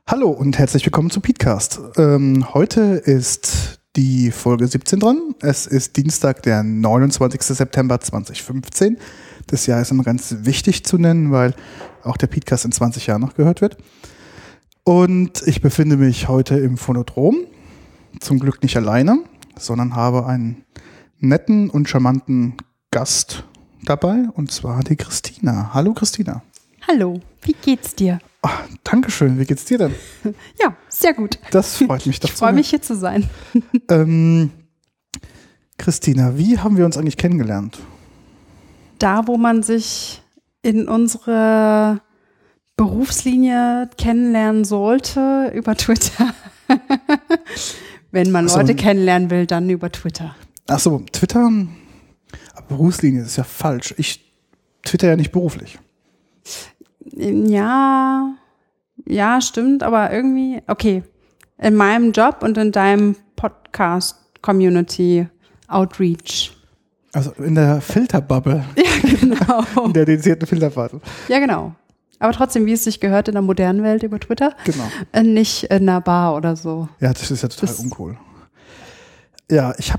Hallo und herzlich willkommen zu Peatcast. Heute ist die Folge 17 dran. Es ist Dienstag, der 29. September 2015. Das Jahr ist immer ganz wichtig zu nennen, weil auch der Peatcast in 20 Jahren noch gehört wird. Und ich befinde mich heute im Phonodrom. Zum Glück nicht alleine, sondern habe einen netten und charmanten Gast dabei, und zwar die Christina. Hallo Christina. Hallo, wie geht's dir? Ach, Dankeschön, wie geht's dir denn? Ja, sehr gut. Das freut mich. Ich freue mich, hier zu sein. Christina, wie haben wir uns eigentlich kennengelernt? Da, wo man sich in unsere Berufslinie kennenlernen sollte, über Twitter. Wenn man Leute kennenlernen will, dann über Twitter. Ach so, Twitter, aber Berufslinie ist ja falsch. Ich twitter ja nicht beruflich. Ja, stimmt, aber irgendwie, okay, in meinem Job und in deinem Podcast-Community Outreach. Also in der Filterbubble. Ja, genau. In der dedizierten Filterphase. Ja, genau. Aber trotzdem, wie es sich gehört in der modernen Welt über Twitter. Genau. Nicht in einer Bar oder so. Ja, das ist ja total uncool. Ja, wie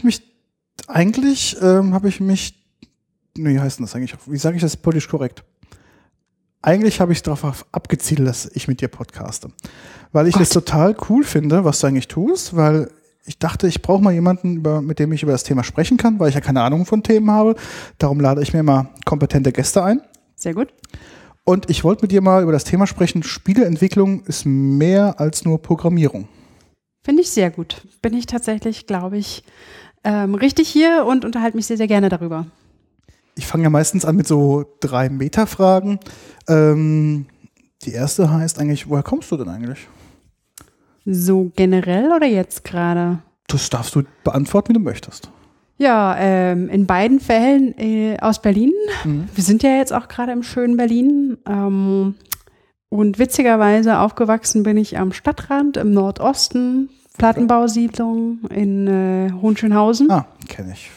heißt denn das eigentlich? Wie sage ich das politisch korrekt? Eigentlich habe ich darauf abgezielt, dass ich mit dir podcaste. Weil ich das total cool finde, was du eigentlich tust, weil ich dachte, ich brauche mal jemanden, mit dem ich über das Thema sprechen kann, weil ich ja keine Ahnung von Themen habe. Darum lade ich mir mal kompetente Gäste ein. Sehr gut. Und ich wollte mit dir mal über das Thema sprechen. Spieleentwicklung ist mehr als nur Programmierung. Finde ich sehr gut. Bin ich tatsächlich, glaube ich, richtig hier und unterhalte mich sehr, sehr gerne darüber. Ich fange ja meistens an mit so 3 Meta-Fragen. Die erste heißt eigentlich, woher kommst du denn eigentlich? So generell oder jetzt gerade? Das darfst du beantworten, wie du möchtest. Ja, in beiden Fällen aus Berlin. Mhm. Wir sind ja jetzt auch gerade im schönen Berlin. Und witzigerweise aufgewachsen bin ich am Stadtrand im Nordosten, Plattenbausiedlung in Hohenschönhausen. Ah, kenne ich.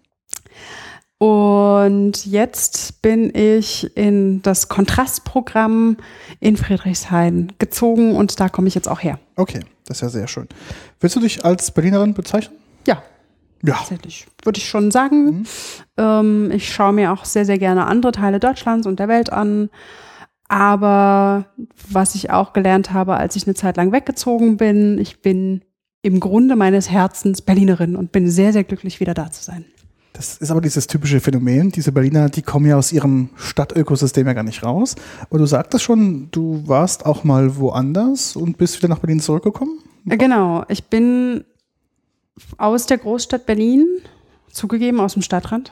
Und jetzt bin ich in das Kontrastprogramm in Friedrichshain gezogen und da komme ich jetzt auch her. Okay, das ist ja sehr schön. Willst du dich als Berlinerin bezeichnen? Ja. Tatsächlich, würde ich schon sagen. Mhm. Ich schaue mir auch sehr, sehr gerne andere Teile Deutschlands und der Welt an. Aber was ich auch gelernt habe, als ich eine Zeit lang weggezogen bin, ich bin im Grunde meines Herzens Berlinerin und bin sehr, sehr glücklich, wieder da zu sein. Das ist aber dieses typische Phänomen. Diese Berliner, die kommen ja aus ihrem Stadtökosystem ja gar nicht raus. Aber du sagtest schon, du warst auch mal woanders und bist wieder nach Berlin zurückgekommen? Genau, ich bin aus der Großstadt Berlin, zugegeben aus dem Stadtrand,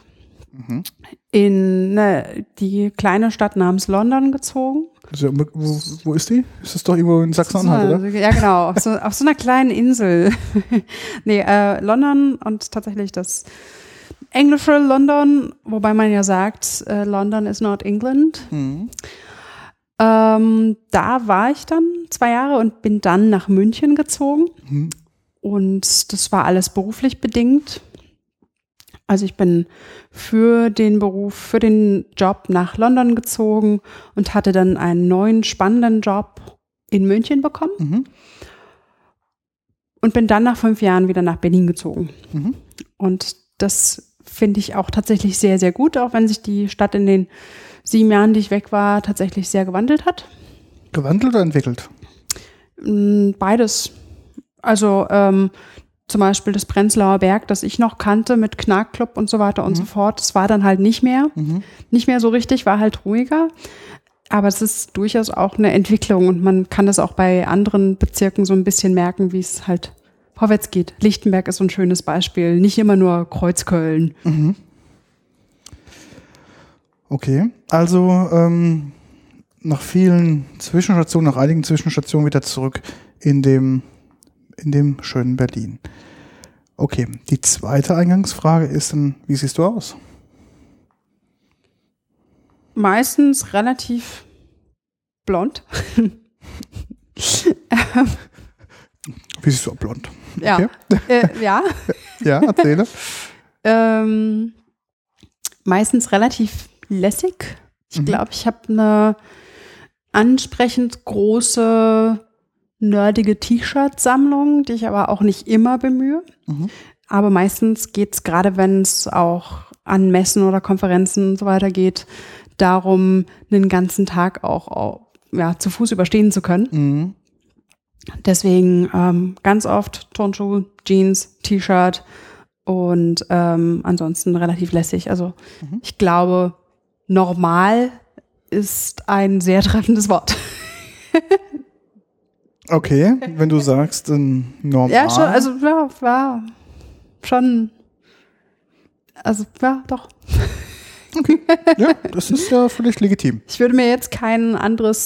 in die kleine Stadt namens London gezogen. Also, wo ist die? Ist das doch irgendwo in Sachsen-Anhalt, oder? Ja, genau, auf so einer kleinen Insel. London und tatsächlich das englische London, wobei man ja sagt, London is not England. Mhm. Da war ich dann 2 Jahre und bin dann nach München gezogen. Mhm. Und das war alles beruflich bedingt. Also ich bin für den Job nach London gezogen und hatte dann einen neuen spannenden Job in München bekommen. Mhm. Und bin dann nach 5 Jahren wieder nach Berlin gezogen. Mhm. Und das finde ich auch tatsächlich sehr, sehr gut, auch wenn sich die Stadt in den 7 Jahren, die ich weg war, tatsächlich sehr gewandelt hat. Gewandelt oder entwickelt? Beides. Also zum Beispiel das Prenzlauer Berg, das ich noch kannte mit Knarkclub und so weiter und so fort, das war dann halt nicht mehr so richtig, war halt ruhiger. Aber es ist durchaus auch eine Entwicklung und man kann das auch bei anderen Bezirken so ein bisschen merken, wie es halt vorwärts geht. Lichtenberg ist so ein schönes Beispiel, nicht immer nur Kreuzköln. Mhm. Okay, also nach vielen Zwischenstationen, nach einigen Zwischenstationen wieder zurück in dem schönen Berlin. Okay, die zweite Eingangsfrage ist dann, wie siehst du aus? Meistens relativ blond. Wie siehst du auch blond? Ja. Okay. Ja. Ja, erzähle. Meistens relativ lässig. Ich glaube, ich habe eine ansprechend große nerdige T-Shirt-Sammlung, die ich aber auch nicht immer bemühe. Aber meistens geht es, gerade wenn es auch an Messen oder Konferenzen und so weiter geht, darum, einen ganzen Tag auch zu Fuß überstehen zu können. Deswegen ganz oft Turnschuhe, Jeans, T-Shirt und ansonsten relativ lässig. Also ich glaube, normal ist ein sehr treffendes Wort. Okay, wenn du sagst, normal. Ja, schon, also war schon, also ja, doch. Okay, ja, das ist ja völlig legitim. Ich würde mir jetzt kein anderes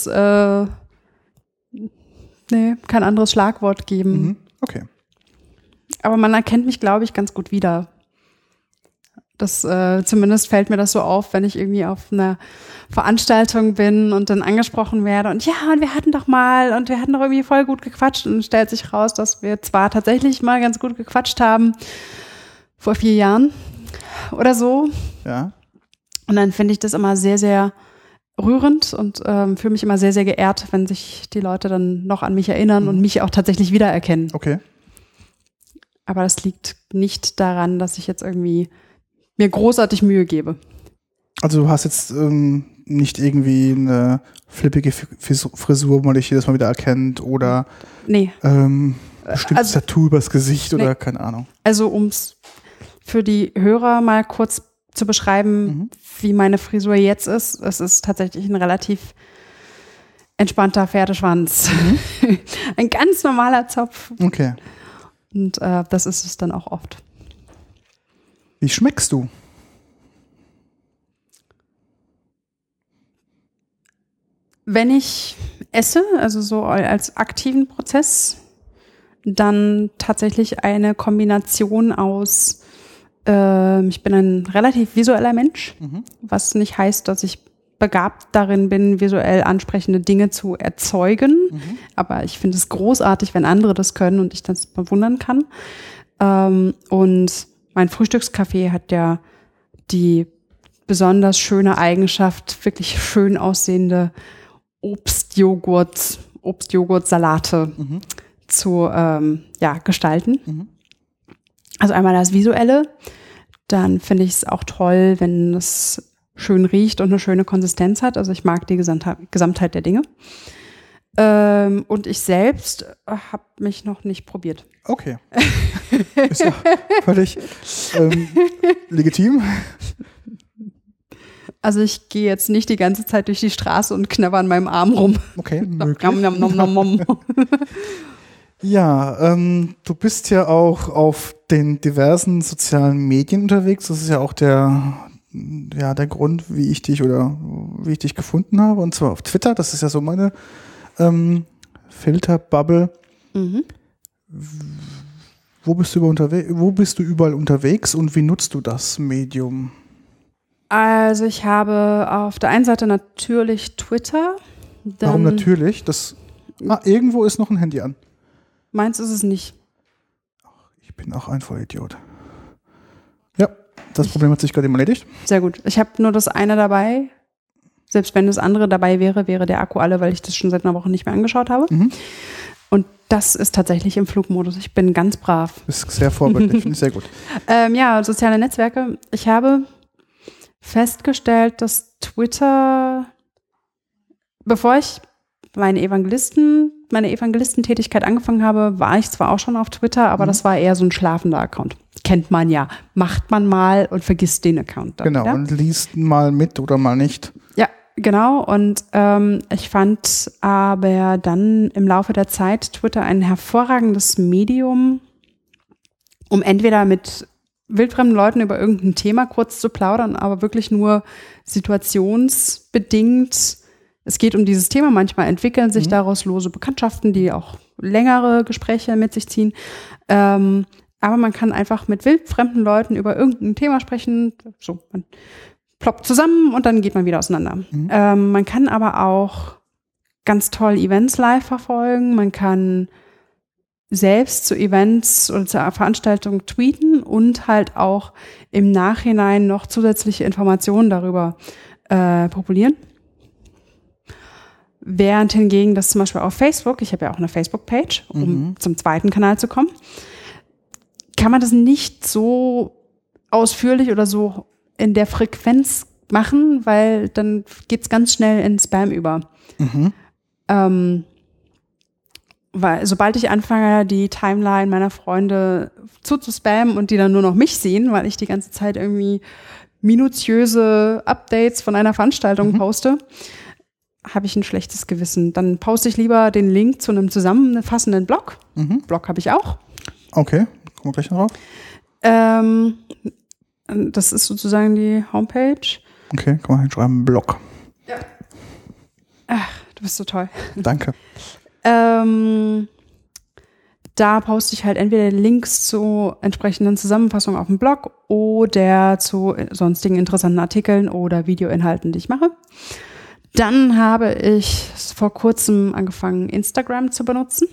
Schlagwort geben. Okay. Aber man erkennt mich, glaube ich, ganz gut wieder. Das zumindest fällt mir das so auf, wenn ich irgendwie auf einer Veranstaltung bin und dann angesprochen werde und wir hatten doch irgendwie voll gut gequatscht und stellt sich raus, dass wir zwar tatsächlich mal ganz gut gequatscht haben vor 4 Jahren oder so. Ja. Und dann finde ich das immer sehr, sehr rührend und fühle mich immer sehr, sehr geehrt, wenn sich die Leute dann noch an mich erinnern und mich auch tatsächlich wiedererkennen. Okay. Aber das liegt nicht daran, dass ich jetzt irgendwie mir großartig Mühe gebe. Also du hast jetzt nicht irgendwie eine flippige Frisur, wo man dich jedes Mal wieder erkennt oder bestimmtes Tattoo übers Gesicht oder keine Ahnung. Also um es für die Hörer mal kurz zu beschreiben, wie meine Frisur jetzt ist. Es ist tatsächlich ein relativ entspannter Pferdeschwanz. Ein ganz normaler Zopf. Okay. Und das ist es dann auch oft. Wie schmeckst du? Wenn ich esse, also so als aktiven Prozess, dann tatsächlich eine Kombination aus, ich bin ein relativ visueller Mensch, was nicht heißt, dass ich begabt darin bin, visuell ansprechende Dinge zu erzeugen. Aber ich finde es großartig, wenn andere das können und ich das bewundern kann. Und mein Frühstückskaffee hat ja die besonders schöne Eigenschaft, wirklich schön aussehende Obstjoghurt-Salate zu gestalten. Also einmal das Visuelle, dann finde ich es auch toll, wenn es schön riecht und eine schöne Konsistenz hat. Also ich mag die Gesamtheit der Dinge. Und ich selbst habe mich noch nicht probiert. Okay. Ist ja völlig legitim. Also ich gehe jetzt nicht die ganze Zeit durch die Straße und knabber an meinem Arm rum. Okay, möglich. Ja, du bist ja auch auf den diversen sozialen Medien unterwegs. Das ist ja auch der Grund, wie ich dich gefunden habe. Und zwar auf Twitter. Das ist ja so meine Filterbubble. Wo bist du überall unterwegs und wie nutzt du das Medium? Also ich habe auf der einen Seite natürlich Twitter. Warum natürlich? Irgendwo ist noch ein Handy an. Meins ist es nicht. Ich bin auch ein Vollidiot. Ja, das Problem hat sich gerade eben erledigt. Sehr gut. Ich habe nur das eine dabei. Selbst wenn das andere dabei wäre, wäre der Akku alle, weil ich das schon seit einer Woche nicht mehr angeschaut habe. Und das ist tatsächlich im Flugmodus. Ich bin ganz brav. Das ist sehr vorbildlich, finde ich sehr gut. Soziale Netzwerke. Ich habe festgestellt, dass Twitter, bevor ich meine Evangelistentätigkeit angefangen habe, war ich zwar auch schon auf Twitter, aber das war eher so ein schlafender Account. Kennt man ja. Macht man mal und vergisst den Account dann. Genau, ja? Und liest mal mit oder mal nicht. Ja, genau. Und ich fand aber dann im Laufe der Zeit Twitter ein hervorragendes Medium, um entweder mit wildfremden Leuten über irgendein Thema kurz zu plaudern, aber wirklich nur situationsbedingt. Es geht um dieses Thema, manchmal entwickeln sich daraus lose Bekanntschaften, die auch längere Gespräche mit sich ziehen. Aber man kann einfach mit wildfremden Leuten über irgendein Thema sprechen. So, man ploppt zusammen und dann geht man wieder auseinander. Man kann aber auch ganz toll Events live verfolgen. Man kann selbst zu Events oder zur Veranstaltung tweeten und halt auch im Nachhinein noch zusätzliche Informationen darüber populieren. Während hingegen das zum Beispiel auf Facebook, ich habe ja auch eine Facebook-Page, um zum zweiten Kanal zu kommen, kann man das nicht so ausführlich oder so in der Frequenz machen, weil dann geht es ganz schnell in Spam über. Weil sobald ich anfange, die Timeline meiner Freunde zuzuspammen und die dann nur noch mich sehen, weil ich die ganze Zeit irgendwie minutiöse Updates von einer Veranstaltung poste, habe ich ein schlechtes Gewissen. Dann poste ich lieber den Link zu einem zusammenfassenden Blog. Blog habe ich auch. Okay, kommen wir gleich noch drauf. Das ist sozusagen die Homepage. Okay, kann man hinschreiben, Blog. Ja. Ach, du bist so toll. Danke. Da poste ich halt entweder Links zu entsprechenden Zusammenfassungen auf dem Blog oder zu sonstigen interessanten Artikeln oder Videoinhalten, die ich mache. Dann habe ich vor kurzem angefangen, Instagram zu benutzen.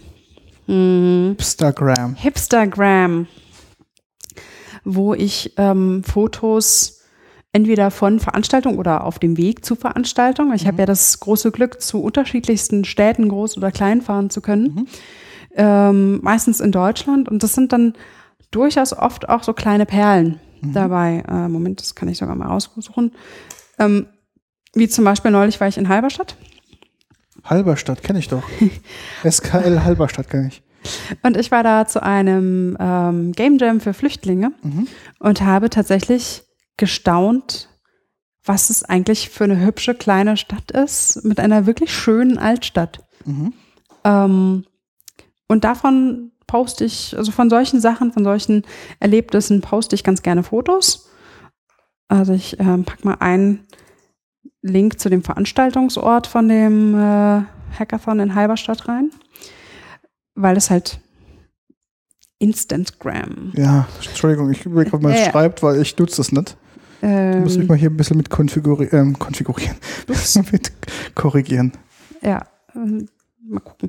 Hipstagram. Wo ich Fotos entweder von Veranstaltungen oder auf dem Weg zu Veranstaltungen. Ich habe ja das große Glück, zu unterschiedlichsten Städten groß oder klein fahren zu können. Meistens in Deutschland. Und das sind dann durchaus oft auch so kleine Perlen dabei. Moment, das kann ich sogar mal raussuchen. Wie zum Beispiel neulich war ich in Halberstadt. Halberstadt kenne ich doch. SKL Halberstadt kenne ich. Und ich war da zu einem Game Jam für Flüchtlinge und habe tatsächlich gestaunt, was es eigentlich für eine hübsche kleine Stadt ist, mit einer wirklich schönen Altstadt. Und davon poste ich, also von solchen Sachen, von solchen Erlebnissen poste ich ganz gerne Fotos. Also ich packe mal einen Link zu dem Veranstaltungsort von dem Hackathon in Halberstadt rein, weil es halt Instantgram. Ja, Entschuldigung, ich überlege, ob man es schreibt, weil ich nutze es nicht. Ich muss mich mal hier ein bisschen mit konfigurieren. Mit korrigieren. Ja, mal gucken.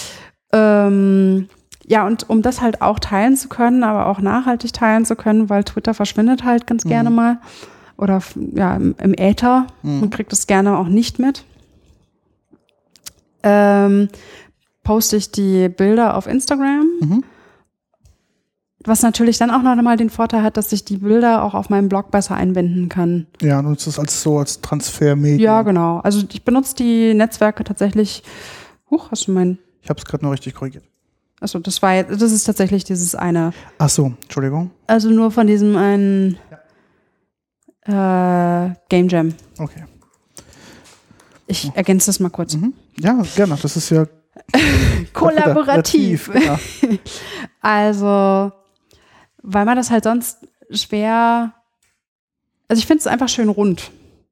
Ja, und um das halt auch teilen zu können, aber auch nachhaltig teilen zu können, weil Twitter verschwindet halt ganz gerne mal. Oder ja, im Äther. Man kriegt das gerne auch nicht mit. Poste ich die Bilder auf Instagram. Was natürlich dann auch noch einmal den Vorteil hat, dass ich die Bilder auch auf meinem Blog besser einbinden kann. Ja, nutzt es als Transfermedium. Ja, genau. Also ich benutze die Netzwerke tatsächlich. Hast du meinen? Ich habe es gerade noch richtig korrigiert. Achso, das ist tatsächlich dieses eine. Ach so, Entschuldigung. Also nur von diesem einen Game Jam. Okay. Ich ergänze das mal kurz. Ja, gerne. Das ist ja kollaborativ. Ja. Also, weil man das halt sonst schwer, also ich finde es einfach schön rund.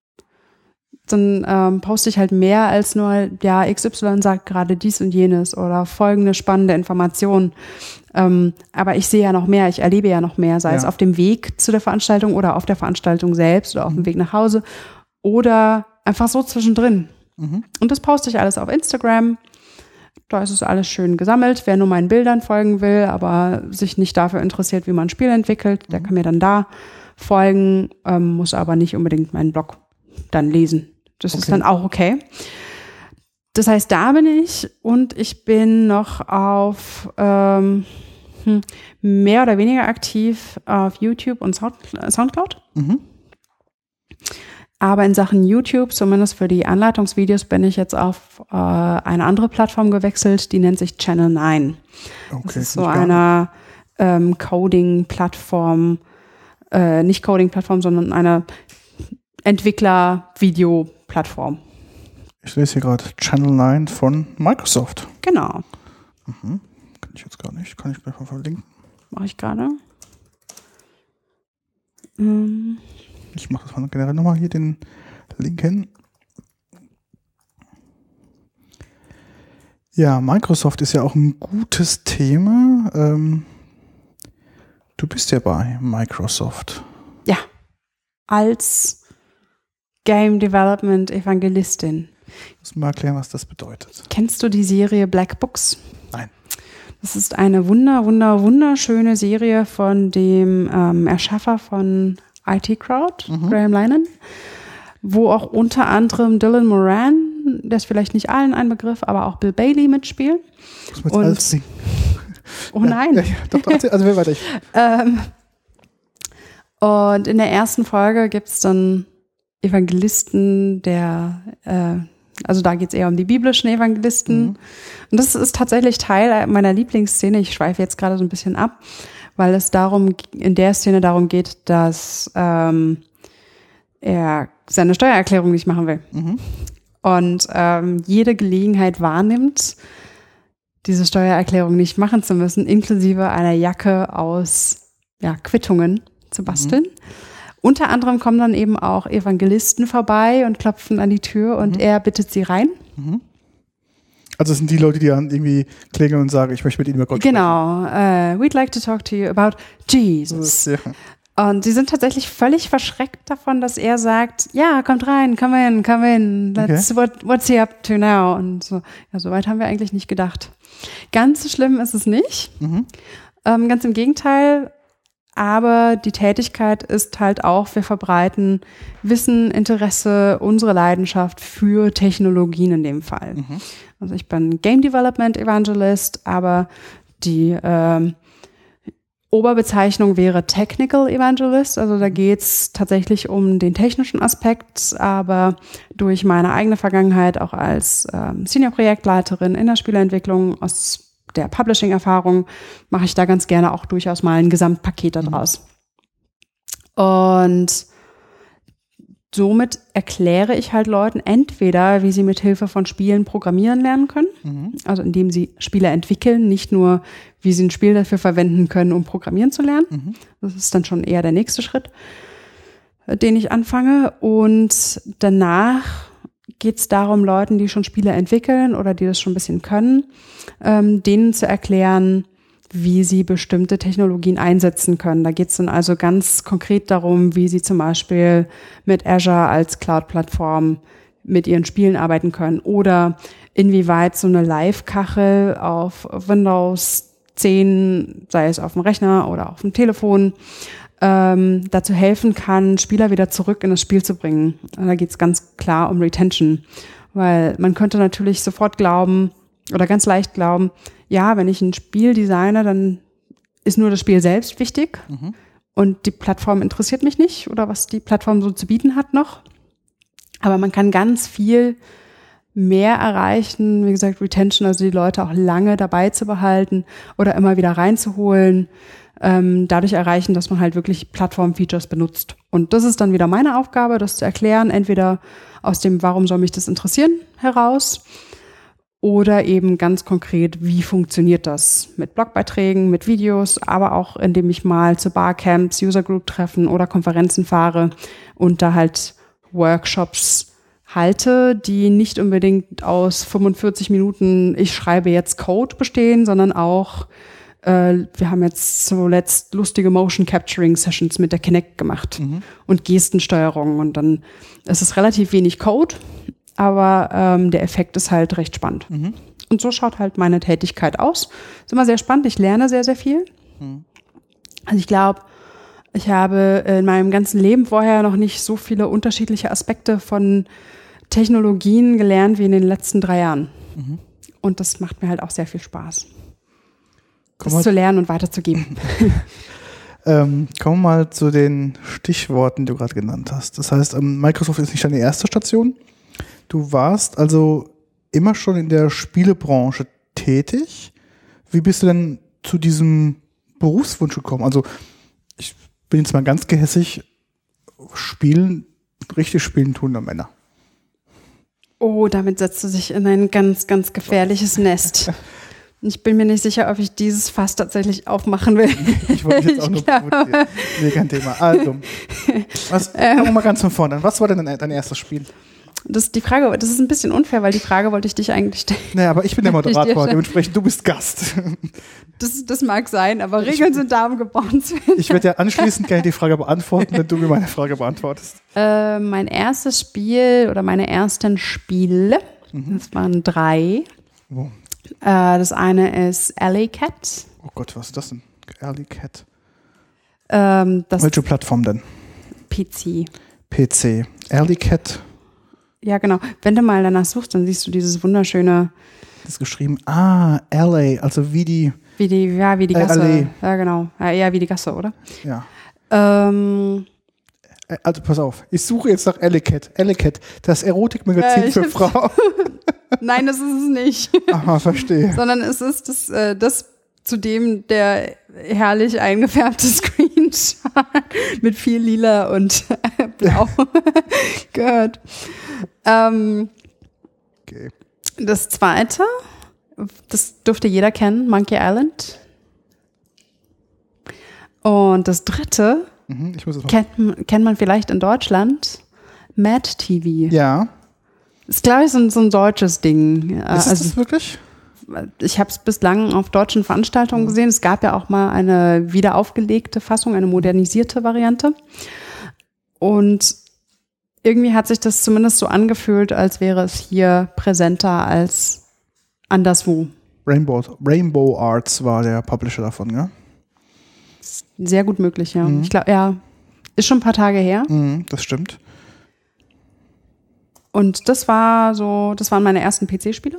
Dann poste ich halt mehr als nur, ja, XY sagt gerade dies und jenes oder folgende spannende Informationen. Aber ich sehe ja noch mehr, ich erlebe ja noch mehr, sei es auf dem Weg zu der Veranstaltung oder auf der Veranstaltung selbst oder auf dem Weg nach Hause oder einfach so zwischendrin. Und das poste ich alles auf Instagram. Da ist es alles schön gesammelt. Wer nur meinen Bildern folgen will, aber sich nicht dafür interessiert, wie man ein Spiel entwickelt, der kann mir dann da folgen, muss aber nicht unbedingt meinen Blog dann lesen. Das ist dann auch okay. Das heißt, da bin ich und ich bin noch auf mehr oder weniger aktiv auf YouTube und Soundcloud. Aber in Sachen YouTube, zumindest für die Anleitungsvideos, bin ich jetzt auf eine andere Plattform gewechselt, die nennt sich Channel 9. Okay, das ist so eine Coding-Plattform, nicht Coding-Plattform, sondern eine Entwickler-Video-Plattform. Ich lese hier gerade Channel 9 von Microsoft. Genau. Kann ich jetzt gar nicht. Kann ich gleich mal verlinken? Mache ich gerade. Ich mache das mal generell nochmal hier den Link hin. Ja, Microsoft ist ja auch ein gutes Thema. Du bist ja bei Microsoft. Ja, als Game Development Evangelistin. Ich muss mal erklären, was das bedeutet. Kennst du die Serie Black Books? Nein. Das ist eine wunderschöne Serie von dem Erschaffer von IT Crowd, Graham Linehan, wo auch unter anderem Dylan Moran kennen, der ist vielleicht nicht allen ein Begriff, aber auch Bill Bailey mitspielen. Muss man jetzt alles singen? Oh nein. Ja, doch, also wer war ich? Und in der ersten Folge gibt es dann Evangelisten, also da geht es eher um die biblischen Evangelisten. Und das ist tatsächlich Teil meiner Lieblingsszene. Ich schweife jetzt gerade so ein bisschen ab, weil es in der Szene darum geht, dass er seine Steuererklärung nicht machen will. Und jede Gelegenheit wahrnimmt, diese Steuererklärung nicht machen zu müssen, inklusive einer Jacke aus Quittungen zu basteln. Unter anderem kommen dann eben auch Evangelisten vorbei und klopfen an die Tür und er bittet sie rein. Also es sind die Leute, die dann irgendwie klingeln und sagen, ich möchte mit Ihnen über Gott sprechen. Genau. We'd like to talk to you about Jesus. Ja. Und sie sind tatsächlich völlig verschreckt davon, dass er sagt, ja, kommt rein, come in, what's he up to now? Und so, ja, so weit haben wir eigentlich nicht gedacht. Ganz so schlimm ist es nicht. Ganz im Gegenteil. Aber die Tätigkeit ist halt auch, wir verbreiten Wissen, Interesse, unsere Leidenschaft für Technologien in dem Fall. Also ich bin Game Development Evangelist, aber die Oberbezeichnung wäre Technical Evangelist. Also da geht's tatsächlich um den technischen Aspekt, aber durch meine eigene Vergangenheit auch als Senior-Projektleiterin in der Spieleentwicklung aus der Publishing-Erfahrung mache ich da ganz gerne auch durchaus mal ein Gesamtpaket daraus. Und somit erkläre ich halt Leuten entweder, wie sie mit Hilfe von Spielen programmieren lernen können, also indem sie Spiele entwickeln, nicht nur, wie sie ein Spiel dafür verwenden können, um programmieren zu lernen. Das ist dann schon eher der nächste Schritt, den ich anfange. Und danach geht es darum, Leuten, die schon Spiele entwickeln oder die das schon ein bisschen können, denen zu erklären, wie sie bestimmte Technologien einsetzen können. Da geht es dann also ganz konkret darum, wie sie zum Beispiel mit Azure als Cloud-Plattform mit ihren Spielen arbeiten können oder inwieweit so eine Live-Kachel auf Windows 10, sei es auf dem Rechner oder auf dem Telefon, dazu helfen kann, Spieler wieder zurück in das Spiel zu bringen. Da geht es ganz klar um Retention, weil man könnte natürlich sofort glauben oder ganz leicht glauben, ja, wenn ich ein Spiel designe, dann ist nur das Spiel selbst wichtig und die Plattform interessiert mich nicht oder was die Plattform so zu bieten hat noch. Aber man kann ganz viel mehr erreichen, wie gesagt, Retention, also die Leute auch lange dabei zu behalten oder immer wieder reinzuholen, dadurch erreichen, dass man halt wirklich Plattform-Features benutzt. Und das ist dann wieder meine Aufgabe, das zu erklären, entweder aus dem Warum soll mich das interessieren heraus oder eben ganz konkret, wie funktioniert das mit Blogbeiträgen, mit Videos, aber auch indem ich mal zu Barcamps, User-Group-Treffen oder Konferenzen fahre und da halt Workshops halte, die nicht unbedingt aus 45 Minuten, ich schreibe jetzt Code bestehen, sondern auch wir haben jetzt zuletzt lustige Motion Capturing Sessions mit der Kinect gemacht und Gestensteuerung und dann ist es relativ wenig Code, aber der Effekt ist halt recht spannend. Und so schaut halt meine Tätigkeit aus. Ist immer sehr spannend, ich lerne sehr, sehr viel. Also ich glaube, ich habe in meinem ganzen Leben vorher noch nicht so viele unterschiedliche Aspekte von Technologien gelernt wie in den letzten 3 Jahren. Und das macht mir halt auch sehr viel Spaß. Das zu lernen und weiterzugeben. Kommen wir mal zu den Stichworten, die du gerade genannt hast. Das heißt, Microsoft ist nicht deine erste Station. Du warst also immer schon in der Spielebranche tätig. Wie bist du denn zu diesem Berufswunsch gekommen? Also ich bin jetzt mal ganz gehässig, richtig spielen tun nur Männer. Oh, damit setzt du dich in ein ganz, ganz gefährliches Nest. Ich bin mir nicht sicher, ob ich dieses Fass tatsächlich aufmachen will. Ich wollte jetzt auch nur provozieren. Nee, kein Thema. Also, fangen wir mal ganz von vorne an. Was war denn dein erstes Spiel? Das ist ein bisschen unfair, weil die Frage wollte ich dich eigentlich stellen. Naja, aber ich bin der Moderator, dementsprechend du bist Gast. Das mag sein, aber Regeln sind da, um gebrochen zu werden. Ich werde ja anschließend gerne die Frage beantworten, wenn du mir meine Frage beantwortest. Mein erstes Spiel oder meine ersten Spiele, das waren 3. Oh. Das eine ist Alley Cat. Oh Gott, was ist das denn? Alley Cat. Welche Plattform denn? PC. PC. Alley Cat. Ja, genau. Wenn du mal danach suchst, dann siehst du dieses wunderschöne. Das ist geschrieben, LA, also wie die Gasse. LA. Ja, genau. Ja, eher wie die Gasse, oder? Ja. Ähm, Also pass auf, ich suche jetzt nach Ellicat, das Erotikmagazin für Frauen. Nein, das ist es nicht. Aha, verstehe. Sondern es ist das zu dem der herrlich eingefärbte Screenshot mit viel Lila und Blau gehört. Okay. Das zweite, das dürfte jeder kennen, Monkey Island. Und das dritte Ich muss kennt man vielleicht in Deutschland, Mad TV. Ja. Ist, glaube ich, so ein deutsches Ding. Ist das wirklich? Ich habe es bislang auf deutschen Veranstaltungen gesehen. Es gab ja auch mal eine wiederaufgelegte Fassung, eine modernisierte Variante. Und irgendwie hat sich das zumindest so angefühlt, als wäre es hier präsenter als anderswo. Rainbow Arts war der Publisher davon, ja? Sehr gut möglich, ja. Ich glaube, ja, ist schon ein paar Tage her. Das stimmt. Und das waren meine ersten PC-Spiele.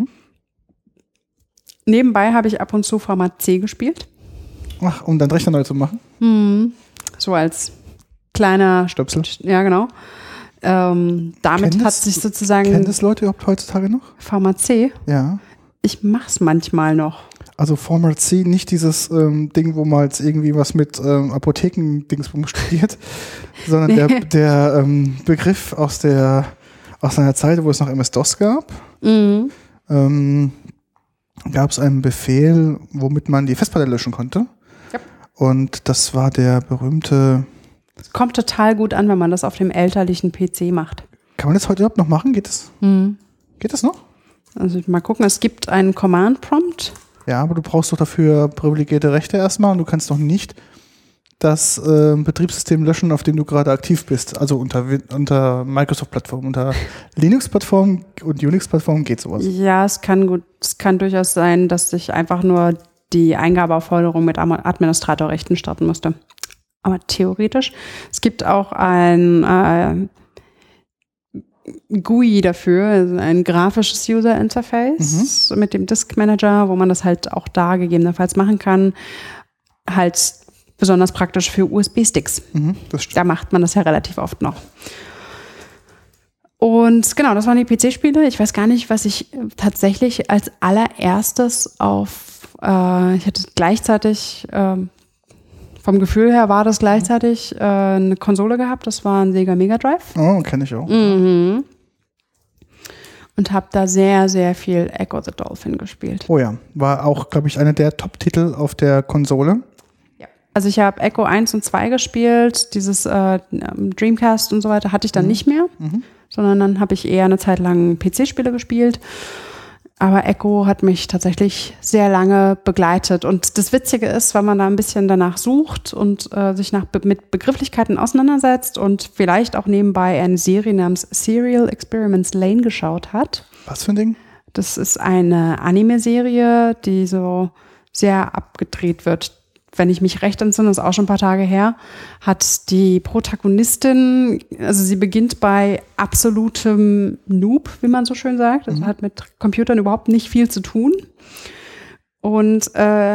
Nebenbei habe ich ab und zu Format C gespielt. Ach, um deinen Rechner neu zu machen? So als kleiner Stöpsel. Ja, genau. Damit hat sich sozusagen. Kennen das Leute überhaupt heutzutage noch? Format C? Ja. Ich mach's manchmal noch. Also Format C, nicht dieses Ding, wo man jetzt irgendwie was mit Apotheken-Dingsbum studiert, sondern der Begriff aus einer Zeit, wo es noch MS-DOS gab, gab es einen Befehl, womit man die Festplatte löschen konnte. Ja. Und das war der berühmte... Es kommt total gut an, wenn man das auf dem elterlichen PC macht. Kann man das heute überhaupt noch machen? Geht das? Geht das noch? Also mal gucken, es gibt einen Command-Prompt. Ja, aber du brauchst doch dafür privilegierte Rechte erstmal und du kannst doch nicht das Betriebssystem löschen, auf dem du gerade aktiv bist. Also unter Microsoft-Plattformen, unter Linux-Plattformen und Unix-Plattformen geht sowas. Ja, es kann durchaus sein, dass ich einfach nur die Eingabeaufforderung mit Administratorrechten starten musste. Aber theoretisch. Es gibt auch ein GUI dafür, also ein grafisches User Interface mit dem Disk Manager, wo man das halt auch da gegebenenfalls machen kann. Halt besonders praktisch für USB-Sticks. Das stimmt. Da macht man das ja relativ oft noch. Und genau, das waren die PC-Spiele. Ich weiß gar nicht, was ich tatsächlich als allererstes ich hatte gleichzeitig, vom Gefühl her war das gleichzeitig eine Konsole gehabt. Das war ein Sega Mega Drive. Oh, kenne ich auch. Und habe da sehr, sehr viel Echo the Dolphin gespielt. Oh ja, war auch, glaube ich, einer der Top-Titel auf der Konsole. Ja. Also ich habe Echo 1 und 2 gespielt. Dieses Dreamcast und so weiter hatte ich dann nicht mehr. Sondern dann habe ich eher eine Zeit lang PC-Spiele gespielt. Aber Echo hat mich tatsächlich sehr lange begleitet. Und das Witzige ist, wenn man da ein bisschen danach sucht und sich mit Begrifflichkeiten auseinandersetzt und vielleicht auch nebenbei eine Serie namens Serial Experiments Lane geschaut hat. Was für ein Ding? Das ist eine Anime-Serie, die so sehr abgedreht wird. Wenn ich mich recht entsinne, ist auch schon ein paar Tage her, hat die Protagonistin, also sie beginnt bei absolutem Noob, wie man so schön sagt. Also hat mit Computern überhaupt nicht viel zu tun. Und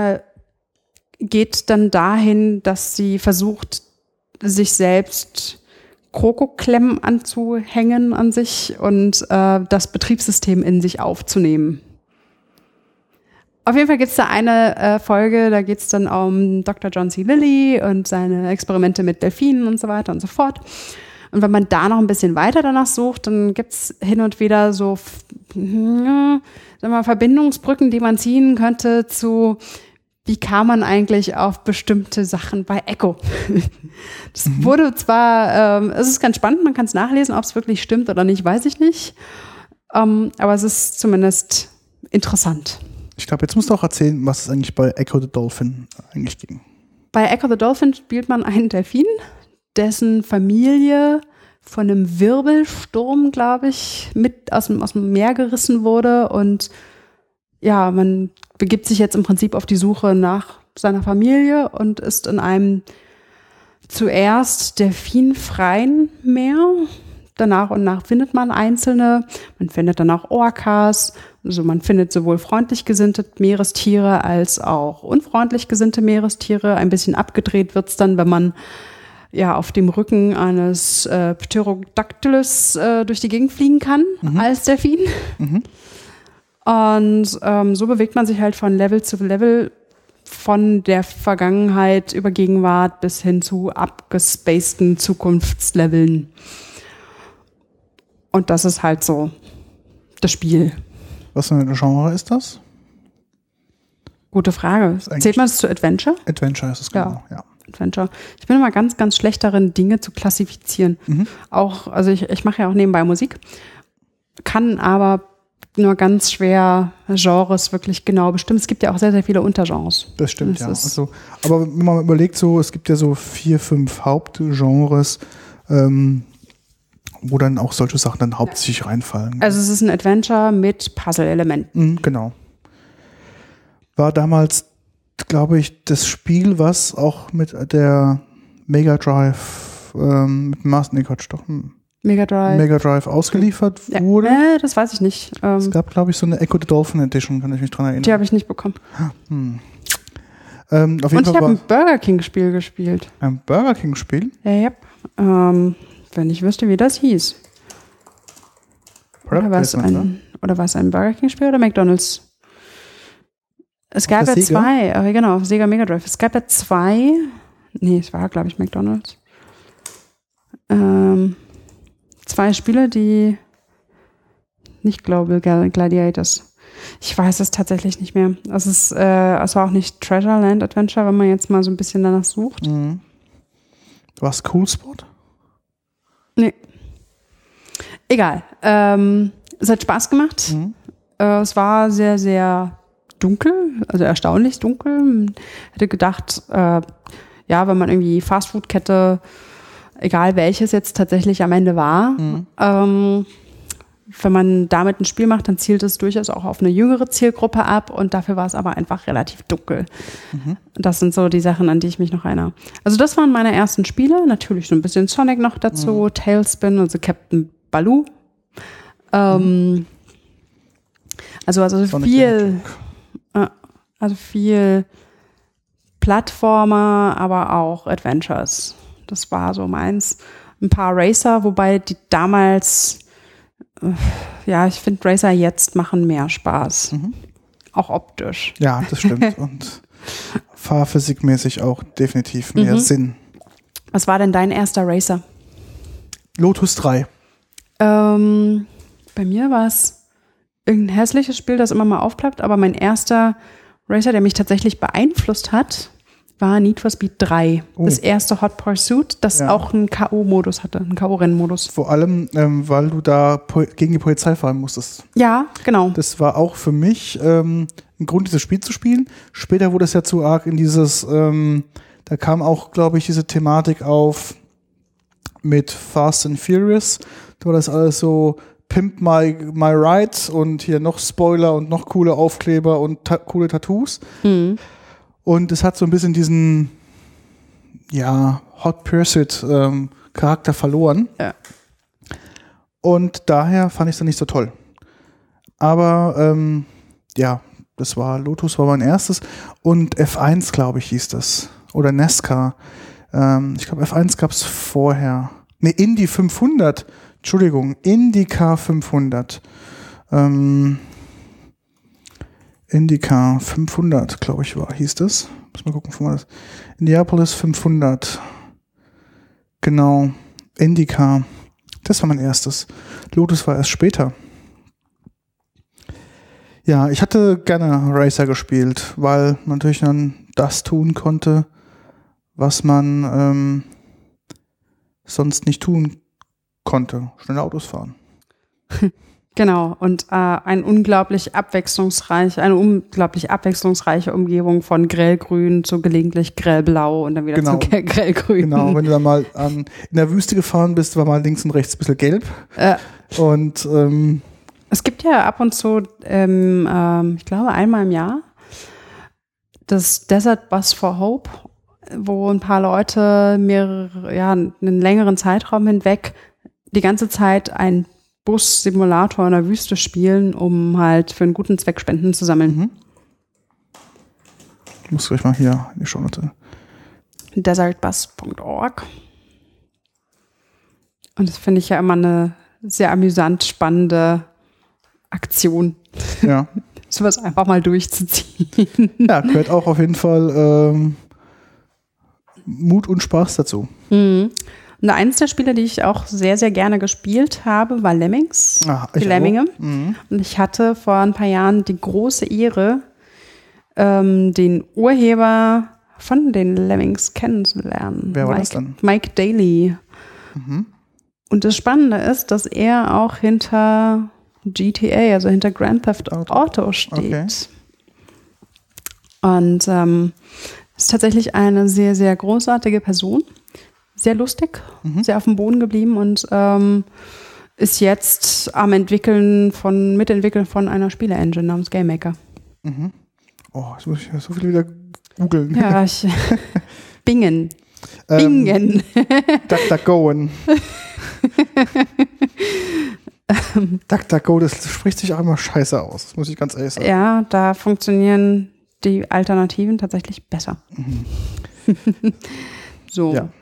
geht dann dahin, dass sie versucht, sich selbst Krokoklemmen anzuhängen an sich und das Betriebssystem in sich aufzunehmen. Auf jeden Fall gibt es da eine Folge, da geht es dann um Dr. John C. Lilly und seine Experimente mit Delfinen und so weiter und so fort. Und wenn man da noch ein bisschen weiter danach sucht, dann gibt es hin und wieder so Verbindungsbrücken, die man ziehen könnte zu, wie kam man eigentlich auf bestimmte Sachen bei Echo. Das wurde zwar, es ist ganz spannend, man kann es nachlesen, ob es wirklich stimmt oder nicht, weiß ich nicht. Aber es ist zumindest interessant. Ich glaube, jetzt musst du auch erzählen, was es eigentlich bei Echo the Dolphin eigentlich ging. Bei Echo the Dolphin spielt man einen Delfin, dessen Familie von einem Wirbelsturm, glaube ich, mit aus dem Meer gerissen wurde. Und ja, man begibt sich jetzt im Prinzip auf die Suche nach seiner Familie und ist in einem zuerst delfinfreien Meer, dann nach und nach findet man einzelne. Man findet dann auch Orcas. Also man findet sowohl freundlich gesinnte Meerestiere als auch unfreundlich gesinnte Meerestiere. Ein bisschen abgedreht wird's dann, wenn man ja auf dem Rücken eines Pterodactylus durch die Gegend fliegen kann als Delfin. Und so bewegt man sich halt von Level zu Level, von der Vergangenheit über Gegenwart bis hin zu abgespaceden Zukunftsleveln. Und das ist halt so das Spiel. Was für ein Genre ist das? Gute Frage. Zählt man es zu Adventure? Adventure ist es, genau, ja. Adventure. Ich bin immer ganz, ganz schlecht darin, Dinge zu klassifizieren. Auch, also ich mache ja auch nebenbei Musik, kann aber nur ganz schwer Genres wirklich genau bestimmen. Es gibt ja auch sehr, sehr viele Untergenres. Das stimmt, ja. Also, aber wenn man überlegt, so, es gibt ja so 4, 5 Hauptgenres, wo dann auch solche Sachen dann hauptsächlich reinfallen. Also es ist ein Adventure mit Puzzle-Elementen. Genau. War damals, glaube ich, das Spiel, was auch mit der Mega Drive, mit Mega Drive ausgeliefert wurde. Das weiß ich nicht. Es gab, glaube ich, so eine Echo the Dolphin Edition, kann ich mich dran erinnern. Die habe ich nicht bekommen. Auf jeden Und ich habe ein Burger King-Spiel gespielt. Ein Burger King-Spiel? Ja. Wenn ich wüsste, wie das hieß. Oder war es ein Burger King-Spiel oder McDonald's? Es gab ja zwei, genau, auf Sega Mega Drive. Es gab ja zwei, es war, glaube ich, McDonald's. Zwei Spiele, die nicht Global Gladiators. Ich weiß es tatsächlich nicht mehr. Es war auch nicht Treasure Land Adventure, wenn man jetzt mal so ein bisschen danach sucht. War es Cool Spot? Nee. Egal. Es hat Spaß gemacht. Es war sehr, sehr dunkel, also erstaunlich dunkel. Ich hätte gedacht, wenn man irgendwie Fastfood-Kette, egal welches jetzt tatsächlich am Ende war, wenn man damit ein Spiel macht, dann zielt es durchaus auch auf eine jüngere Zielgruppe ab und dafür war es aber einfach relativ dunkel. Das sind so die Sachen, an die ich mich noch erinnere. Also das waren meine ersten Spiele, natürlich so ein bisschen Sonic noch dazu, Tailspin, also Captain Baloo. Also viel Plattformer, aber auch Adventures. Das war so meins. Ein paar Racer, wobei die damals, ich finde Racer jetzt machen mehr Spaß. Auch optisch. Ja, das stimmt. Und fahrphysikmäßig auch definitiv mehr Sinn. Was war denn dein erster Racer? Lotus 3. Bei mir war es irgendein hässliches Spiel, das immer mal aufplappt, aber mein erster Racer, der mich tatsächlich beeinflusst hat, war Need for Speed 3. Das erste Hot Pursuit, das auch einen K.O.-Modus hatte, einen K.O.-Rennmodus. Vor allem, weil du da gegen die Polizei fahren musstest. Ja, genau. Das war auch für mich ein Grund, dieses Spiel zu spielen. Später wurde es ja zu arg in dieses, da kam auch, glaube ich, diese Thematik auf mit Fast and Furious. Da war das alles so Pimp my Ride und hier noch Spoiler und noch coole Aufkleber und coole Tattoos. Und es hat so ein bisschen diesen, Hot Pursuit Charakter verloren. Ja. Und daher fand ich es dann nicht so toll. Aber Lotus war mein erstes. Und F1, glaube ich, hieß das. Oder NASCAR. Ich glaube, F1 gab es vorher. Ne, Indy 500. Entschuldigung, IndyCar 500. IndyCar 500, glaube ich, hieß das. Muss mal gucken, wo man das. Indianapolis 500. Genau. IndyCar. Das war mein erstes. Lotus war erst später. Ja, ich hatte gerne Racer gespielt, weil man natürlich dann das tun konnte, was man sonst nicht tun konnte. Schnelle Autos fahren. Genau, und eine unglaublich abwechslungsreiche Umgebung von grellgrün zu gelegentlich grellblau und dann wieder zu grellgrün. Genau, wenn du dann mal in der Wüste gefahren bist, war mal links und rechts ein bisschen gelb. Und es gibt ja ab und zu, ich glaube einmal im Jahr, das Desert Bus for Hope, wo ein paar Leute einen längeren Zeitraum hinweg die ganze Zeit einen Bus-Simulator in der Wüste spielen, um halt für einen guten Zweck Spenden zu sammeln. Ich muss gleich mal hier in die Shownote. Desertbus.org. Und das finde ich ja immer eine sehr amüsant spannende Aktion. Ja. Sowas einfach mal durchzuziehen. Ja, gehört auch auf jeden Fall Mut und Spaß dazu. Und eines der Spiele, die ich auch sehr, sehr gerne gespielt habe, war Lemmings. Die Lemminge. Und ich hatte vor ein paar Jahren die große Ehre, den Urheber von den Lemmings kennenzulernen. Wer war das dann? Mike Daly. Und das Spannende ist, dass er auch hinter GTA, also hinter Grand Theft Auto steht. Okay. Und ist tatsächlich eine sehr, sehr großartige Person. Sehr lustig, sehr auf dem Boden geblieben und ist jetzt am Mitentwickeln von einer Spiele-Engine namens GameMaker. Oh, jetzt muss ich so viel wieder googeln. Ja, Bingen. Bingen. DuckDuckGo. DuckDuckGo, das spricht sich auch immer scheiße aus. Das muss ich ganz ehrlich sagen. Ja, da funktionieren die Alternativen tatsächlich besser. So. Ja.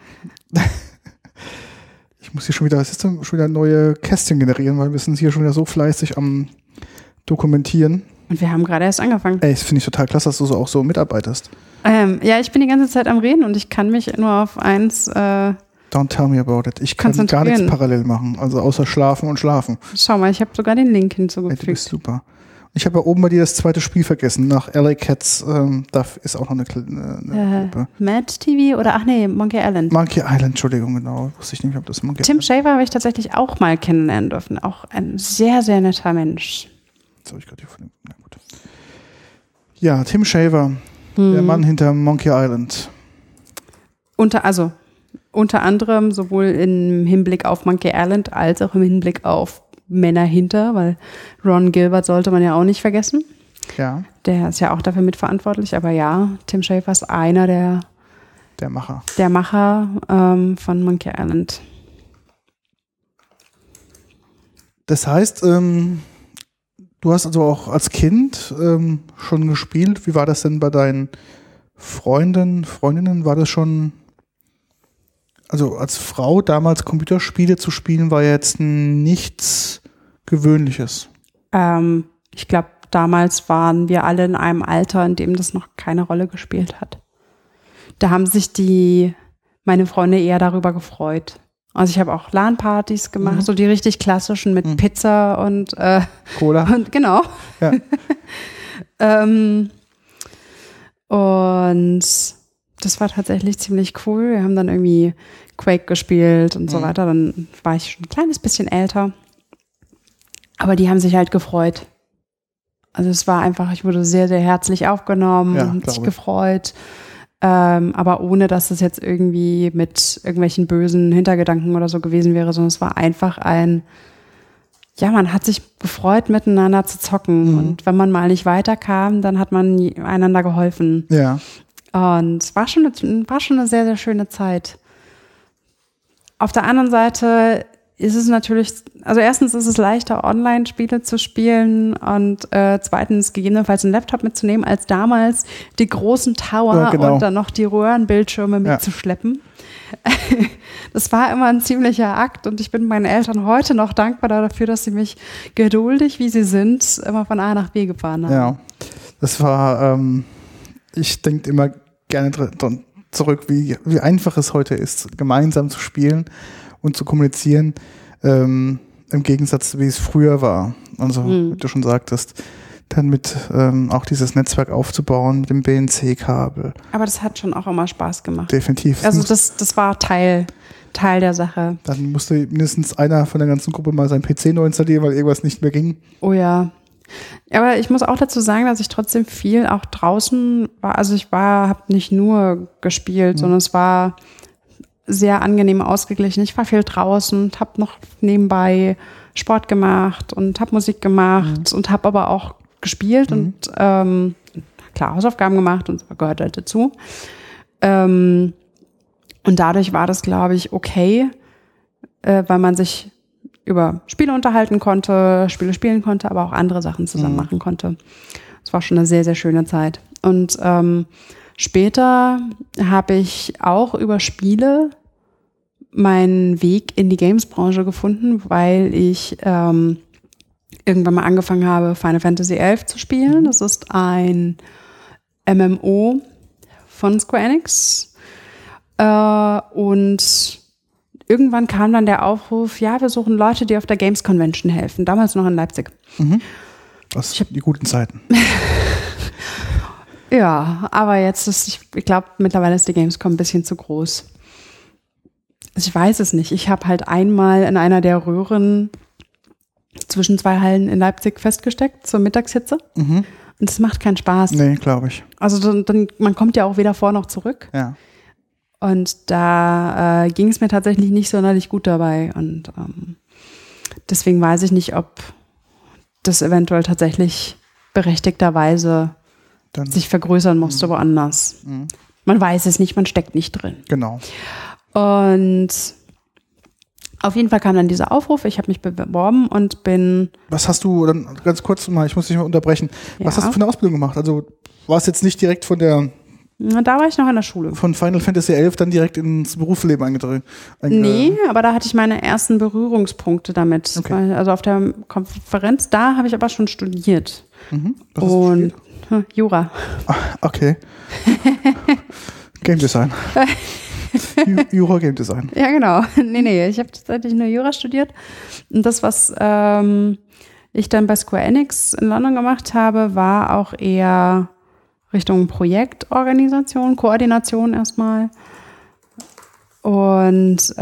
Ich muss hier schon wieder neue Kästchen generieren, weil wir sind hier schon wieder so fleißig am Dokumentieren. Und wir haben gerade erst angefangen. Ey, das finde ich total klasse, dass du auch so mitarbeitest. Ja, ich bin die ganze Zeit am Reden und ich kann mich nur auf eins Don't tell me about it. Ich kann gar nichts parallel machen, also außer schlafen und schlafen. Schau mal, ich habe sogar den Link hinzugefügt. Ey, du bist super. Ich habe ja oben bei dir das zweite Spiel vergessen. Nach LA Cats, da ist auch noch eine Gruppe. Mad TV oder, Monkey Island. Monkey Island, Entschuldigung, genau. Wusste ich nicht, ob das Monkey Tim Shaver habe ich tatsächlich auch mal kennenlernen dürfen. Auch ein sehr, sehr netter Mensch. Das habe ich gerade hier von dem. Na gut. Ja, Tim Shaver, der Mann hinter Monkey Island. Unter anderem sowohl im Hinblick auf Monkey Island als auch im Hinblick auf Männer hinter, weil Ron Gilbert sollte man ja auch nicht vergessen. Ja. Der ist ja auch dafür mitverantwortlich, aber ja, Tim Shafer ist einer der Macher von Monkey Island. Das heißt, du hast also auch als Kind schon gespielt. Wie war das denn bei deinen Freundinnen? War das schon, also als Frau damals Computerspiele zu spielen, war jetzt nichts Gewöhnliches? Ich glaube, damals waren wir alle in einem Alter, in dem das noch keine Rolle gespielt hat. Da haben sich meine Freunde eher darüber gefreut. Also ich habe auch LAN-Partys gemacht, so die richtig klassischen mit Pizza und Cola. Und genau. Ja. Und das war tatsächlich ziemlich cool. Wir haben dann irgendwie Quake gespielt und so weiter. Dann war ich schon ein kleines bisschen älter. Aber die haben sich halt gefreut. Also es war einfach, ich wurde sehr, sehr herzlich aufgenommen und sich gefreut. Aber ohne, dass es jetzt irgendwie mit irgendwelchen bösen Hintergedanken oder so gewesen wäre, sondern es war einfach man hat sich gefreut, miteinander zu zocken. Und wenn man mal nicht weiterkam, dann hat man einander geholfen. Ja. Und es war schon eine sehr, sehr schöne Zeit. Auf der anderen Seite ist es natürlich, also erstens ist es leichter, Online-Spiele zu spielen und zweitens gegebenenfalls einen Laptop mitzunehmen, als damals die großen Tower und dann noch die Röhrenbildschirme mitzuschleppen. Das war immer ein ziemlicher Akt und ich bin meinen Eltern heute noch dankbar dafür, dass sie mich geduldig, wie sie sind, immer von A nach B gefahren haben. Ja, das war, ich denke immer gerne zurück, wie einfach es heute ist, gemeinsam zu spielen und zu kommunizieren, im Gegensatz, wie es früher war. Also, wie du schon sagtest, dann mit auch dieses Netzwerk aufzubauen mit dem BNC-Kabel. Aber das hat schon auch immer Spaß gemacht. Definitiv. Also das war Teil der Sache. Dann musste mindestens einer von der ganzen Gruppe mal seinen PC neu installieren, weil irgendwas nicht mehr ging. Oh ja. Aber ich muss auch dazu sagen, dass ich trotzdem viel auch draußen war. Also ich habe nicht nur gespielt, sondern es war sehr angenehm ausgeglichen. Ich war viel draußen und habe noch nebenbei Sport gemacht und habe Musik gemacht und habe aber auch gespielt und klar Hausaufgaben gemacht und das gehört halt dazu. Und dadurch war das, glaube ich, okay, weil man sich über Spiele unterhalten konnte, Spiele spielen konnte, aber auch andere Sachen zusammen machen konnte. Es war schon eine sehr, sehr schöne Zeit. Und später habe ich auch über Spiele meinen Weg in die Games-Branche gefunden, weil ich irgendwann mal angefangen habe, Final Fantasy XI zu spielen. Das ist ein MMO von Square Enix. Und irgendwann kam dann der Aufruf, ja, wir suchen Leute, die auf der Games Convention helfen. Damals noch in Leipzig. Das sind die guten Zeiten. Ja, aber jetzt ist, ich glaube, mittlerweile ist die Gamescom ein bisschen zu groß. Also ich weiß es nicht. Ich habe halt einmal in einer der Röhren zwischen zwei Hallen in Leipzig festgesteckt zur Mittagshitze. Und das macht keinen Spaß. Nee, glaube ich. Also dann, man kommt ja auch weder vor noch zurück. Ja. Und da ging es mir tatsächlich nicht sonderlich gut dabei. Und deswegen weiß ich nicht, ob das eventuell tatsächlich berechtigterweise Dann, sich vergrößern musste woanders. Man weiß es nicht, man steckt nicht drin. genau. Und auf jeden Fall kam dann dieser Aufruf, ich habe mich beworben und bin... Was hast du, dann ganz kurz mal, ich muss dich mal unterbrechen, was hast du für eine Ausbildung gemacht? Also war es jetzt nicht direkt Da war ich noch in der Schule. von Final Fantasy XI dann direkt ins Berufsleben eingetreten? Nee, aber da hatte ich meine ersten Berührungspunkte damit. Okay. Also auf der Konferenz, da habe ich aber schon studiert. Was hast du studiert? Jura. Okay. Game Design. Jura Game Design. Ja, genau. Nee, ich habe tatsächlich nur Jura studiert. Und das, was ich dann bei Square Enix in London gemacht habe, war auch eher Richtung Projektorganisation, Koordination erstmal. Und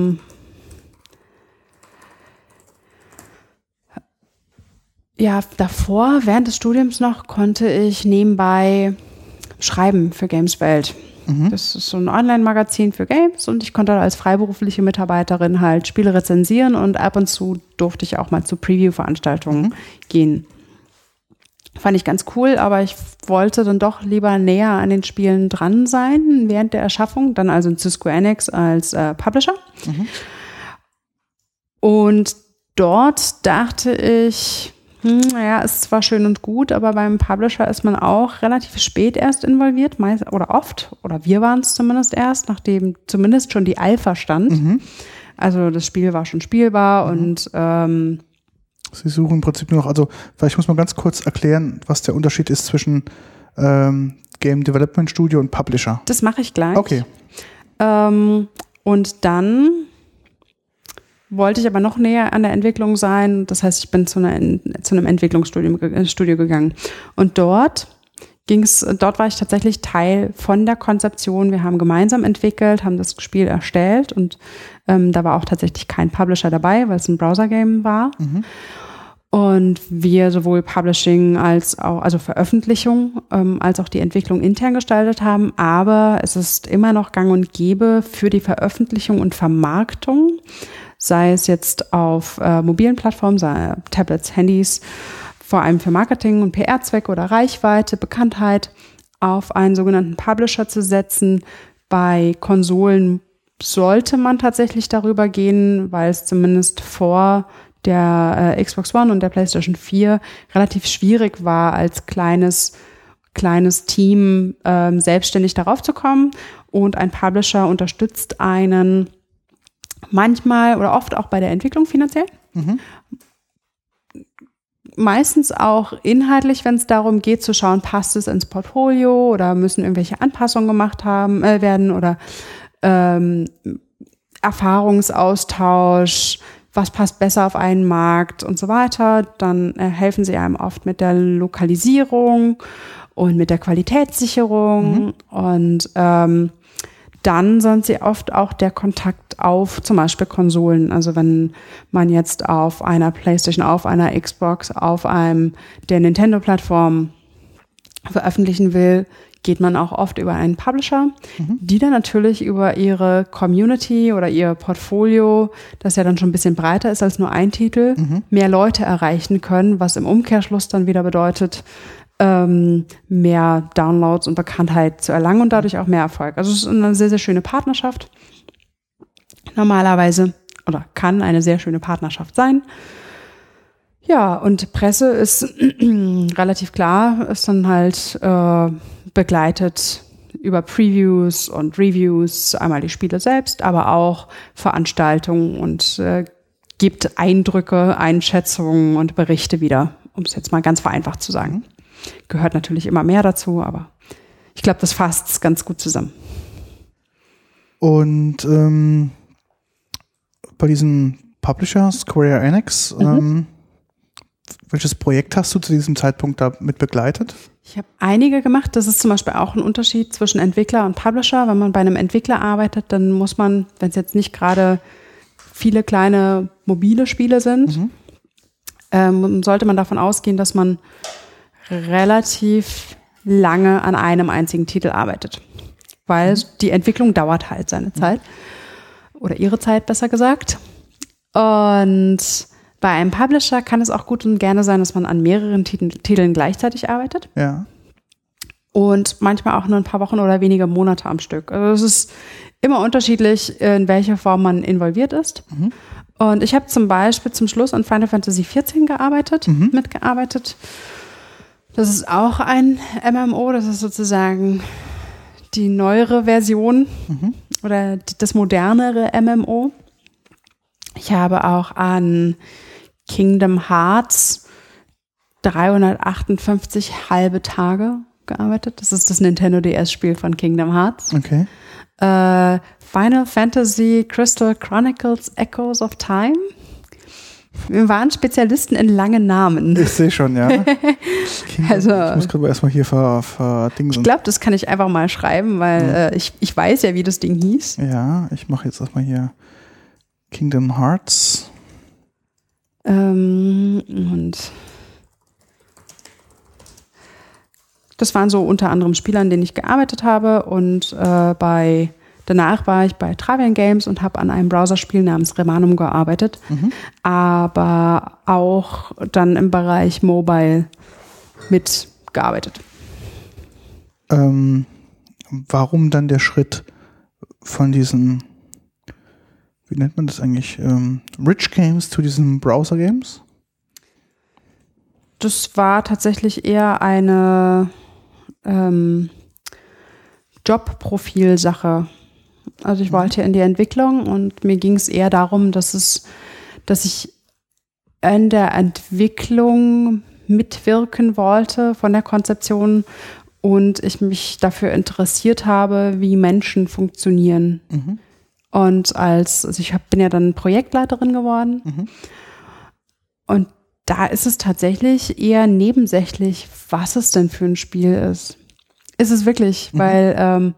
ja, davor, während des Studiums noch, konnte ich nebenbei schreiben für Gameswelt. Das ist so ein Online-Magazin für Games und ich konnte als freiberufliche Mitarbeiterin halt Spiele rezensieren und ab und zu durfte ich auch mal zu Preview-Veranstaltungen gehen. Fand ich ganz cool, aber ich wollte dann doch lieber näher an den Spielen dran sein während der Erschaffung, dann also zu Square Enix als Publisher. Und dort dachte ich, naja, ist zwar schön und gut, aber beim Publisher ist man auch relativ spät erst involviert, meist oder oft, oder wir waren es zumindest erst, nachdem zumindest schon die Alpha stand. Also das Spiel war schon spielbar und Sie suchen im Prinzip nur noch, also vielleicht muss man ganz kurz erklären, was der Unterschied ist zwischen Game Development Studio und Publisher. das mache ich gleich. Okay. Und dann wollte ich aber noch näher an der Entwicklung sein. Das heißt, ich bin zu einem Entwicklungsstudio gegangen. Und dort war ich tatsächlich Teil von der Konzeption. Wir haben gemeinsam entwickelt, haben das Spiel erstellt und da war auch tatsächlich kein Publisher dabei, weil es ein Browser-Game war. Und wir sowohl Publishing als auch, also Veröffentlichung, als auch die Entwicklung intern gestaltet haben. Aber es ist immer noch gang und gäbe für die Veröffentlichung und Vermarktung, sei es jetzt auf mobilen Plattformen, sei Tablets, Handys, vor allem für Marketing und PR-Zwecke oder Reichweite, Bekanntheit, auf einen sogenannten Publisher zu setzen. Bei Konsolen sollte man tatsächlich darüber gehen, weil es zumindest vor der Xbox One und der PlayStation 4 relativ schwierig war, als kleines Team selbstständig darauf zu kommen. Und ein Publisher unterstützt einen manchmal oder oft auch bei der Entwicklung finanziell. Meistens auch inhaltlich, wenn es darum geht zu schauen, passt es ins Portfolio oder müssen irgendwelche Anpassungen gemacht werden oder Erfahrungsaustausch, was passt besser auf einen Markt und so weiter. Dann helfen sie einem oft mit der Lokalisierung und mit der Qualitätssicherung und dann sind sie oft auch der Kontakt auf zum Beispiel Konsolen. Also wenn man jetzt auf einer PlayStation, auf einer Xbox, auf der Nintendo-Plattform veröffentlichen will, geht man auch oft über einen Publisher, die dann natürlich über ihre Community oder ihr Portfolio, das ja dann schon ein bisschen breiter ist als nur ein Titel, mehr Leute erreichen können, was im Umkehrschluss dann wieder bedeutet, mehr Downloads und Bekanntheit zu erlangen und dadurch auch mehr Erfolg. Also es ist eine sehr, sehr schöne Partnerschaft normalerweise oder kann eine sehr schöne Partnerschaft sein. Ja, und Presse ist relativ klar, ist dann halt begleitet über Previews und Reviews, einmal die Spiele selbst, aber auch Veranstaltungen und gibt Eindrücke, Einschätzungen und Berichte wieder, um es jetzt mal ganz vereinfacht zu sagen. Gehört natürlich immer mehr dazu, aber ich glaube, das fasst es ganz gut zusammen. Und bei diesem Publisher, Square Enix, welches Projekt hast du zu diesem Zeitpunkt da mit begleitet? Ich habe einige gemacht. Das ist zum Beispiel auch ein Unterschied zwischen Entwickler und Publisher. Wenn man bei einem Entwickler arbeitet, dann muss man, wenn es jetzt nicht gerade viele kleine mobile Spiele sind, sollte man davon ausgehen, dass man relativ lange an einem einzigen Titel arbeitet. Weil die Entwicklung dauert halt seine Zeit. Oder ihre Zeit, besser gesagt. Und bei einem Publisher kann es auch gut und gerne sein, dass man an mehreren Titeln gleichzeitig arbeitet. Ja. Und manchmal auch nur ein paar Wochen oder wenige Monate am Stück. Also es ist immer unterschiedlich, in welcher Form man involviert ist. Und ich habe zum Beispiel zum Schluss an Final Fantasy XIV mitgearbeitet. Das ist auch ein MMO, das ist sozusagen die neuere Version oder das modernere MMO. Ich habe auch an Kingdom Hearts 358 halbe Tage gearbeitet. Das ist das Nintendo DS-Spiel von Kingdom Hearts. Okay. Final Fantasy Crystal Chronicles Echoes of Time. Wir waren Spezialisten in langen Namen. Ich sehe schon, ja. Also, ich muss gerade erstmal hier verdingsen. Ich glaube, das kann ich einfach mal schreiben, weil ich weiß ja, wie das Ding hieß. Ja, ich mache jetzt erstmal hier Kingdom Hearts. Und das waren so unter anderem Spiele, an denen ich gearbeitet habe. Und danach war ich bei Travian Games und habe an einem Browserspiel namens Remanum gearbeitet. Aber auch dann im Bereich Mobile mitgearbeitet. Warum dann der Schritt von diesen, wie nennt man das eigentlich, Rich Games zu diesen Browser Games? Das war tatsächlich eher eine Jobprofil-Sache. Also ich wollte in die Entwicklung und mir ging es eher darum, dass ich in der Entwicklung mitwirken wollte von der Konzeption und ich mich dafür interessiert habe, wie Menschen funktionieren. Und bin ja dann Projektleiterin geworden. Und da ist es tatsächlich eher nebensächlich, was es denn für ein Spiel ist. Ist es wirklich, weil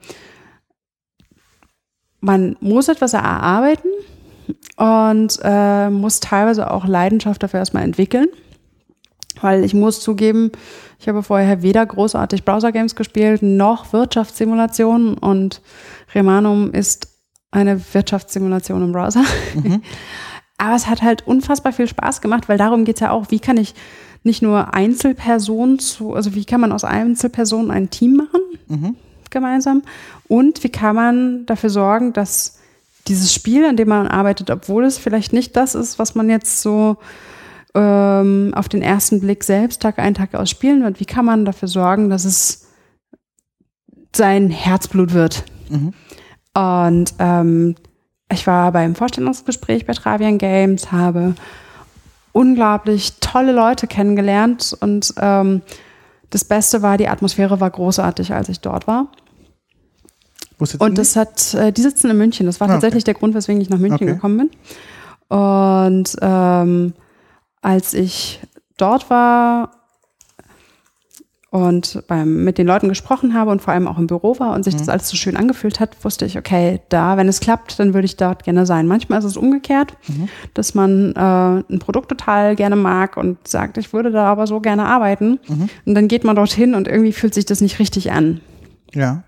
man muss etwas erarbeiten und muss teilweise auch Leidenschaft dafür erstmal entwickeln. Weil ich muss zugeben, ich habe vorher weder großartig Browser-Games gespielt, noch Wirtschaftssimulationen und Remanum ist eine Wirtschaftssimulation im Browser. Aber es hat halt unfassbar viel Spaß gemacht, weil darum geht es ja auch, wie kann ich nicht nur Einzelpersonen also wie kann man aus Einzelpersonen ein Team machen, gemeinsam, und wie kann man dafür sorgen, dass dieses Spiel, an dem man arbeitet, obwohl es vielleicht nicht das ist, was man jetzt so auf den ersten Blick selbst Tag ein, Tag aus spielen wird, wie kann man dafür sorgen, dass es sein Herzblut wird. Und ich war beim Vorstellungsgespräch bei Travian Games, habe unglaublich tolle Leute kennengelernt und das Beste war, die Atmosphäre war großartig, als ich dort war. Wo sitzen und das die sitzen in München. Das war tatsächlich der Grund, weswegen ich nach München gekommen bin. Und als ich dort war und mit den Leuten gesprochen habe und vor allem auch im Büro war und sich das alles so schön angefühlt hat, wusste ich, okay, wenn es klappt, dann würde ich dort gerne sein. Manchmal ist es umgekehrt, dass man ein Produkt total gerne mag und sagt, ich würde da aber so gerne arbeiten. Und dann geht man dorthin und irgendwie fühlt sich das nicht richtig an. Ja.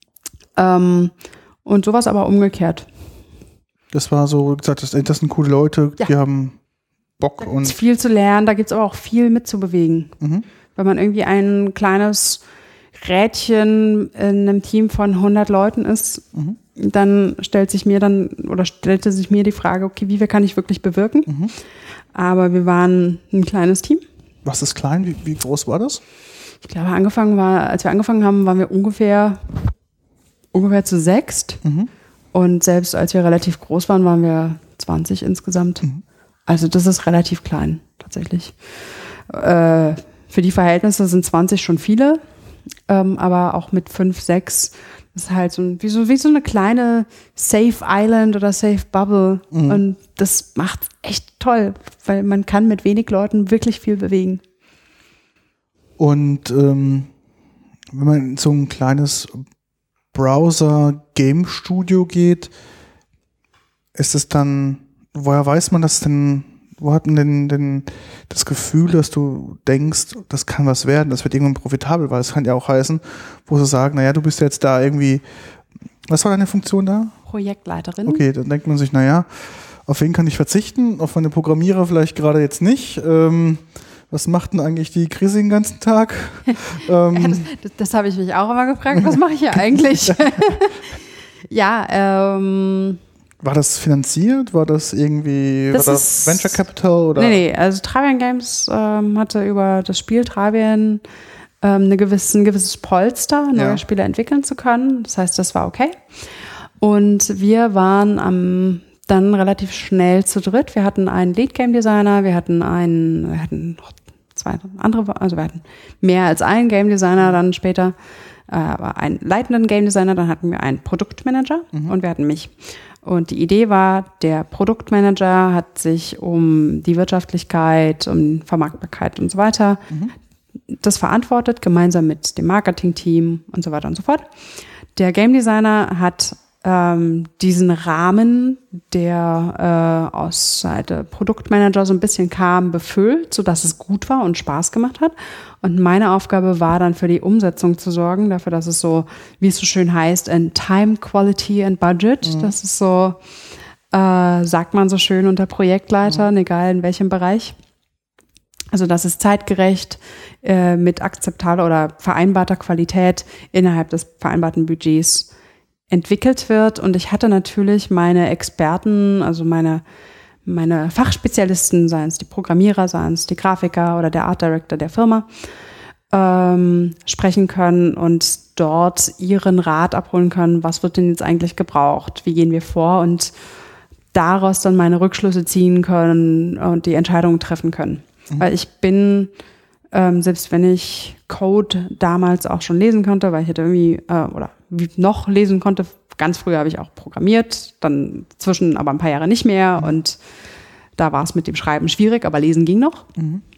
Und sowas aber umgekehrt. Das war so, wie gesagt, das sind coole Leute, die haben Bock. Da gibt's viel zu lernen, da gibt es aber auch viel mitzubewegen. Wenn man irgendwie ein kleines Rädchen in einem Team von 100 Leuten ist dann stellte sich mir die Frage, okay, wie viel kann ich wirklich bewirken? Aber wir waren ein kleines Team. Was ist klein? Wie groß war das? Ich glaube, als wir angefangen haben, waren wir ungefähr zu 6. Und selbst als wir relativ groß waren, waren wir 20 insgesamt. Also das ist relativ klein, tatsächlich. Für die Verhältnisse sind 20 schon viele, aber auch mit 5, 6 ist halt wie so eine kleine Safe Island oder Safe Bubble. Und das macht echt toll, weil man kann mit wenig Leuten wirklich viel bewegen. Und wenn man in so ein kleines Browser-Game-Studio geht, ist es dann, woher weiß man das denn, wo hat man denn das Gefühl, dass du denkst, das kann was werden, das wird irgendwann profitabel, weil es kann ja auch heißen, wo sie sagen, naja, du bist jetzt da irgendwie, was war deine Funktion da? Projektleiterin. Okay, dann denkt man sich, naja, auf wen kann ich verzichten, auf meine Programmierer vielleicht gerade jetzt nicht, was macht denn eigentlich die Krise den ganzen Tag? Das habe ich mich auch immer gefragt. Was mache ich hier eigentlich? War das finanziert? War das irgendwie Venture Capital? Oder? Nee, also Travian Games hatte über das Spiel Travian ein gewisses Polster, neue Spiele entwickeln zu können. Das heißt, das war okay. Und wir waren dann relativ schnell zu dritt. Wir hatten einen Lead Game Designer, wir hatten noch zwei andere, also wir hatten mehr als einen Game Designer dann später, aber einen leitenden Game Designer, dann hatten wir einen Produktmanager und wir hatten mich. Und die Idee war, der Produktmanager hat sich um die Wirtschaftlichkeit, um Vermarktbarkeit und so weiter das verantwortet, gemeinsam mit dem Marketing-Team und so weiter und so fort. Der Game Designer hat diesen Rahmen, der aus Seite Produktmanager so ein bisschen kam, befüllt, sodass es gut war und Spaß gemacht hat. Und meine Aufgabe war dann für die Umsetzung zu sorgen, dafür, dass es so, wie es so schön heißt, in Time, Quality and Budget. Das ist so, sagt man so schön unter Projektleitern, egal in welchem Bereich. Also dass es zeitgerecht mit akzeptabler oder vereinbarter Qualität innerhalb des vereinbarten Budgets entwickelt wird. Und ich hatte natürlich meine Experten, also meine Fachspezialisten, seien es die Programmierer, seien es die Grafiker oder der Art Director der Firma, sprechen können und dort ihren Rat abholen können, was wird denn jetzt eigentlich gebraucht, wie gehen wir vor und daraus dann meine Rückschlüsse ziehen können und die Entscheidungen treffen können. Weil ich bin, selbst wenn ich Code damals auch schon lesen konnte, weil ich hätte irgendwie, oder noch lesen konnte, ganz früh habe ich auch programmiert, dann zwischen aber ein paar Jahre nicht mehr und da war es mit dem Schreiben schwierig, aber lesen ging noch.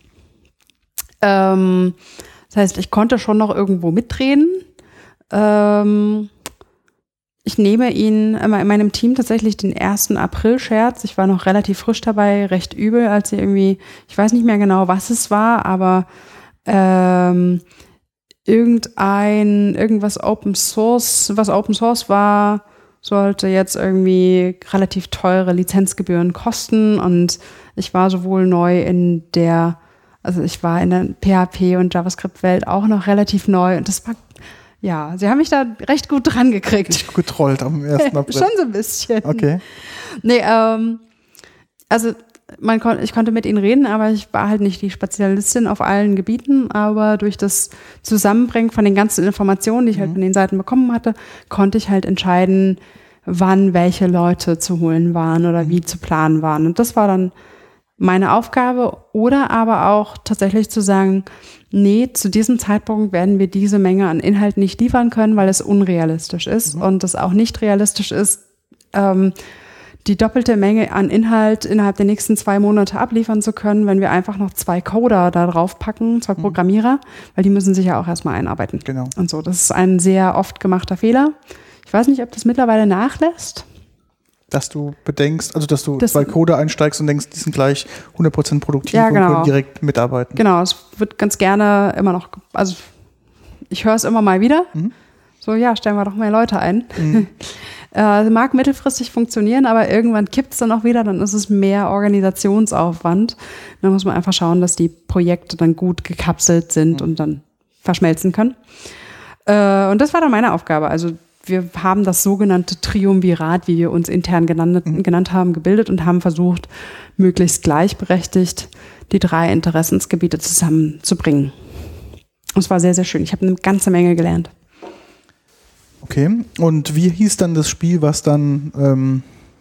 Das heißt, ich konnte schon noch irgendwo mitreden. Ich nehme ihn immer in meinem Team tatsächlich den 1. April-Scherz. Ich war noch relativ frisch dabei, recht übel, als sie irgendwie, ich weiß nicht mehr genau, was es war, aber irgendwas Open Source war, sollte jetzt irgendwie relativ teure Lizenzgebühren kosten und ich war sowohl neu ich war in der PHP und JavaScript-Welt auch noch relativ neu und das war, ja, sie haben mich da recht gut dran gekriegt. Nicht getrollt am 1. April. Schon so ein bisschen. Okay. Nee, also ich konnte mit ihnen reden, aber ich war halt nicht die Spezialistin auf allen Gebieten. Aber durch das Zusammenbringen von den ganzen Informationen, die ich halt von den Seiten bekommen hatte, konnte ich halt entscheiden, wann welche Leute zu holen waren oder wie zu planen waren. Und das war dann meine Aufgabe. Oder aber auch tatsächlich zu sagen, nee, zu diesem Zeitpunkt werden wir diese Menge an Inhalt nicht liefern können, weil es unrealistisch ist und es auch nicht realistisch ist, die doppelte Menge an Inhalt innerhalb der nächsten 2 Monate abliefern zu können, wenn wir einfach noch 2 Coder da drauf packen, 2 Programmierer, weil die müssen sich ja auch erstmal einarbeiten. Genau. Und so, das ist ein sehr oft gemachter Fehler. Ich weiß nicht, ob das mittlerweile nachlässt. Dass du bedenkst, also dass du 2 Coder einsteigst und denkst, die sind gleich 100% produktiv und können direkt mitarbeiten. Genau, es wird ganz gerne immer noch, also ich höre es immer mal wieder. So, ja, stellen wir doch mehr Leute ein. Mag mittelfristig funktionieren, aber irgendwann kippt es dann auch wieder, dann ist es mehr Organisationsaufwand. Dann muss man einfach schauen, dass die Projekte dann gut gekapselt sind und dann verschmelzen können. Und das war dann meine Aufgabe. Also wir haben das sogenannte Triumvirat, wie wir uns intern genannt haben, gebildet und haben versucht, möglichst gleichberechtigt die 3 Interessensgebiete zusammenzubringen. Und es war sehr, sehr schön. Ich habe eine ganze Menge gelernt. Okay, und wie hieß dann das Spiel, was dann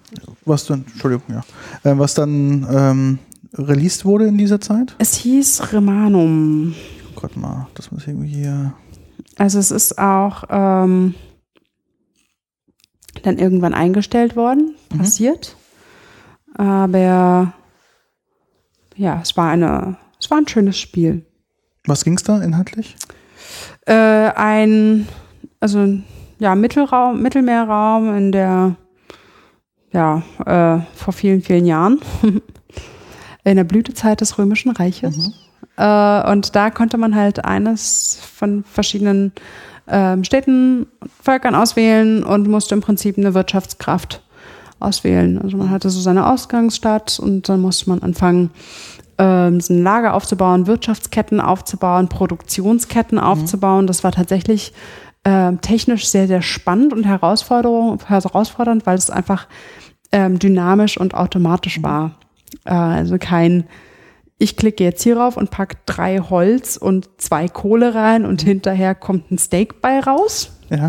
released wurde in dieser Zeit? Es hieß Remanum. Oh Gott mal, das muss irgendwie hier... Also es ist auch dann irgendwann eingestellt worden, passiert. Aber ja, es war ein schönes Spiel. Was ging es da inhaltlich? Mittelmeerraum in der, vor vielen, vielen Jahren, in der Blütezeit des Römischen Reiches. Und da konnte man halt eines von verschiedenen Städten, Völkern auswählen und musste im Prinzip eine Wirtschaftskraft auswählen. Also man hatte so seine Ausgangsstadt und dann musste man anfangen, ein Lager aufzubauen, Wirtschaftsketten aufzubauen, Produktionsketten aufzubauen. Das war tatsächlich technisch sehr, sehr spannend und herausfordernd, weil es einfach dynamisch und automatisch war. Also kein, ich klicke jetzt hier rauf und packe 3 Holz und 2 Kohle rein und hinterher kommt ein Steak bei raus. Ja.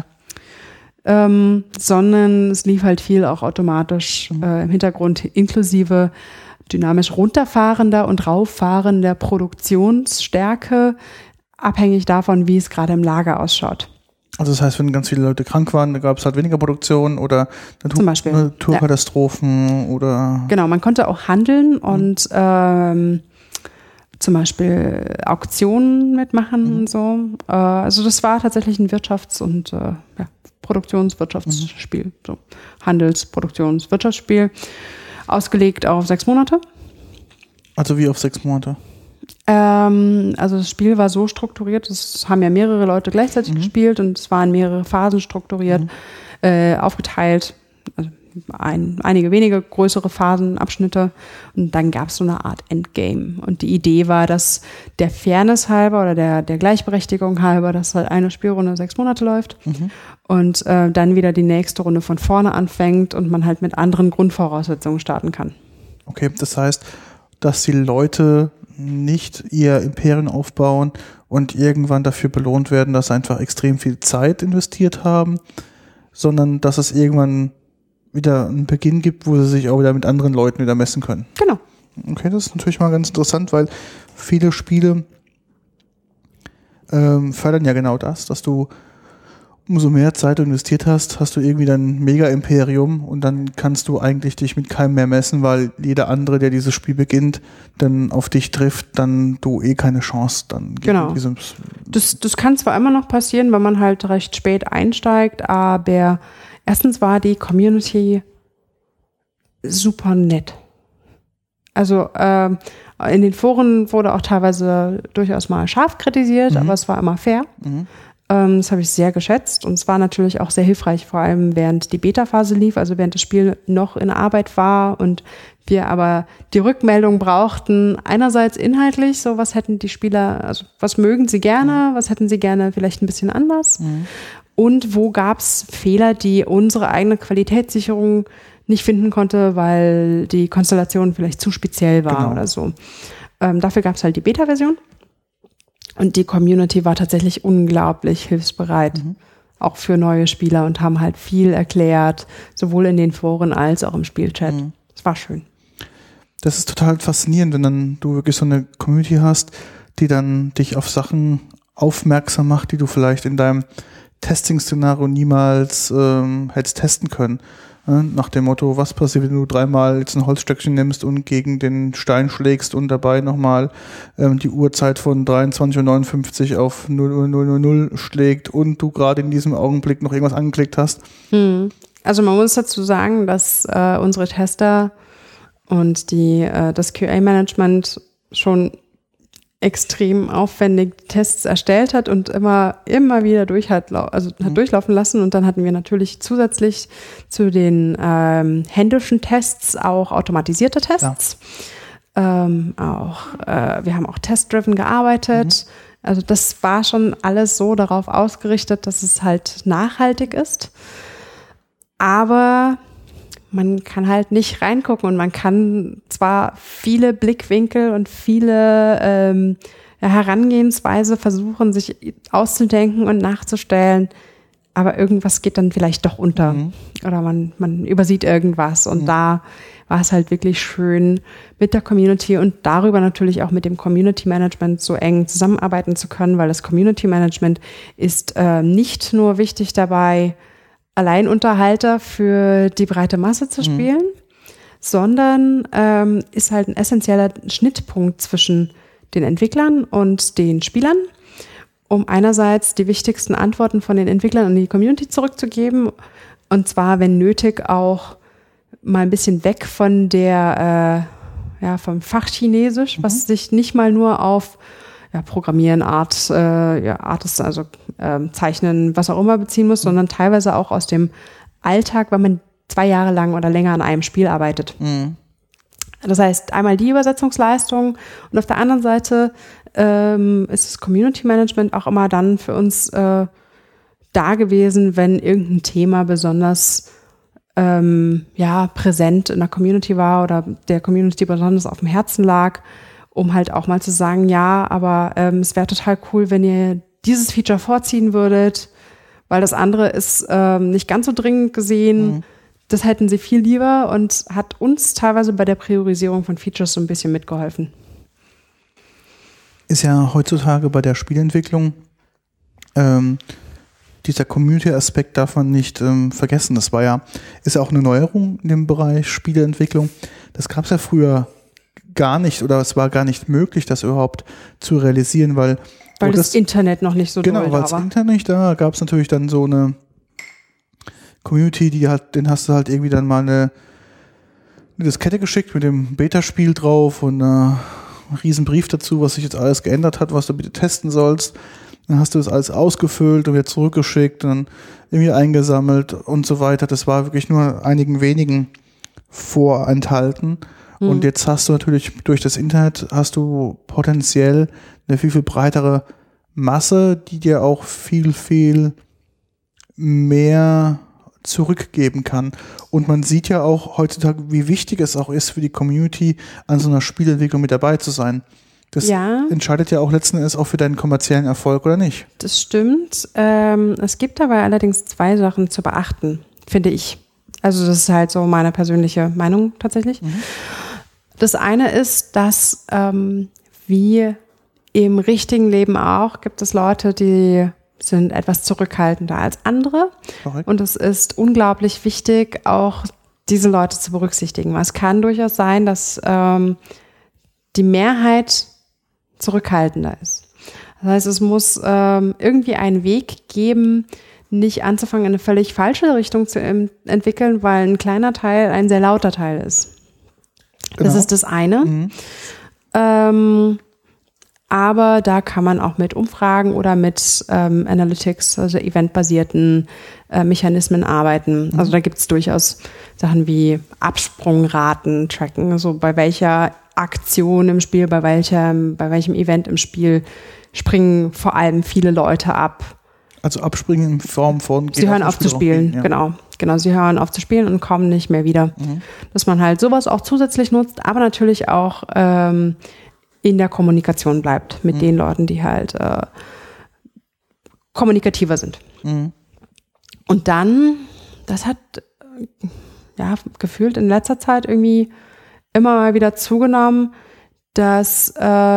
Sondern es lief halt viel auch automatisch im Hintergrund, inklusive dynamisch runterfahrender und rauffahrender Produktionsstärke, abhängig davon, wie es gerade im Lager ausschaut. Also das heißt, wenn ganz viele Leute krank waren, da gab es halt weniger Produktion oder Naturkatastrophen oder... Genau, man konnte auch handeln und zum Beispiel Auktionen mitmachen und so. Also das war tatsächlich ein Wirtschafts- und Wirtschaftsspiel. So Handels-, ausgelegt auf 6 Monate. Also wie auf 6 Monate? Also das Spiel war so strukturiert, es haben ja mehrere Leute gleichzeitig gespielt und es waren mehrere Phasen strukturiert, aufgeteilt. Also einige wenige größere Phasenabschnitte und dann gab es so eine Art Endgame. Und die Idee war, dass der Fairness halber oder der Gleichberechtigung halber, dass halt eine Spielrunde 6 Monate läuft und dann wieder die nächste Runde von vorne anfängt und man halt mit anderen Grundvoraussetzungen starten kann. Okay, das heißt, dass die Leute nicht ihr Imperium aufbauen und irgendwann dafür belohnt werden, dass sie einfach extrem viel Zeit investiert haben, sondern dass es irgendwann wieder einen Beginn gibt, wo sie sich auch wieder mit anderen Leuten wieder messen können. Genau. Okay, das ist natürlich mal ganz interessant, weil viele Spiele fördern ja genau das, dass du umso mehr Zeit du investiert hast, hast du irgendwie dein Mega-Imperium und dann kannst du eigentlich dich mit keinem mehr messen, weil jeder andere, der dieses Spiel beginnt, dann auf dich trifft, dann du keine Chance dann genau. Das kann zwar immer noch passieren, wenn man halt recht spät einsteigt, aber erstens war die Community super nett. Also in den Foren wurde auch teilweise durchaus mal scharf kritisiert, aber es war immer fair. Das habe ich sehr geschätzt und es war natürlich auch sehr hilfreich, vor allem während die Beta-Phase lief, also während das Spiel noch in Arbeit war und wir aber die Rückmeldung brauchten, einerseits inhaltlich, so was hätten die Spieler, also was mögen sie gerne, was hätten sie gerne vielleicht ein bisschen anders und wo gab es Fehler, die unsere eigene Qualitätssicherung nicht finden konnte, weil die Konstellation vielleicht zu speziell war oder so. Dafür gab es halt die Beta-Version. Und die Community war tatsächlich unglaublich hilfsbereit, auch für neue Spieler und haben halt viel erklärt, sowohl in den Foren als auch im Spielchat. Es war schön. Das ist total faszinierend, wenn dann du wirklich so eine Community hast, die dann dich auf Sachen aufmerksam macht, die du vielleicht in deinem Testing-Szenario niemals hättest testen können. Nach dem Motto, was passiert, wenn du 3-mal jetzt ein Holzstöckchen nimmst und gegen den Stein schlägst und dabei nochmal die Uhrzeit von 23:59 Uhr auf 00:00 schlägt und du gerade in diesem Augenblick noch irgendwas angeklickt hast. Also man muss dazu sagen, dass unsere Tester und das QA-Management schon extrem aufwendig Tests erstellt hat und immer wieder durchlaufen lassen. Und dann hatten wir natürlich zusätzlich zu den händischen Tests auch automatisierte Tests. Wir haben auch test-driven gearbeitet. Also das war schon alles so darauf ausgerichtet, dass es halt nachhaltig ist. Aber man kann halt nicht reingucken und man kann zwar viele Blickwinkel und viele Herangehensweise versuchen, sich auszudenken und nachzustellen, aber irgendwas geht dann vielleicht doch unter oder man übersieht irgendwas und da war es halt wirklich schön, mit der Community und darüber natürlich auch mit dem Community Management so eng zusammenarbeiten zu können, weil das Community Management ist nicht nur wichtig dabei, Alleinunterhalter für die breite Masse zu spielen, sondern ist halt ein essentieller Schnittpunkt zwischen den Entwicklern und den Spielern, um einerseits die wichtigsten Antworten von den Entwicklern an die Community zurückzugeben und zwar, wenn nötig, auch mal ein bisschen weg von der vom Fachchinesisch, was sich nicht mal nur auf Programmieren, Artists, also Zeichnen, was auch immer beziehen muss, sondern teilweise auch aus dem Alltag, wenn man 2 Jahre lang oder länger an einem Spiel arbeitet. Das heißt, einmal die Übersetzungsleistung und auf der anderen Seite ist das Community Management auch immer dann für uns da gewesen, wenn irgendein Thema besonders präsent in der Community war oder der Community besonders auf dem Herzen lag, um halt auch mal zu sagen, ja, aber es wäre total cool, wenn ihr dieses Feature vorziehen würdet, weil das andere ist nicht ganz so dringend gesehen. Das hätten sie viel lieber und hat uns teilweise bei der Priorisierung von Features so ein bisschen mitgeholfen. Ist ja heutzutage bei der Spielentwicklung dieser Community-Aspekt darf man nicht vergessen. Das ist ja auch eine Neuerung in dem Bereich Spieleentwicklung. Das gab es ja früher gar nicht oder es war gar nicht möglich, das überhaupt zu realisieren, weil das Internet noch nicht so doll da war. Genau, weil das Internet nicht da gab es natürlich dann so eine Community, den hast du halt irgendwie dann mal eine Diskette geschickt mit dem Beta-Spiel drauf und einen riesen Brief dazu, was sich jetzt alles geändert hat, was du bitte testen sollst. Dann hast du das alles ausgefüllt und wieder zurückgeschickt und dann irgendwie eingesammelt und so weiter. Das war wirklich nur einigen wenigen vorenthalten. Und jetzt hast du natürlich durch das Internet potenziell eine viel, viel breitere Masse, die dir auch viel, viel mehr zurückgeben kann. Und man sieht ja auch heutzutage, wie wichtig es auch ist für die Community, an so einer Spielentwicklung mit dabei zu sein. Das entscheidet ja auch letzten Endes auch für deinen kommerziellen Erfolg, oder nicht? Das stimmt. Es gibt dabei allerdings 2 Sachen zu beachten, finde ich. Also das ist halt so meine persönliche Meinung tatsächlich. Das eine ist, dass wie im richtigen Leben auch, gibt es Leute, die sind etwas zurückhaltender als andere. Correct. Und es ist unglaublich wichtig, auch diese Leute zu berücksichtigen. Es kann durchaus sein, dass die Mehrheit zurückhaltender ist. Das heißt, es muss irgendwie einen Weg geben, nicht anzufangen, in eine völlig falsche Richtung zu entwickeln, weil ein kleiner Teil ein sehr lauter Teil ist. Genau. Das ist das eine. Aber da kann man auch mit Umfragen oder mit Analytics, also eventbasierten Mechanismen arbeiten. Also da gibt es durchaus Sachen wie Absprungraten tracken, also bei welcher Aktion im Spiel, bei welchem Event im Spiel springen vor allem viele Leute ab. Also abspringen in Form von... Sie hören auf zu spielen, ja. Genau, sie hören auf zu spielen und kommen nicht mehr wieder. Dass man halt sowas auch zusätzlich nutzt, aber natürlich auch in der Kommunikation bleibt mit den Leuten, die halt kommunikativer sind. Und dann, das hat gefühlt in letzter Zeit irgendwie immer mal wieder zugenommen, dass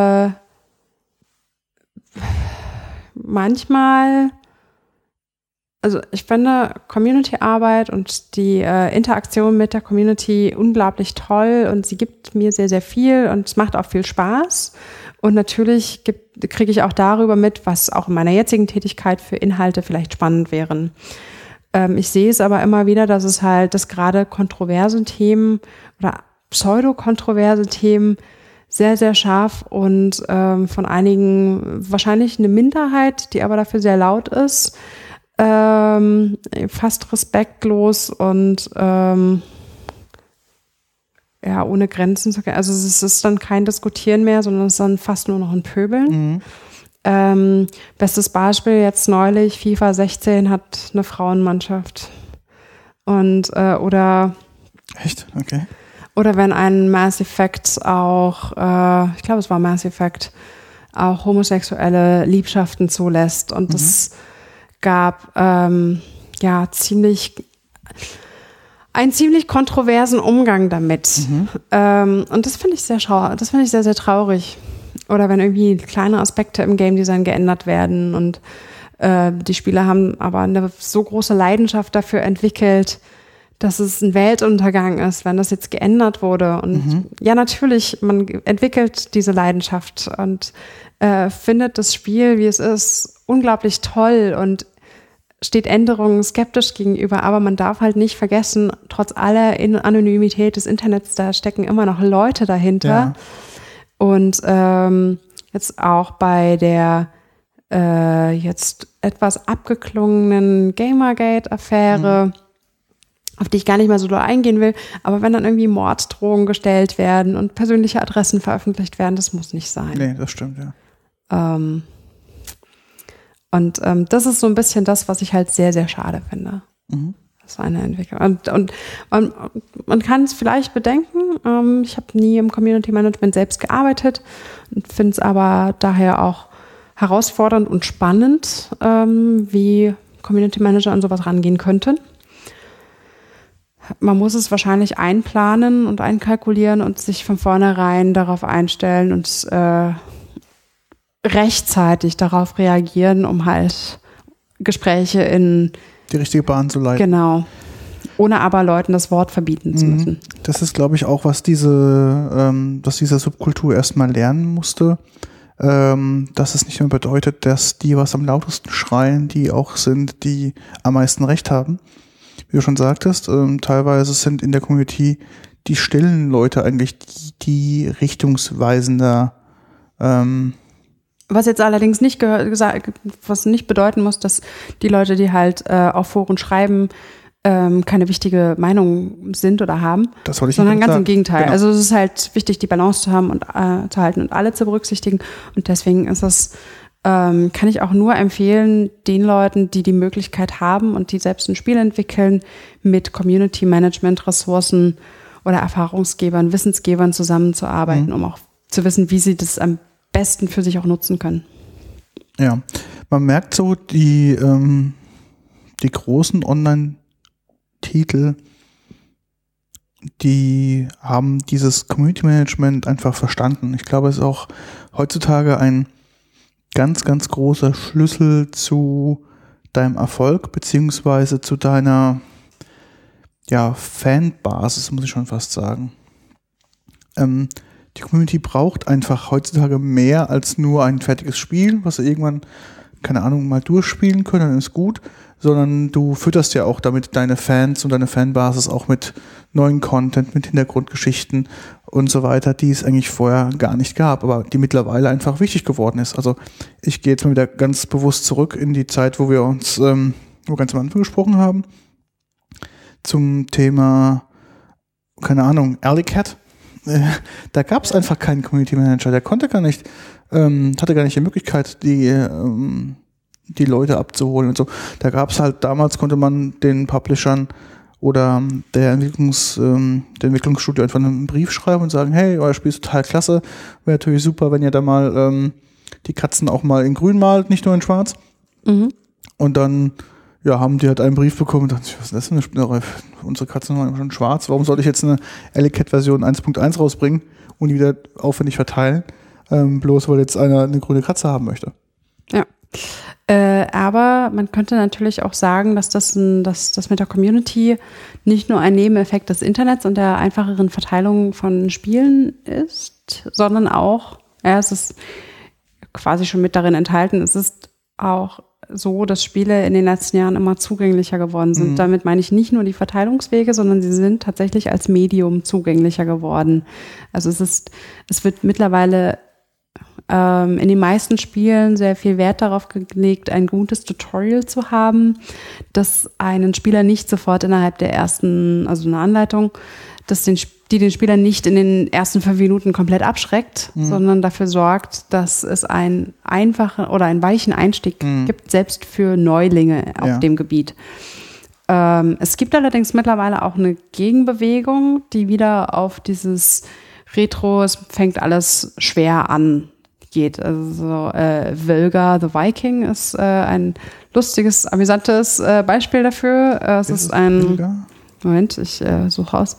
manchmal, also ich finde Community-Arbeit und die Interaktion mit der Community unglaublich toll und sie gibt mir sehr, sehr viel und es macht auch viel Spaß. Und natürlich kriege ich auch darüber mit, was auch in meiner jetzigen Tätigkeit für Inhalte vielleicht spannend wären. Ich sehe es aber immer wieder, dass gerade kontroverse Themen oder pseudo-kontroverse Themen sehr, sehr scharf und von einigen wahrscheinlich eine Minderheit, die aber dafür sehr laut ist, fast respektlos und ohne Grenzen zu kennen. Also es ist dann kein Diskutieren mehr, sondern es ist dann fast nur noch ein Pöbeln. Bestes Beispiel jetzt neulich, FIFA 16 hat eine Frauenmannschaft. Und oder Echt? Okay. Oder wenn ein Mass Effect auch, ich glaube, es war Mass Effect, auch homosexuelle Liebschaften zulässt. Und es gab einen ziemlich kontroversen Umgang damit. Und das finde ich sehr sehr, sehr traurig. Oder wenn irgendwie kleine Aspekte im Game Design geändert werden und die Spieler haben aber eine so große Leidenschaft dafür entwickelt, dass es ein Weltuntergang ist, wenn das jetzt geändert wurde. Und ja, natürlich, man entwickelt diese Leidenschaft und findet das Spiel, wie es ist, unglaublich toll und steht Änderungen skeptisch gegenüber. Aber man darf halt nicht vergessen, trotz aller Anonymität des Internets, da stecken immer noch Leute dahinter. Ja. Und jetzt auch bei der jetzt etwas abgeklungenen Gamergate-Affäre, auf die ich gar nicht mehr so doll eingehen will, aber wenn dann irgendwie Morddrohungen gestellt werden und persönliche Adressen veröffentlicht werden, das muss nicht sein. Nee, das stimmt, ja. Das ist so ein bisschen das, was ich halt sehr, sehr schade finde. Das war eine Entwicklung. Und man kann es vielleicht bedenken, ich habe nie im Community Management selbst gearbeitet und finde es aber daher auch herausfordernd und spannend, wie Community Manager an sowas rangehen könnten. Man muss es wahrscheinlich einplanen und einkalkulieren und sich von vornherein darauf einstellen und rechtzeitig darauf reagieren, um halt Gespräche in die richtige Bahn zu leiten. Genau. Ohne aber Leuten das Wort verbieten zu müssen. Das ist, glaube ich, auch, was diese Subkultur erstmal lernen musste. Dass es nicht mehr bedeutet, dass die, was am lautesten schreien, die auch sind, die am meisten Recht haben. Wie du schon sagtest, teilweise sind in der Community die stillen Leute eigentlich die richtungsweisender. Was jetzt allerdings was nicht bedeuten muss, dass die Leute, die halt auf Foren schreiben, keine wichtige Meinung sind oder haben. Das wollte ich sondern nicht ganz sagen. Im Gegenteil. Genau. Also es ist halt wichtig, die Balance zu haben und zu halten und alle zu berücksichtigen. Und deswegen ist es kann ich auch nur empfehlen, den Leuten, die die Möglichkeit haben und die selbst ein Spiel entwickeln, mit Community-Management-Ressourcen oder Erfahrungsgebern, Wissensgebern zusammenzuarbeiten, um auch zu wissen, wie sie das am besten für sich auch nutzen können. Ja, man merkt so, die großen Online-Titel, die haben dieses Community-Management einfach verstanden. Ich glaube, es ist auch heutzutage ein ganz, ganz großer Schlüssel zu deinem Erfolg, beziehungsweise zu deiner Fanbasis, muss ich schon fast sagen. Die Community braucht einfach heutzutage mehr als nur ein fertiges Spiel, was sie irgendwann, keine Ahnung, mal durchspielen können, dann ist gut, sondern du fütterst ja auch damit deine Fans und deine Fanbasis auch mit neuen Content, mit Hintergrundgeschichten und so weiter, die es eigentlich vorher gar nicht gab, aber die mittlerweile einfach wichtig geworden ist. Also ich gehe jetzt mal wieder ganz bewusst zurück in die Zeit, wo wir uns, wo ganz am Anfang gesprochen haben, zum Thema, keine Ahnung, Alley Cat. Da gab es einfach keinen Community Manager, der konnte gar nicht, hatte gar nicht die Möglichkeit, die Leute abzuholen und so. Da gab es halt, damals konnte man den Publishern oder der Entwicklungsstudio einfach einen Brief schreiben und sagen, hey, euer Spiel ist total klasse, wäre natürlich super, wenn ihr da mal die Katzen auch mal in grün malt, nicht nur in schwarz. Und dann haben die halt einen Brief bekommen und dachten, was ist das denn? Unsere Katzen waren schon schwarz, warum soll ich jetzt eine Alley Cat Version 1.1 rausbringen und die wieder aufwendig verteilen, bloß weil jetzt einer eine grüne Katze haben möchte. Ja. Aber man könnte natürlich auch sagen, dass das mit der Community nicht nur ein Nebeneffekt des Internets und der einfacheren Verteilung von Spielen ist, sondern auch, es ist quasi schon mit darin enthalten, es ist auch so, dass Spiele in den letzten Jahren immer zugänglicher geworden sind. Damit meine ich nicht nur die Verteilungswege, sondern sie sind tatsächlich als Medium zugänglicher geworden. Also es wird mittlerweile in den meisten Spielen sehr viel Wert darauf gelegt, ein gutes Tutorial zu haben, das einen Spieler nicht sofort innerhalb der ersten, also eine Anleitung, die den Spieler nicht in den ersten 5 Minuten komplett abschreckt, sondern dafür sorgt, dass es einen einfachen oder einen weichen Einstieg gibt, selbst für Neulinge auf dem Gebiet. Es gibt allerdings mittlerweile auch eine Gegenbewegung, die wieder auf dieses Retro, es fängt alles schwer an, geht. Also Völga the Viking ist ein lustiges, amüsantes Beispiel dafür. Es ist ein Völga? Moment, ich suche aus.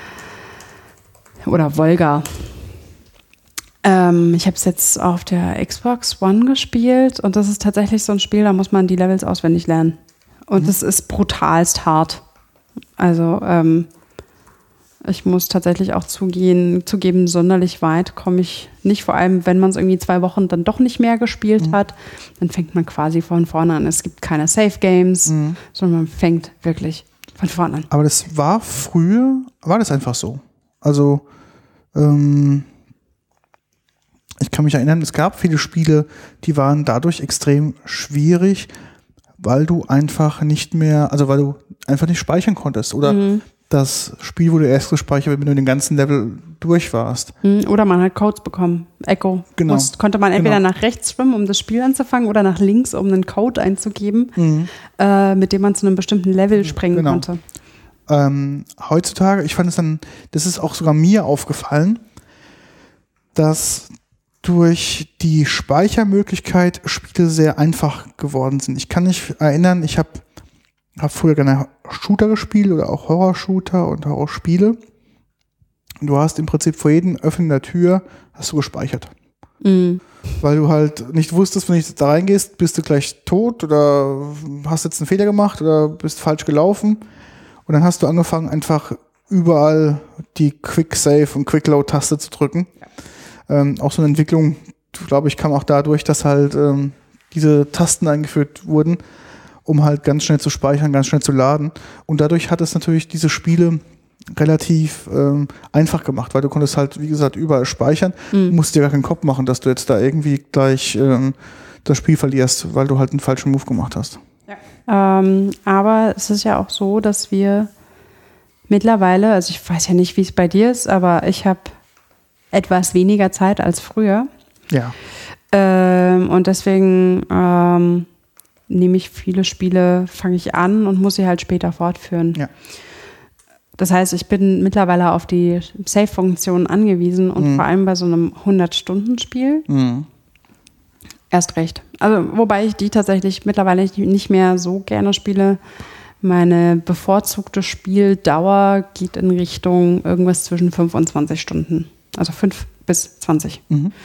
Oder Volga. Ich habe es jetzt auf der Xbox One gespielt und das ist tatsächlich so ein Spiel, da muss man die Levels auswendig lernen. Und es ist brutalst hart. Also ich muss tatsächlich auch zugeben, sonderlich weit komme ich nicht. Vor allem, wenn man es irgendwie 2 Wochen dann doch nicht mehr gespielt hat, dann fängt man quasi von vorne an. Es gibt keine Safe Games, sondern man fängt wirklich von vorne an. Aber das war früher, war das einfach so. Also ich kann mich erinnern, es gab viele Spiele, die waren dadurch extrem schwierig, weil du einfach nicht speichern konntest. Oder das Spiel wurde erst gespeichert, wenn du den ganzen Level durch warst. Oder man hat Codes bekommen. Echo. Genau. Konnte man entweder nach rechts schwimmen, um das Spiel anzufangen, oder nach links, um einen Code einzugeben, mit dem man zu einem bestimmten Level springen konnte. Heutzutage, ich fand es dann, das ist auch sogar mir aufgefallen, dass durch die Speichermöglichkeit Spiele sehr einfach geworden sind. Ich kann mich erinnern, ich habe früher gerne Shooter gespielt oder auch Horror-Shooter und Horrorspiele. Du hast im Prinzip vor jedem Öffnen der Tür hast du gespeichert. Weil du halt nicht wusstest, wenn du da reingehst, bist du gleich tot oder hast jetzt einen Fehler gemacht oder bist falsch gelaufen. Und dann hast du angefangen, einfach überall die Quick-Save und Quick-Load-Taste zu drücken. Auch so eine Entwicklung, glaube ich, kam auch dadurch, dass halt diese Tasten eingeführt wurden, um halt ganz schnell zu speichern, ganz schnell zu laden. Und dadurch hat es natürlich diese Spiele relativ einfach gemacht, weil du konntest halt, wie gesagt, überall speichern, musst dir gar keinen Kopf machen, dass du jetzt da irgendwie gleich das Spiel verlierst, weil du halt einen falschen Move gemacht hast. Ja. Aber es ist ja auch so, dass wir mittlerweile, also ich weiß ja nicht, wie es bei dir ist, aber ich habe etwas weniger Zeit als früher. Ja. Und deswegen nehme ich viele Spiele, fange ich an und muss sie halt später fortführen. Ja. Das heißt, ich bin mittlerweile auf die Save-Funktion angewiesen und vor allem bei so einem 100-Stunden-Spiel erst recht. Also wobei ich die tatsächlich mittlerweile nicht mehr so gerne spiele. Meine bevorzugte Spieldauer geht in Richtung irgendwas zwischen 5 und 20 Stunden. Also 5 bis 20.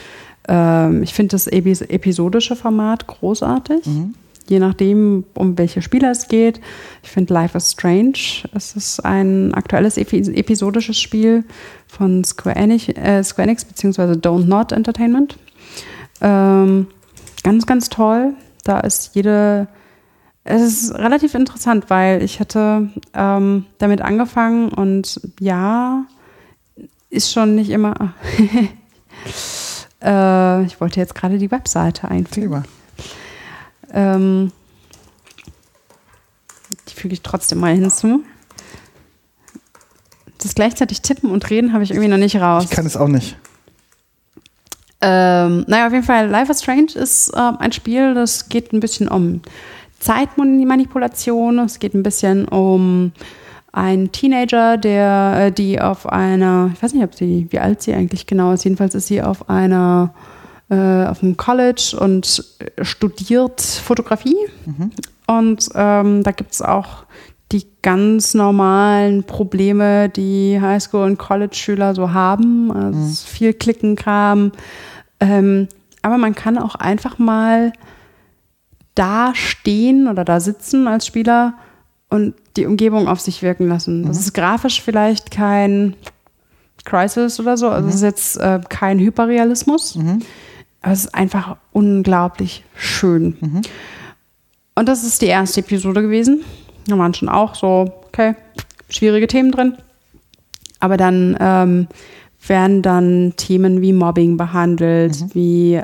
Ich finde das episodische Format großartig. Je nachdem, um welche Spieler es geht. Ich finde Life is Strange. Es ist ein aktuelles episodisches Spiel von Square Enix beziehungsweise Don't Not Entertainment. Ganz, ganz toll. Da ist es ist relativ interessant, weil ich hatte damit angefangen und ja, ist schon nicht immer. Ich wollte jetzt gerade die Webseite einfügen. Die füge ich trotzdem mal hinzu. Das gleichzeitig tippen und reden habe ich irgendwie noch nicht raus. Ich kann es auch nicht. Naja, auf jeden Fall, Life is Strange ist ein Spiel, das geht ein bisschen um Zeitmanipulation. Es geht ein bisschen um einen Teenager, die auf einer, ich weiß nicht, wie alt sie eigentlich genau ist, jedenfalls ist sie auf einem College und studiert Fotografie. Und da gibt es auch die ganz normalen Probleme, die Highschool- und College-Schüler so haben. Also viel Klickenkram. Aber man kann auch einfach mal da stehen oder da sitzen als Spieler und die Umgebung auf sich wirken lassen. Das ist grafisch vielleicht kein Crysis oder so. Also es ist jetzt kein Hyperrealismus. Aber es ist einfach unglaublich schön. Und das ist die erste Episode gewesen. Da waren schon auch so, okay, schwierige Themen drin. Aber dann werden dann Themen wie Mobbing behandelt, wie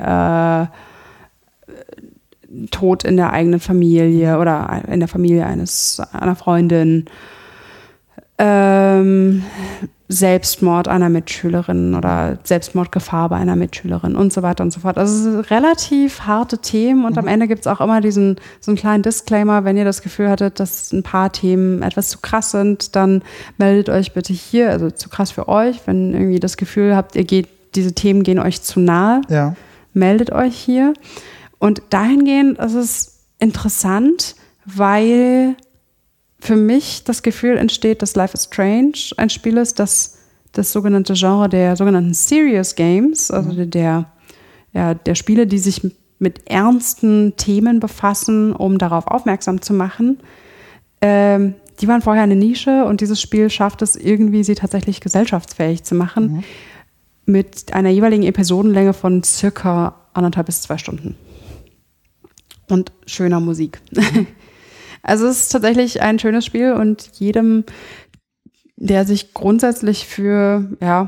Tod in der eigenen Familie oder in der Familie einer Freundin. Selbstmord einer Mitschülerin oder Selbstmordgefahr bei einer Mitschülerin und so weiter und so fort. Also es sind relativ harte Themen und am Ende gibt es auch immer so einen kleinen Disclaimer, wenn ihr das Gefühl hattet, dass ein paar Themen etwas zu krass sind, dann meldet euch bitte hier, also zu krass für euch, wenn irgendwie das Gefühl habt, diese Themen gehen euch zu nahe, meldet euch hier. Und dahingehend ist es interessant, weil für mich das Gefühl entsteht, dass Life is Strange ein Spiel ist, das das sogenannte Genre der sogenannten Serious Games, also der Spiele, die sich mit ernsten Themen befassen, um darauf aufmerksam zu machen, die waren vorher eine Nische und dieses Spiel schafft es irgendwie, sie tatsächlich gesellschaftsfähig zu machen, mit einer jeweiligen Episodenlänge von circa 1,5 bis 2 Stunden. Und schöner Musik. Also es ist tatsächlich ein schönes Spiel und jedem, der sich grundsätzlich für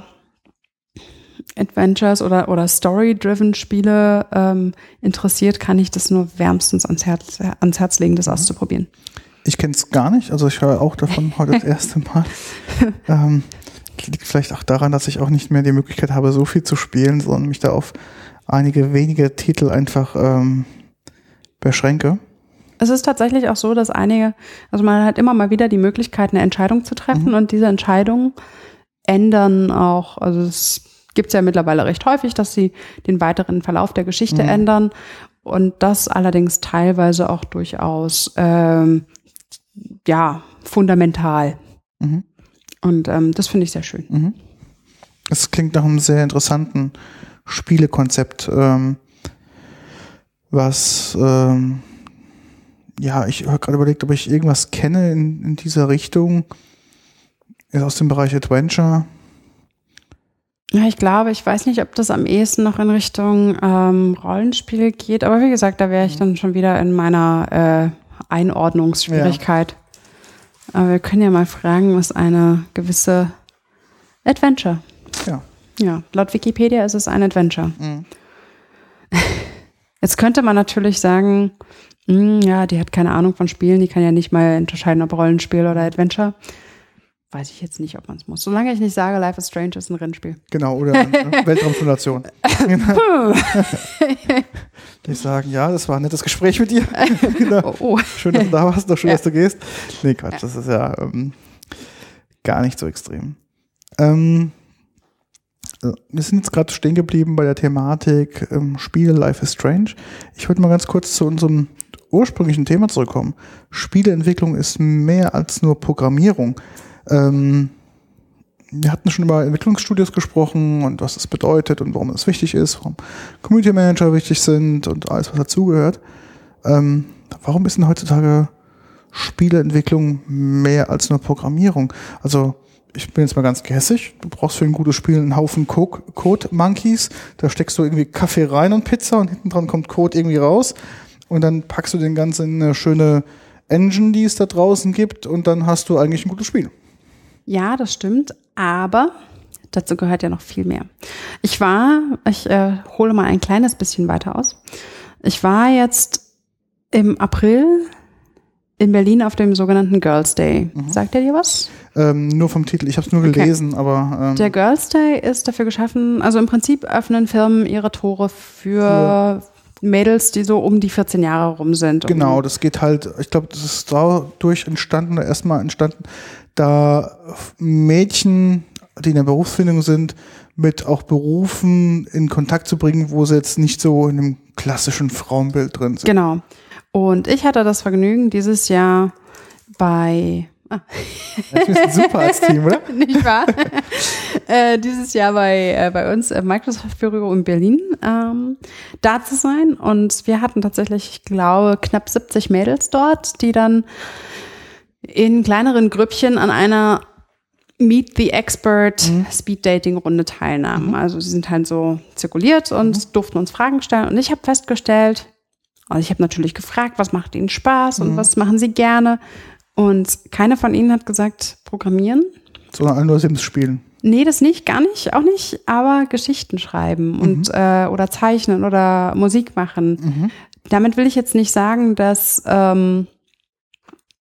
Adventures oder Story-driven Spiele interessiert, kann ich das nur wärmstens ans Herz legen, das auszuprobieren. Ich kenne es gar nicht, also ich höre auch davon heute das erste Mal. Liegt vielleicht auch daran, dass ich auch nicht mehr die Möglichkeit habe, so viel zu spielen, sondern mich da auf einige wenige Titel einfach beschränke. Es ist tatsächlich auch so, dass man hat immer mal wieder die Möglichkeit, eine Entscheidung zu treffen und diese Entscheidungen ändern auch, also es gibt es ja mittlerweile recht häufig, dass sie den weiteren Verlauf der Geschichte ändern und das allerdings teilweise auch durchaus fundamental. Und das finde ich sehr schön. Es klingt nach einem sehr interessanten Spielekonzept, was ich habe gerade überlegt, ob ich irgendwas kenne in dieser Richtung, aus dem Bereich Adventure. Ja, ich weiß nicht, ob das am ehesten noch in Richtung Rollenspiel geht, aber wie gesagt, da wäre ich dann schon wieder in meiner Einordnungsschwierigkeit. Ja. Aber wir können ja mal fragen, was eine gewisse Adventure. Ja, laut Wikipedia ist es ein Adventure. Jetzt könnte man natürlich sagen, die hat keine Ahnung von Spielen, die kann ja nicht mal unterscheiden, ob Rollenspiel oder Adventure. Weiß ich jetzt nicht, ob man es muss. Solange ich nicht sage, Life is Strange ist ein Rennspiel. Genau, oder eine Weltraumsimulation. Die sagen, das war ein nettes Gespräch mit dir. Schön, dass du da warst, doch schön, dass du gehst. Nee, Quatsch, das ist ja gar nicht so extrem. Wir sind jetzt gerade stehen geblieben bei der Thematik Spiele Life is Strange. Ich wollte mal ganz kurz zu unserem ursprünglichen Thema zurückkommen. Spieleentwicklung ist mehr als nur Programmierung. Wir hatten schon über Entwicklungsstudios gesprochen und was das bedeutet und warum es wichtig ist, warum Community Manager wichtig sind und alles, was dazugehört. Warum ist denn heutzutage Spieleentwicklung mehr als nur Programmierung? Also ich bin jetzt mal ganz gehässig. Du brauchst für ein gutes Spiel einen Haufen Code-Monkeys. Da steckst du irgendwie Kaffee rein und Pizza und hinten dran kommt Code irgendwie raus. Und dann packst du den Ganzen in eine schöne Engine, die es da draußen gibt. Und dann hast du eigentlich ein gutes Spiel. Ja, das stimmt. Aber dazu gehört ja noch viel mehr. Ich hole mal ein kleines bisschen weiter aus. Ich war jetzt im April in Berlin auf dem sogenannten Girls Day. Sagt der dir was? Nur vom Titel. Ich habe es nur gelesen, aber der Girls Day ist dafür geschaffen, also im Prinzip öffnen Firmen ihre Tore für Mädels, die so um die 14 Jahre rum sind. Genau, das geht halt, ich glaube, das ist dadurch entstanden, da Mädchen, die in der Berufsfindung sind, mit auch Berufen in Kontakt zu bringen, wo sie jetzt nicht so in einem klassischen Frauenbild drin sind. Genau. Und ich hatte das Vergnügen, dieses Jahr bei Das ist ein super als Team, oder? Nicht wahr? Dieses Jahr bei uns im Microsoft-Büro in Berlin da zu sein. Und wir hatten tatsächlich, ich glaube, knapp 70 Mädels dort, die dann in kleineren Grüppchen an einer Meet the Expert Speed-Dating-Runde teilnahmen. Also sie sind halt so zirkuliert und durften uns Fragen stellen. Und ich habe festgestellt, ich habe natürlich gefragt, was macht ihnen Spaß und was machen sie gerne. Und keiner von ihnen hat gesagt, programmieren. Sondern alle nur Sims spielen. Nee, das nicht, gar nicht, auch nicht, aber Geschichten schreiben und oder zeichnen oder Musik machen. Damit will ich jetzt nicht sagen, dass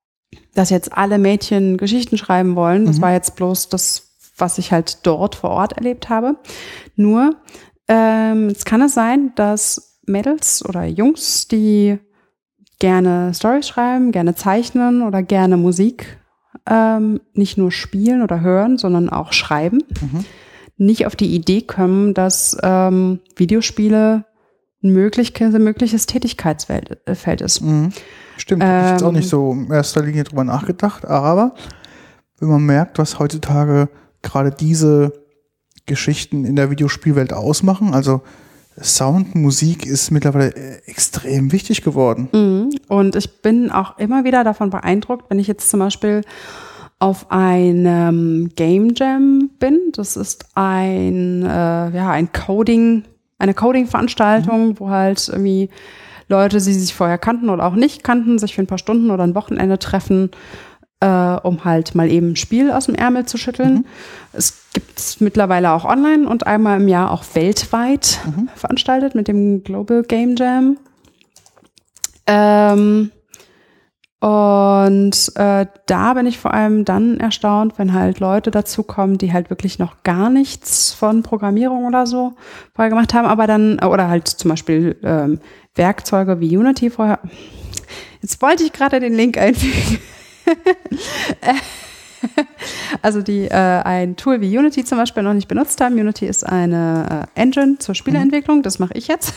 dass jetzt alle Mädchen Geschichten schreiben wollen. Das war jetzt bloß das, was ich halt dort vor Ort erlebt habe. Nur, jetzt kann es sein, dass Mädels oder Jungs, die gerne Storys schreiben, gerne zeichnen oder gerne Musik nicht nur spielen oder hören, sondern auch schreiben, nicht auf die Idee kommen, dass Videospiele ein mögliches Tätigkeitsfeld ist. Stimmt, habe ich jetzt auch nicht so in erster Linie drüber nachgedacht, aber wenn man merkt, was heutzutage gerade diese Geschichten in der Videospielwelt ausmachen, also Sound, Musik ist mittlerweile extrem wichtig geworden. Und ich bin auch immer wieder davon beeindruckt, wenn ich jetzt zum Beispiel auf einem Game Jam bin. Das ist eine Coding-Veranstaltung, wo halt irgendwie Leute, die sich vorher kannten oder auch nicht kannten, sich für ein paar Stunden oder ein Wochenende treffen, um halt mal eben ein Spiel aus dem Ärmel zu schütteln. Es gibt es mittlerweile auch online und einmal im Jahr auch weltweit veranstaltet mit dem Global Game Jam. Da bin ich vor allem dann erstaunt, wenn halt Leute dazukommen, die halt wirklich noch gar nichts von Programmierung oder so vorher gemacht haben, aber dann, oder halt zum Beispiel Werkzeuge wie Unity vorher. Jetzt wollte ich gerade den Link einfügen. Also die ein Tool wie Unity zum Beispiel noch nicht benutzt haben. Unity ist eine Engine zur Spieleentwicklung, das mache ich jetzt.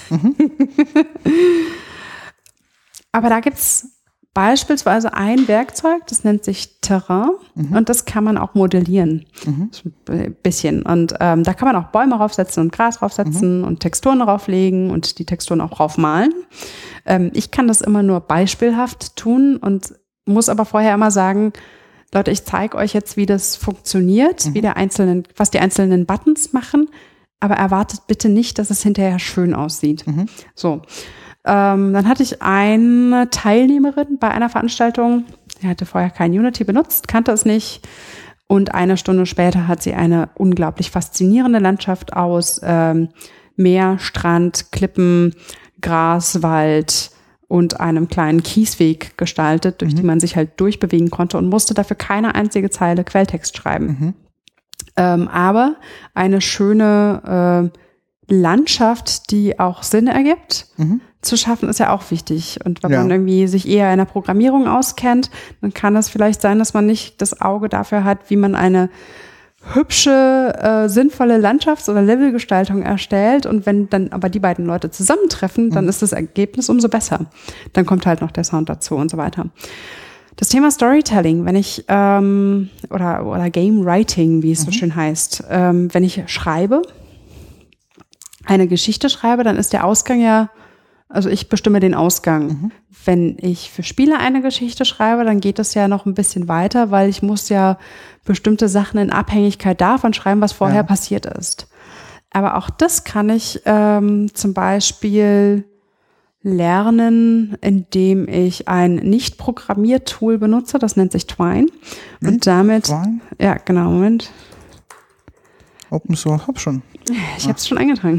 Aber da gibt's beispielsweise ein Werkzeug, das nennt sich Terrain und das kann man auch modellieren. Ein bisschen. Und da kann man auch Bäume raufsetzen und Gras raufsetzen und Texturen drauflegen und die Texturen auch draufmalen. Ich kann das immer nur beispielhaft tun und muss aber vorher immer sagen, Leute, ich zeige euch jetzt, wie das funktioniert, was die einzelnen Buttons machen, aber erwartet bitte nicht, dass es hinterher schön aussieht. So. Dann hatte ich eine Teilnehmerin bei einer Veranstaltung, die hatte vorher kein Unity benutzt, kannte es nicht. Und eine Stunde später hat sie eine unglaublich faszinierende Landschaft aus Meer, Strand, Klippen, Gras, Wald und einem kleinen Kiesweg gestaltet, durch die man sich halt durchbewegen konnte und musste dafür keine einzige Zeile Quelltext schreiben. Aber eine schöne Landschaft, die auch Sinn ergibt, zu schaffen, ist ja auch wichtig. Und wenn man irgendwie sich eher in der Programmierung auskennt, dann kann es vielleicht sein, dass man nicht das Auge dafür hat, wie man eine hübsche, sinnvolle Landschafts- oder Levelgestaltung erstellt. Und wenn dann aber die beiden Leute zusammentreffen, dann ist das Ergebnis umso besser. Dann kommt halt noch der Sound dazu und so weiter. Das Thema Storytelling, wenn ich, oder Game Writing, wie es so schön heißt, wenn ich eine Geschichte schreibe, dann ist der Ausgang also ich bestimme den Ausgang. Wenn ich für Spiele eine Geschichte schreibe, dann geht es ja noch ein bisschen weiter, weil ich muss ja bestimmte Sachen in Abhängigkeit davon schreiben, was vorher passiert ist. Aber auch das kann ich zum Beispiel lernen, indem ich ein Nicht-Programmiertool benutze, das nennt sich Twine. Und damit, Twine? Ja, genau, Moment. Open Source, hab schon. Ich habe es schon eingetragen.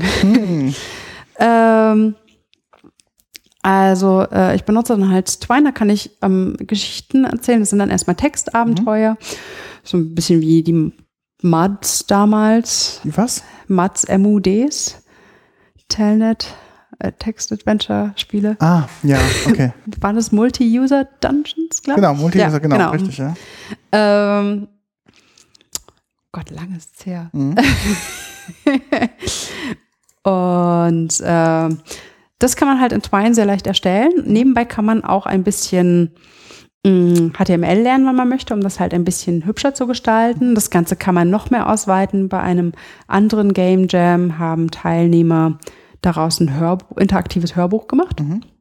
Ich benutze dann halt Twine, da kann ich Geschichten erzählen. Das sind dann erstmal Textabenteuer. So ein bisschen wie die MUDs damals. Wie was? MUDs, MUDs. Telnet, Text-Adventure-Spiele. Ah, ja, okay. Waren das Multi-User-Dungeons, glaube ich? Genau, Multi-User, genau, richtig, ja. Gott, lang ist es her. Und das kann man halt in Twine sehr leicht erstellen. Nebenbei kann man auch ein bisschen HTML lernen, wenn man möchte, um das halt ein bisschen hübscher zu gestalten. Das Ganze kann man noch mehr ausweiten. Bei einem anderen Game Jam haben Teilnehmer daraus ein interaktives Hörbuch gemacht.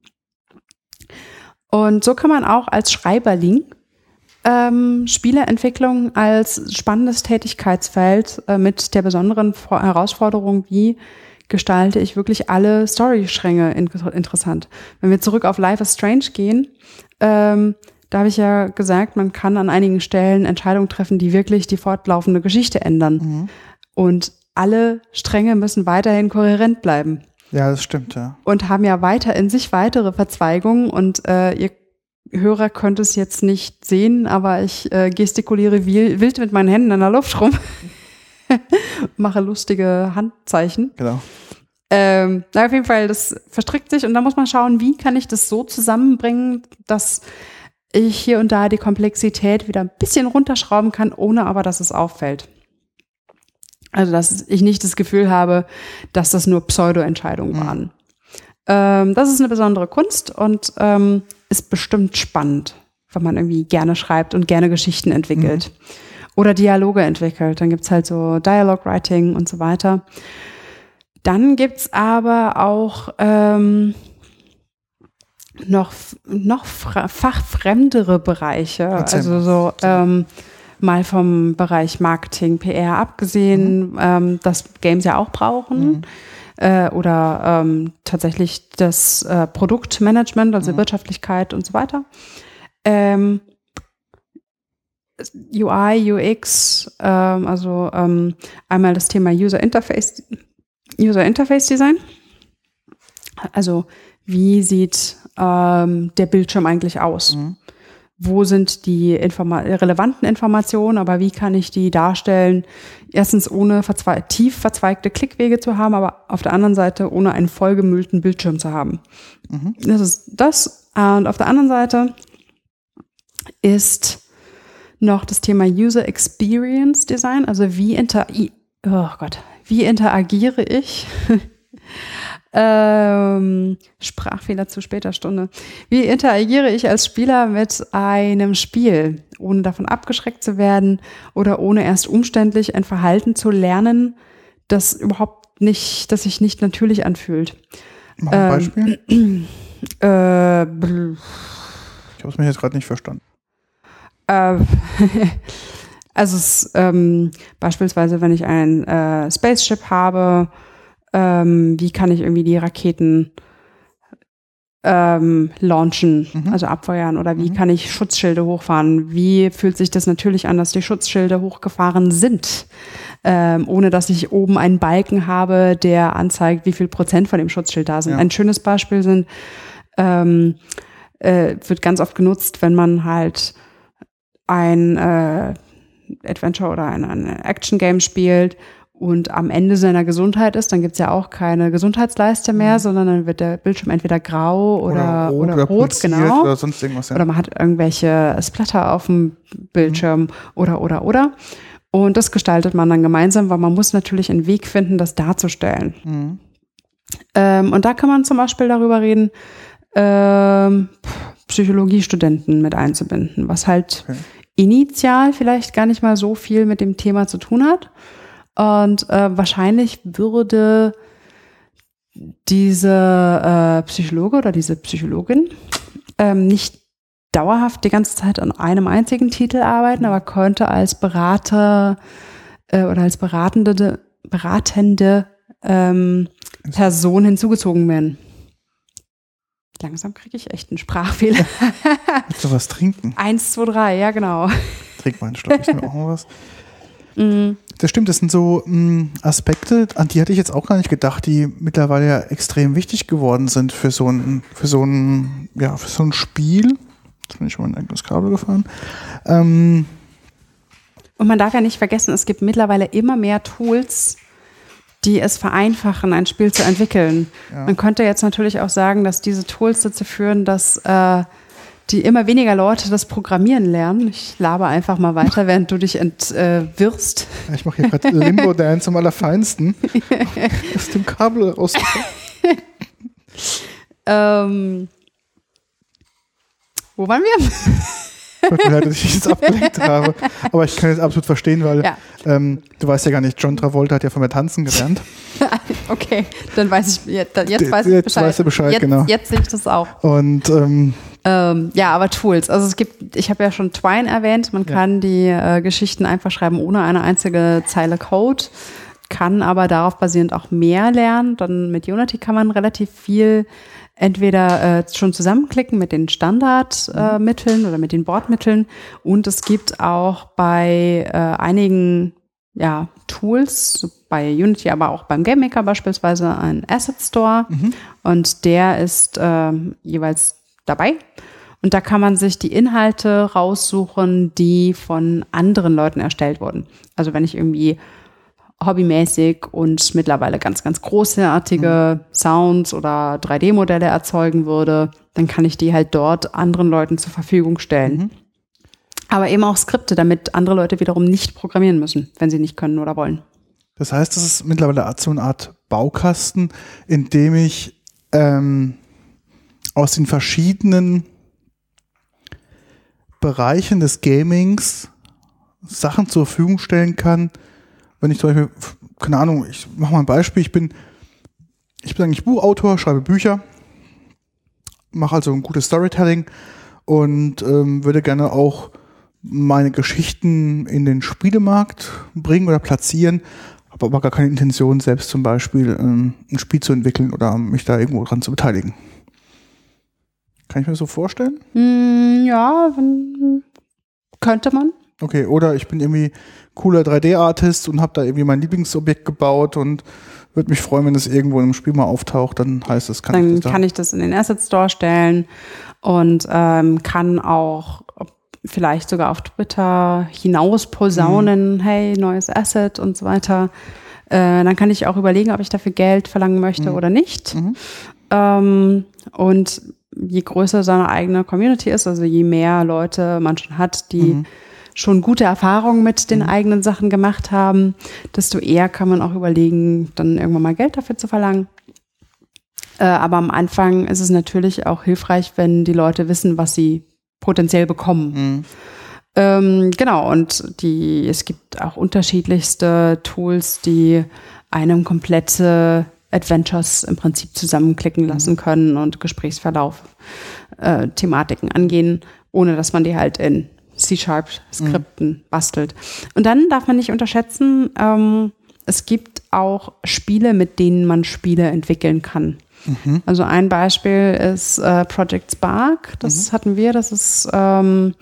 Und so kann man auch als Schreiberling Spieleentwicklung als spannendes Tätigkeitsfeld mit der besonderen Herausforderung, wie gestalte ich wirklich alle Story-Stränge interessant. Wenn wir zurück auf Life is Strange gehen, da habe ich ja gesagt, man kann an einigen Stellen Entscheidungen treffen, die wirklich die fortlaufende Geschichte ändern. Und alle Stränge müssen weiterhin kohärent bleiben. Ja, das stimmt, ja. Und haben ja weiter in sich weitere Verzweigungen und ihr Hörer könnte es jetzt nicht sehen, aber ich gestikuliere wild mit meinen Händen in der Luft rum. Mache lustige Handzeichen. Genau. Auf jeden Fall, das verstrickt sich und da muss man schauen, wie kann ich das so zusammenbringen, dass ich hier und da die Komplexität wieder ein bisschen runterschrauben kann, ohne aber, dass es auffällt. Also, dass ich nicht das Gefühl habe, dass das nur Pseudo-Entscheidungen waren. Das ist eine besondere Kunst und ist bestimmt spannend, wenn man irgendwie gerne schreibt und gerne Geschichten entwickelt oder Dialoge entwickelt. Dann gibt's halt so Dialogue Writing und so weiter. Dann gibt's aber auch noch fachfremdere Bereiche, also so mal vom Bereich Marketing, PR abgesehen, das Games ja auch brauchen oder tatsächlich das Produktmanagement, also Wirtschaftlichkeit und so weiter. UI, UX, also einmal das Thema User Interface Design. Also wie sieht der Bildschirm eigentlich aus? Wo sind die relevanten Informationen, aber wie kann ich die darstellen? Erstens ohne tief verzweigte Klickwege zu haben, aber auf der anderen Seite ohne einen vollgemüllten Bildschirm zu haben. Das ist das. Und auf der anderen Seite ist noch das Thema User Experience Design, also wie interagiere ich? Sprachfehler zu später Stunde. Wie interagiere ich als Spieler mit einem Spiel, ohne davon abgeschreckt zu werden oder ohne erst umständlich ein Verhalten zu lernen, das sich nicht natürlich anfühlt? Mach ein Beispiel. Ich habe es mir jetzt gerade nicht verstanden. Also beispielsweise, wenn ich ein Spaceship habe, wie kann ich irgendwie die Raketen launchen, also abfeuern, oder wie kann ich Schutzschilde hochfahren? Wie fühlt sich das natürlich an, dass die Schutzschilde hochgefahren sind, ohne dass ich oben einen Balken habe, der anzeigt, wie viel Prozent von dem Schutzschild da sind. Ja. Ein schönes Beispiel wird ganz oft genutzt, wenn man halt ein Adventure oder ein Action-Game spielt und am Ende seiner Gesundheit ist, dann gibt's ja auch keine Gesundheitsleiste mehr, sondern dann wird der Bildschirm entweder grau oder rot, genau. Oder sonst irgendwas. Ja. Oder man hat irgendwelche Splatter auf dem Bildschirm oder. Und das gestaltet man dann gemeinsam, weil man muss natürlich einen Weg finden, das darzustellen. Und da kann man zum Beispiel darüber reden, Psychologiestudenten mit einzubinden, was halt initial vielleicht gar nicht mal so viel mit dem Thema zu tun hat. Und wahrscheinlich würde diese Psychologe oder diese Psychologin nicht dauerhaft die ganze Zeit an einem einzigen Titel arbeiten, aber könnte als Berater oder als beratende Person hinzugezogen werden. Langsam kriege ich echt einen Sprachfehler. Willst du was trinken? 1, 2, 3, ja genau. Trink mal einen Stopp, ist mir auch mal was. Das stimmt, das sind so Aspekte, an die hatte ich jetzt auch gar nicht gedacht, die mittlerweile ja extrem wichtig geworden sind für so ein Spiel. Jetzt bin ich schon mal ein eigenes Kabel gefahren. Und man darf ja nicht vergessen, es gibt mittlerweile immer mehr Tools, die es vereinfachen, ein Spiel zu entwickeln. Ja. Man könnte jetzt natürlich auch sagen, dass diese Tools dazu führen, dass die immer weniger Leute das Programmieren lernen. Ich laber einfach mal weiter, während du dich entwirrst. Ja, ich mache hier gerade Limbo-Dance am allerfeinsten. Aus dem Kabel rausgekommen. Wo waren wir? Tut mir leid, dass ich jetzt abgelenkt habe. Aber ich kann jetzt absolut verstehen, weil du weißt ja gar nicht, John Travolta hat ja von mir tanzen gelernt. Okay, dann weiß ich, jetzt weiß ich Bescheid. Jetzt weißt du Bescheid, genau. Jetzt sehe ich das auch. Und aber Tools. Also ich habe ja schon Twine erwähnt, man kann die Geschichten einfach schreiben ohne eine einzige Zeile Code, kann aber darauf basierend auch mehr lernen. Dann mit Unity kann man relativ viel entweder schon zusammenklicken mit den Standardmitteln oder mit den Bordmitteln, und es gibt auch bei einigen Tools, bei Unity, aber auch beim GameMaker beispielsweise, einen Asset Store, und der ist jeweils dabei, Und da kann man sich die Inhalte raussuchen, die von anderen Leuten erstellt wurden. Also wenn ich irgendwie hobbymäßig und mittlerweile ganz, ganz großartige Sounds oder 3D-Modelle erzeugen würde, dann kann ich die halt dort anderen Leuten zur Verfügung stellen. Aber eben auch Skripte, damit andere Leute wiederum nicht programmieren müssen, wenn sie nicht können oder wollen. Das heißt, das ist mittlerweile so eine Art Baukasten, in dem ich aus den verschiedenen Bereichen des Gamings Sachen zur Verfügung stellen kann. Wenn ich zum Beispiel, keine Ahnung, ich mache mal ein Beispiel, ich bin eigentlich Buchautor, schreibe Bücher, mache also ein gutes Storytelling und würde gerne auch meine Geschichten in den Spielemarkt bringen oder platzieren, habe aber gar keine Intention, selbst zum Beispiel ein Spiel zu entwickeln oder mich da irgendwo dran zu beteiligen. Kann ich mir das so vorstellen? Ja, könnte man. Okay, oder ich bin irgendwie cooler 3D-Artist und habe da irgendwie mein Lieblingsobjekt gebaut und würde mich freuen, wenn es irgendwo in einem Spiel mal auftaucht, dann heißt es, kann ich das in den Asset Store stellen und kann auch vielleicht sogar auf Twitter hinaus posaunen, hey, neues Asset und so weiter. Dann kann ich auch überlegen, ob ich dafür Geld verlangen möchte oder nicht. Und je größer seine eigene Community ist, also je mehr Leute man schon hat, die schon gute Erfahrungen mit den eigenen Sachen gemacht haben, desto eher kann man auch überlegen, dann irgendwann mal Geld dafür zu verlangen. Aber am Anfang ist es natürlich auch hilfreich, wenn die Leute wissen, was sie potenziell bekommen. Genau, und es gibt auch unterschiedlichste Tools, die einem komplette Adventures im Prinzip zusammenklicken lassen können und Gesprächsverlauf, Thematiken angehen, ohne dass man die halt in C#-Skripten bastelt. Und dann darf man nicht unterschätzen, es gibt auch Spiele, mit denen man Spiele entwickeln kann. Also ein Beispiel ist Project Spark, das hatten wir, das ist ein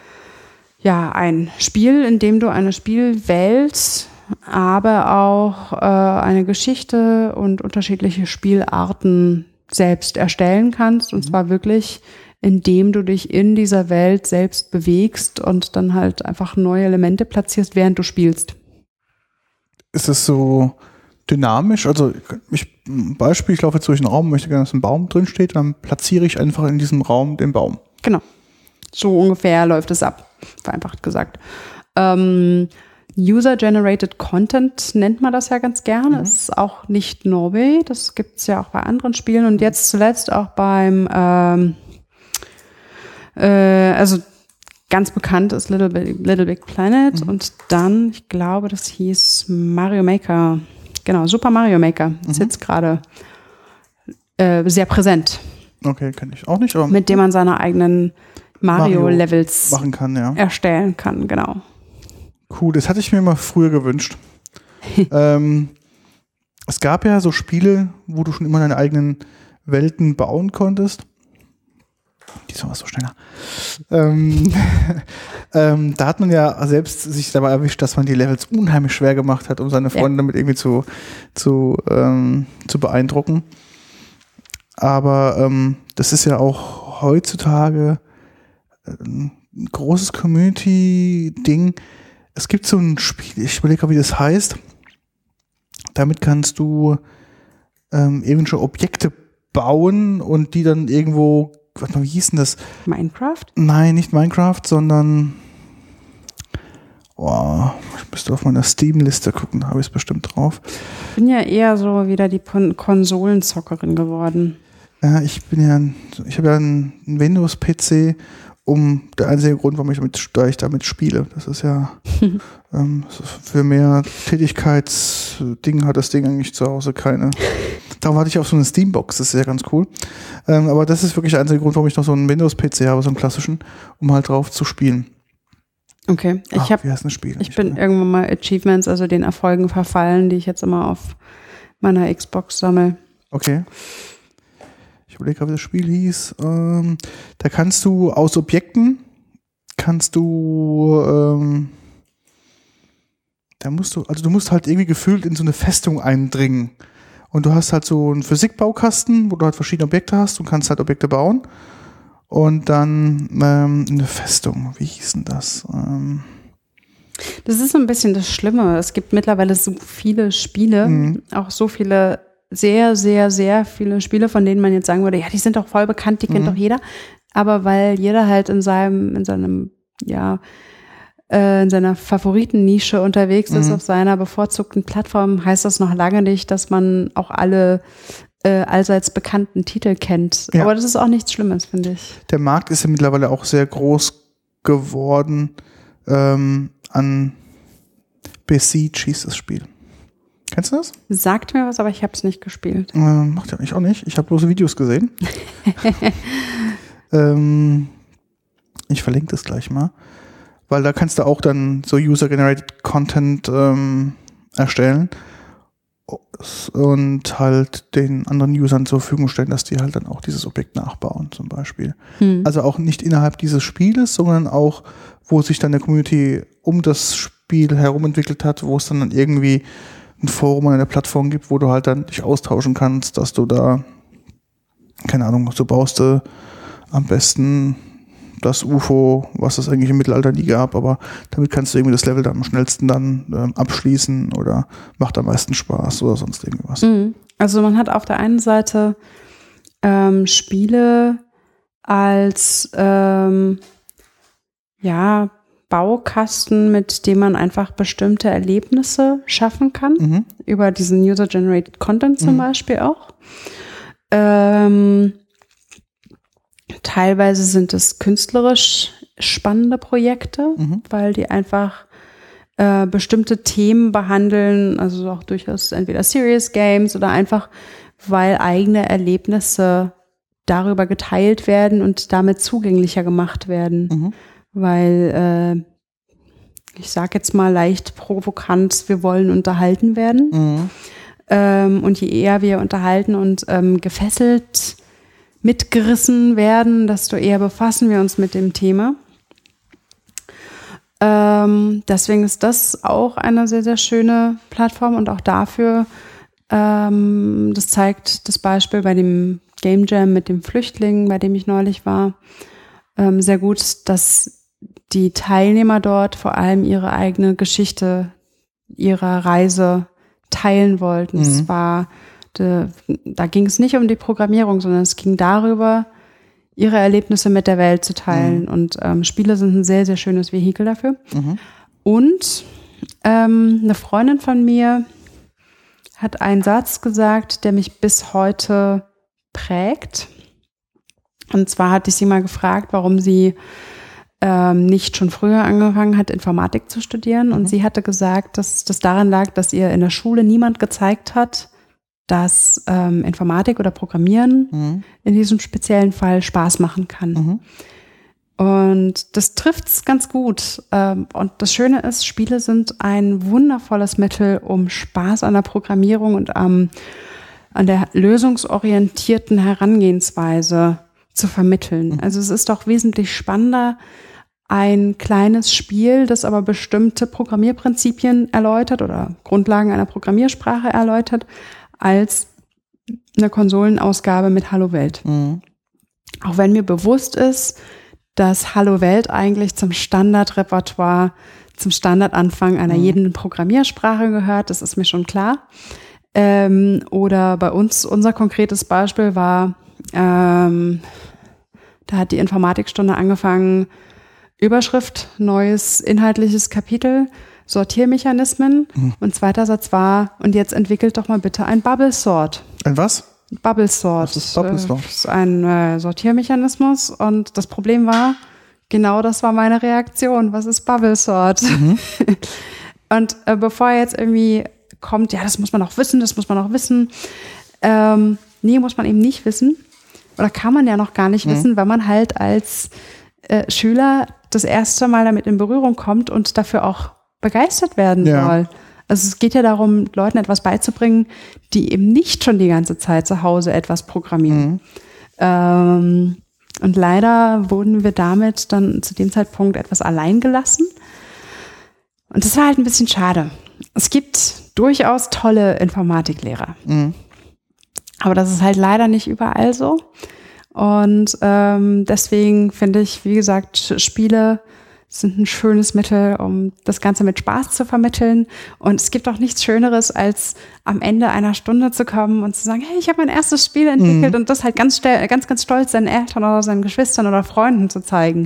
Spiel, in dem du eine Spielwelt, aber auch eine Geschichte und unterschiedliche Spielarten selbst erstellen kannst. Und zwar wirklich, indem du dich in dieser Welt selbst bewegst und dann halt einfach neue Elemente platzierst, während du spielst. Ist es so dynamisch? Also Beispiel, ich laufe jetzt durch einen Raum, möchte gerne, dass ein Baum drin steht, dann platziere ich einfach in diesem Raum den Baum. Genau. So ungefähr läuft es ab, vereinfacht gesagt. User-Generated Content nennt man das ja ganz gerne. Das ist auch nicht neu. Das gibt es ja auch bei anderen Spielen und jetzt zuletzt auch beim also ganz bekannt ist Little Big Planet und dann, ich glaube, das hieß Mario Maker. Genau, Super Mario Maker ist jetzt gerade sehr präsent. Okay, kenne ich auch nicht. Aber mit dem man seine eigenen Mario-Levels machen kann, ja. Erstellen kann, genau. Cool, das hatte ich mir mal früher gewünscht. Es gab ja so Spiele, wo du schon immer deine eigenen Welten bauen konntest. Diesmal war es so schneller. Da hat man ja selbst sich dabei erwischt, dass man die Levels unheimlich schwer gemacht hat, um seine Freunde damit irgendwie zu beeindrucken. Aber das ist ja auch heutzutage ein großes Community-Ding. Es gibt so ein Spiel, ich überlege gerade, wie das heißt. Damit kannst du irgendwelche Objekte bauen und die dann irgendwo, wie hieß denn das? Minecraft? Nein, nicht Minecraft, sondern ich müsste auf meiner Steam-Liste gucken, da habe ich es bestimmt drauf. Ich bin ja eher so wieder die Konsolenzockerin geworden. Ja, ich habe ja einen Windows-PC, der einzige Grund, warum da ich damit spiele. Das ist ja für mehr Tätigkeitsdingen hat das Ding eigentlich zu Hause keine. Darum hatte ich auch so eine Steambox, das ist ja ganz cool. Aber das ist wirklich der einzige Grund, warum ich noch so einen Windows-PC habe, so einen klassischen, um halt drauf zu spielen. Okay, wie heißt das Spiel? Ich bin irgendwann mal Achievements, also den Erfolgen verfallen, die ich jetzt immer auf meiner Xbox sammle. Okay. Ich überlege gerade, wie das Spiel hieß. Da kannst du aus Objekten, du musst halt irgendwie gefühlt in so eine Festung eindringen. Und du hast halt so einen Physikbaukasten, wo du halt verschiedene Objekte hast und kannst halt Objekte bauen. und dann eine Festung. Wie hieß denn das? Das ist so ein bisschen das Schlimme. Es gibt mittlerweile so viele Spiele, auch so viele, sehr, sehr, sehr viele Spiele, von denen man jetzt sagen würde, ja, die sind doch voll bekannt, die kennt doch jeder. Aber weil jeder halt in seiner Favoritennische unterwegs ist, auf seiner bevorzugten Plattform, heißt das noch lange nicht, dass man auch alle allseits bekannten Titel kennt. Ja. Aber das ist auch nichts Schlimmes, finde ich. Der Markt ist ja mittlerweile auch sehr groß geworden. An Besiege hieß das Spiel. Kennst du das? Sagt mir was, aber ich habe es nicht gespielt. Macht ja ich auch nicht. Ich habe bloß Videos gesehen. Ich verlinke das gleich mal. Weil da kannst du auch dann so User-Generated Content erstellen und halt den anderen Usern zur Verfügung stellen, dass die halt dann auch dieses Objekt nachbauen zum Beispiel. Also auch nicht innerhalb dieses Spieles, sondern auch, wo sich dann der Community um das Spiel herum entwickelt hat, wo es dann irgendwie ein Forum oder eine Plattform gibt, wo du halt dann dich austauschen kannst, dass du da, keine Ahnung, so baust du am besten das UFO, was es eigentlich im Mittelalter nie gab, aber damit kannst du irgendwie das Level dann am schnellsten dann abschließen oder macht am meisten Spaß oder sonst irgendwas. Also man hat auf der einen Seite Spiele als Baukasten, mit dem man einfach bestimmte Erlebnisse schaffen kann, über diesen User-Generated Content zum Beispiel auch. Teilweise sind es künstlerisch spannende Projekte, weil die einfach bestimmte Themen behandeln, also auch durchaus entweder Serious Games oder einfach, weil eigene Erlebnisse darüber geteilt werden und damit zugänglicher gemacht werden. Weil, ich sage jetzt mal leicht provokant, wir wollen unterhalten werden. Und je eher wir unterhalten und gefesselt mitgerissen werden, desto eher befassen wir uns mit dem Thema. Deswegen ist das auch eine sehr, sehr schöne Plattform und auch dafür, das zeigt das Beispiel bei dem Game Jam mit dem Flüchtling, bei dem ich neulich war, sehr gut, dass die Teilnehmer dort vor allem ihre eigene Geschichte ihrer Reise teilen wollten. Es war da ging es nicht um die Programmierung, sondern es ging darüber, ihre Erlebnisse mit der Welt zu teilen. Und Spiele sind ein sehr, sehr schönes Vehikel dafür. Und eine Freundin von mir hat einen Satz gesagt, der mich bis heute prägt. Und zwar hatte ich sie mal gefragt, warum sie nicht schon früher angefangen hat, Informatik zu studieren. Und sie hatte gesagt, dass das daran lag, dass ihr in der Schule niemand gezeigt hat, dass Informatik oder Programmieren in diesem speziellen Fall Spaß machen kann. Und das trifft es ganz gut. Und das Schöne ist, Spiele sind ein wundervolles Mittel, um Spaß an der Programmierung und an der lösungsorientierten Herangehensweise zu vermitteln. Also es ist doch wesentlich spannender, ein kleines Spiel, das aber bestimmte Programmierprinzipien erläutert oder Grundlagen einer Programmiersprache erläutert, als eine Konsolenausgabe mit Hallo Welt. Auch wenn mir bewusst ist, dass Hallo Welt eigentlich zum Standardrepertoire, zum Standardanfang einer jeden Programmiersprache gehört, das ist mir schon klar. Oder bei uns, unser konkretes Beispiel war, da hat die Informatikstunde angefangen, Überschrift, neues inhaltliches Kapitel, Sortiermechanismen. Und zweiter Satz war, und jetzt entwickelt doch mal bitte ein Bubble Sort. Ein was? Bubble Sort. Was ist Bubble Sort? Das ist ein Sortiermechanismus. Und das Problem war, genau das war meine Reaktion. Was ist Bubble Sort? Und bevor jetzt irgendwie kommt, ja, das muss man auch wissen, nee, muss man eben nicht wissen. Oder kann man ja noch gar nicht wissen, weil man halt als Schüler das erste Mal damit in Berührung kommt und dafür auch begeistert werden soll. Also es geht ja darum, Leuten etwas beizubringen, die eben nicht schon die ganze Zeit zu Hause etwas programmieren. Und leider wurden wir damit dann zu dem Zeitpunkt etwas allein gelassen. Und das war halt ein bisschen schade. Es gibt durchaus tolle Informatiklehrer. Aber das ist halt leider nicht überall so. Und deswegen finde ich, wie gesagt, Spiele sind ein schönes Mittel, um das Ganze mit Spaß zu vermitteln. Und es gibt auch nichts Schöneres, als am Ende einer Stunde zu kommen und zu sagen, hey, ich habe mein erstes Spiel entwickelt und das halt ganz stolz seinen Eltern oder seinen Geschwistern oder Freunden zu zeigen.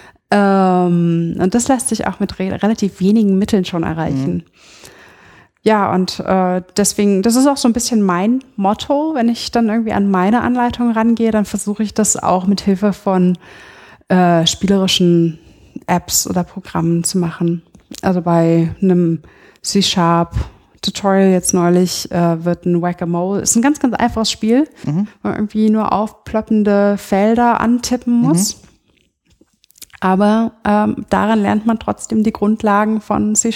Und das lässt sich auch mit relativ wenigen Mitteln schon erreichen. Ja, und deswegen, das ist auch so ein bisschen mein Motto, wenn ich dann irgendwie an meine Anleitung rangehe, dann versuche ich das auch mit Hilfe von spielerischen Apps oder Programmen zu machen. Also bei einem C#-Tutorial jetzt neulich wird ein Whack-A-Mole, ist ein ganz, ganz einfaches Spiel, wo man irgendwie nur aufploppende Felder antippen muss. Aber daran lernt man trotzdem die Grundlagen von C#.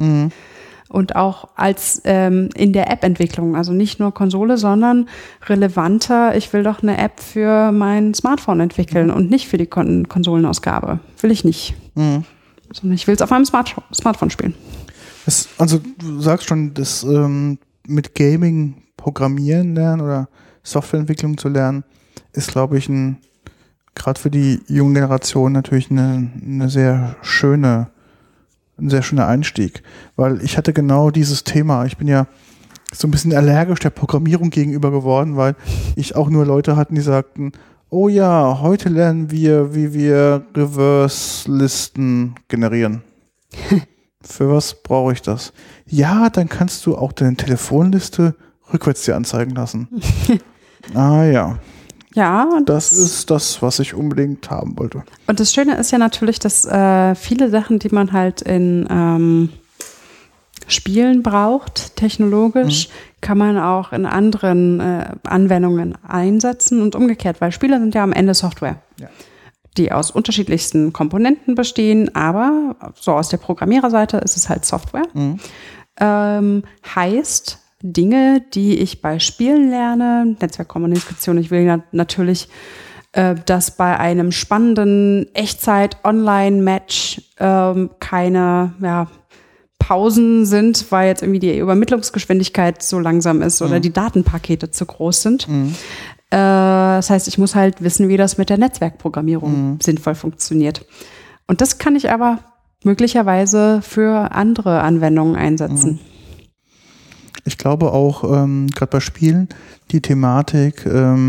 Und auch als in der App-Entwicklung, also nicht nur Konsole, sondern relevanter, ich will doch eine App für mein Smartphone entwickeln und nicht für die Konsolenausgabe. Will ich nicht. Sondern ich will es auf meinem Smartphone spielen. Also du sagst schon, das mit Gaming programmieren lernen oder Softwareentwicklung zu lernen, ist, glaube ich, gerade für die junge Generation natürlich ein sehr schöner Einstieg, weil ich hatte genau dieses Thema. Ich bin ja so ein bisschen allergisch der Programmierung gegenüber geworden, weil ich auch nur Leute hatten, die sagten, oh ja, heute lernen wir, wie wir Reverse-Listen generieren. Für was brauche ich das? Ja, dann kannst du auch deine Telefonliste rückwärts dir anzeigen lassen. Ah ja. Ja. Das ist das, was ich unbedingt haben wollte. Und das Schöne ist ja natürlich, dass viele Sachen, die man halt in Spielen braucht, technologisch, kann man auch in anderen Anwendungen einsetzen und umgekehrt, weil Spiele sind ja am Ende Software, die aus unterschiedlichsten Komponenten bestehen, aber so aus der Programmiererseite ist es halt Software. Heißt, Dinge, die ich bei Spielen lerne, Netzwerkkommunikation, ich will ja natürlich, dass bei einem spannenden Echtzeit-Online-Match keine Pausen sind, weil jetzt irgendwie die Übermittlungsgeschwindigkeit so langsam ist oder die Datenpakete zu groß sind. Das heißt, ich muss halt wissen, wie das mit der Netzwerkprogrammierung sinnvoll funktioniert. Und das kann ich aber möglicherweise für andere Anwendungen einsetzen. Ich glaube auch, gerade bei Spielen, die Thematik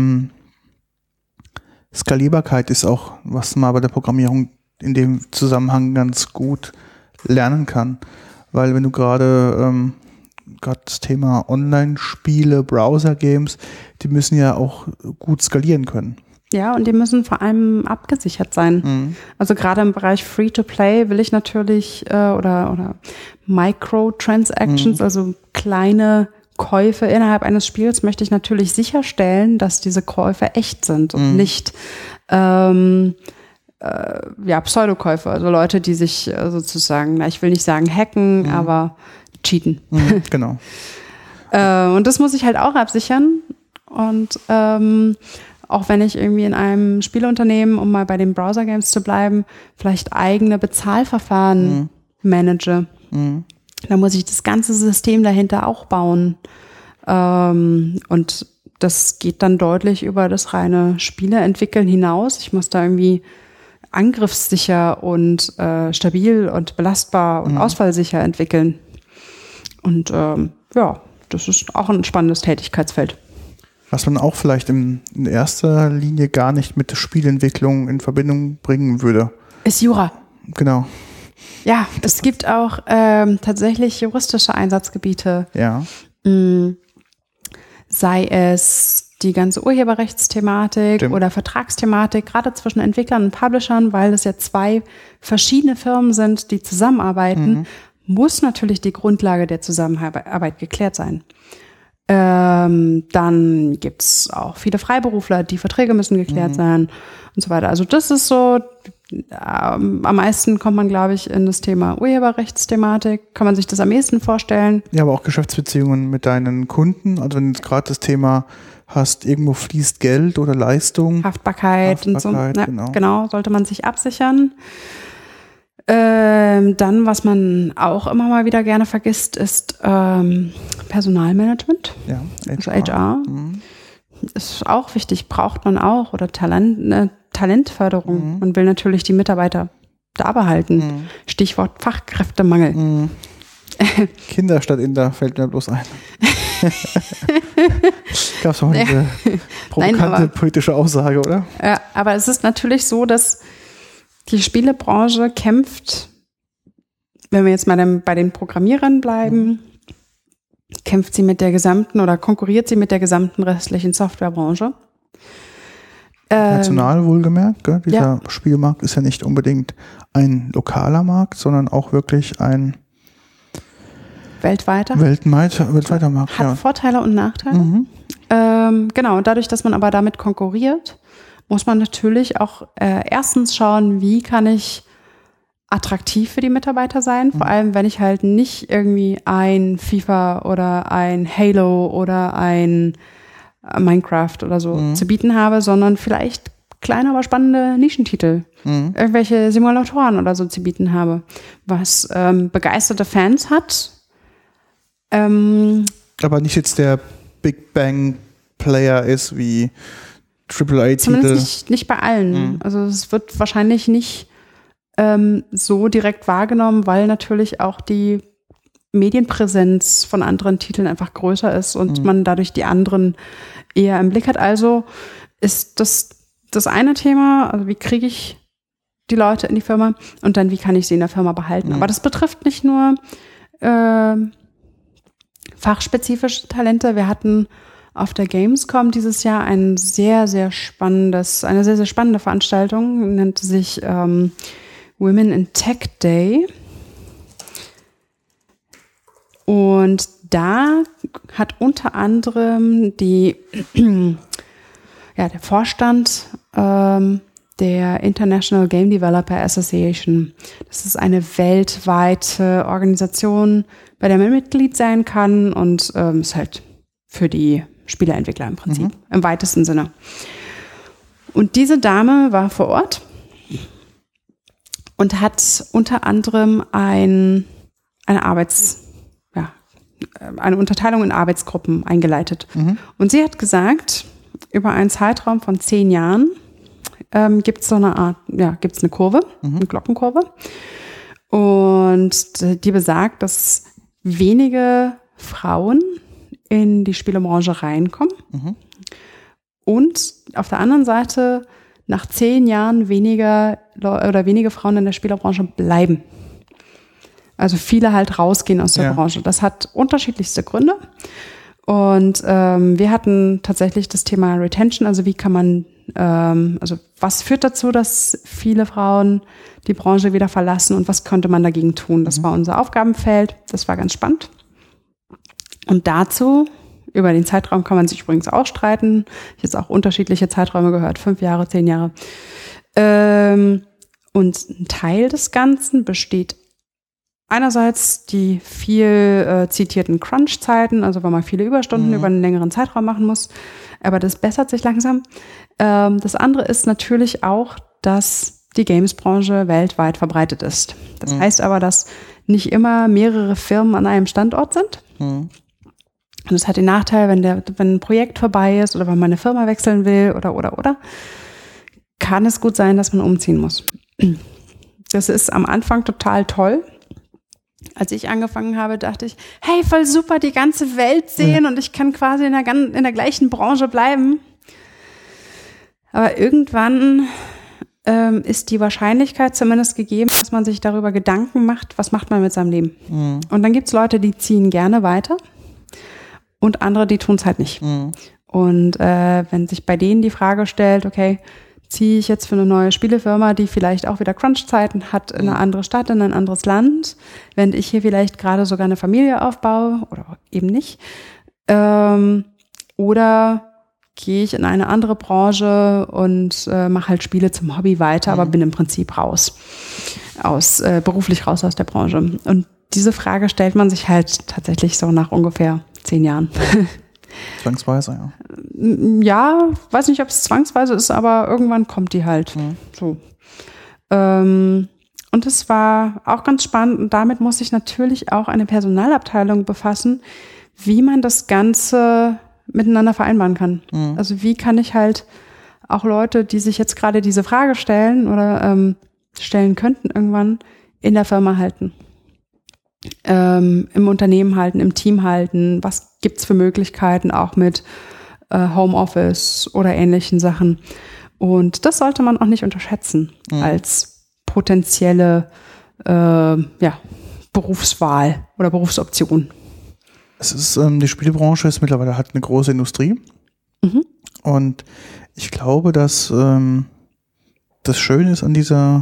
Skalierbarkeit ist auch, was man bei der Programmierung in dem Zusammenhang ganz gut lernen kann. Weil wenn du gerade das Thema Online-Spiele, Browser-Games, die müssen ja auch gut skalieren können. Ja, und die müssen vor allem abgesichert sein. Also gerade im Bereich Free-to-Play will ich natürlich oder Microtransactions, also kleine Käufe innerhalb eines Spiels, möchte ich natürlich sicherstellen, dass diese Käufe echt sind und nicht Pseudokäufe, also Leute, die sich sozusagen, ich will nicht sagen hacken, aber cheaten. Genau. Und das muss ich halt auch absichern. Und auch wenn ich irgendwie in einem Spieleunternehmen, um mal bei den Browser-Games zu bleiben, vielleicht eigene Bezahlverfahren manage, dann muss ich das ganze System dahinter auch bauen. Und das geht dann deutlich über das reine Spieleentwickeln hinaus. Ich muss da irgendwie angriffssicher und stabil und belastbar und ausfallsicher entwickeln. Und das ist auch ein spannendes Tätigkeitsfeld. Was man auch vielleicht in erster Linie gar nicht mit der Spielentwicklung in Verbindung bringen würde. Ist Jura. Genau. Ja, es gibt auch tatsächlich juristische Einsatzgebiete. Ja. Sei es die ganze Urheberrechtsthematik oder Vertragsthematik, gerade zwischen Entwicklern und Publishern, weil es ja zwei verschiedene Firmen sind, die zusammenarbeiten, muss natürlich die Grundlage der Zusammenarbeit geklärt sein. Dann gibt's auch viele Freiberufler, die Verträge müssen geklärt sein und so weiter. Also das ist so, am meisten kommt man, glaube ich, in das Thema Urheberrechtsthematik. Kann man sich das am ehesten vorstellen? Ja, aber auch Geschäftsbeziehungen mit deinen Kunden. Also wenn du gerade das Thema hast, irgendwo fließt Geld oder Leistung. Haftbarkeit und so. Ja, genau, sollte man sich absichern. Dann, was man auch immer mal wieder gerne vergisst, ist Personalmanagement, ja, also HR. ist auch wichtig, braucht man auch. Oder Talentförderung. Man will natürlich die Mitarbeiter da behalten. Stichwort Fachkräftemangel. Kinder statt Inder fällt mir bloß ein. Gab es auch eine provokante politische Aussage, oder? Ja, aber es ist natürlich so, dass die Spielebranche kämpft, wenn wir jetzt mal bei den Programmierern bleiben, kämpft sie mit der gesamten oder konkurriert sie mit der gesamten restlichen Softwarebranche. National wohlgemerkt, gell? Dieser Spielmarkt ist ja nicht unbedingt ein lokaler Markt, sondern auch wirklich ein weltweiter Markt. Hat Vorteile und Nachteile. Genau, und dadurch, dass man aber damit konkurriert, muss man natürlich auch erstens schauen, wie kann ich attraktiv für die Mitarbeiter sein, vor allem wenn ich halt nicht irgendwie ein FIFA oder ein Halo oder ein Minecraft oder so zu bieten habe, sondern vielleicht kleine, aber spannende Nischentitel, irgendwelche Simulatoren oder so zu bieten habe, was begeisterte Fans hat. Aber nicht jetzt der Big Bang Player ist wie AAA-Titel. Zumindest nicht bei allen. Also es wird wahrscheinlich nicht so direkt wahrgenommen, weil natürlich auch die Medienpräsenz von anderen Titeln einfach größer ist und man dadurch die anderen eher im Blick hat. Also ist das eine Thema, also wie kriege ich die Leute in die Firma und dann wie kann ich sie in der Firma behalten. Aber das betrifft nicht nur fachspezifische Talente. Wir hatten auf der Gamescom dieses Jahr eine sehr, sehr spannende Veranstaltung, nannte sich Women in Tech Day. Und da hat unter anderem der Vorstand der International Game Developer Association, das ist eine weltweite Organisation, bei der man Mitglied sein kann und ist halt für die Spieleentwickler im Prinzip, im weitesten Sinne. Und diese Dame war vor Ort und hat unter anderem eine Unterteilung in Arbeitsgruppen eingeleitet. Und sie hat gesagt, über einen Zeitraum von 10 Jahren gibt es so eine Art, gibt's eine Kurve, eine Glockenkurve. Und die besagt, dass wenige Frauen in die Spielebranche reinkommen. Und auf der anderen Seite nach 10 Jahren wenige Frauen in der Spielerbranche bleiben. Also viele halt rausgehen aus der Branche. Das hat unterschiedlichste Gründe. Und wir hatten tatsächlich das Thema Retention, also wie kann man, was führt dazu, dass viele Frauen die Branche wieder verlassen und was könnte man dagegen tun? Das war unser Aufgabenfeld, das war ganz spannend. Und dazu, über den Zeitraum kann man sich übrigens auch streiten. Ich habe jetzt auch unterschiedliche Zeiträume gehört, 5 Jahre, 10 Jahre. Und ein Teil des Ganzen besteht einerseits die viel zitierten Crunch-Zeiten, also wenn man viele Überstunden über einen längeren Zeitraum machen muss. Aber das bessert sich langsam. Das andere ist natürlich auch, dass die Games-Branche weltweit verbreitet ist. Das heißt aber, dass nicht immer mehrere Firmen an einem Standort sind. Und das hat den Nachteil, wenn ein Projekt vorbei ist oder wenn man eine Firma wechseln will oder, kann es gut sein, dass man umziehen muss. Das ist am Anfang total toll. Als ich angefangen habe, dachte ich, hey, voll super, die ganze Welt sehen und ich kann quasi in der gleichen Branche bleiben. Aber irgendwann ist die Wahrscheinlichkeit zumindest gegeben, dass man sich darüber Gedanken macht, was macht man mit seinem Leben. Und dann gibt es Leute, die ziehen gerne weiter und andere, die tun es halt nicht. Und wenn sich bei denen die Frage stellt, okay, ziehe ich jetzt für eine neue Spielefirma, die vielleicht auch wieder Crunch-Zeiten hat, in eine andere Stadt, in ein anderes Land, wenn ich hier vielleicht gerade sogar eine Familie aufbaue oder eben nicht. Oder gehe ich in eine andere Branche und mache halt Spiele zum Hobby weiter, aber bin im Prinzip beruflich raus aus der Branche. Und diese Frage stellt man sich halt tatsächlich so nach ungefähr 10 Jahren. Zwangsweise, ja. Ja, weiß nicht, ob es zwangsweise ist, aber irgendwann kommt die halt. So. Und es war auch ganz spannend und damit muss sich natürlich auch eine Personalabteilung befassen, wie man das Ganze miteinander vereinbaren kann. Also wie kann ich halt auch Leute, die sich jetzt gerade diese Frage stellen oder stellen könnten irgendwann, in der Firma halten, im Unternehmen halten, im Team halten, was gibt's für Möglichkeiten auch mit Homeoffice oder ähnlichen Sachen. Und das sollte man auch nicht unterschätzen als potenzielle Berufswahl oder Berufsoption. Es ist, die Spielebranche ist mittlerweile halt eine große Industrie. Und ich glaube, dass das Schöne ist an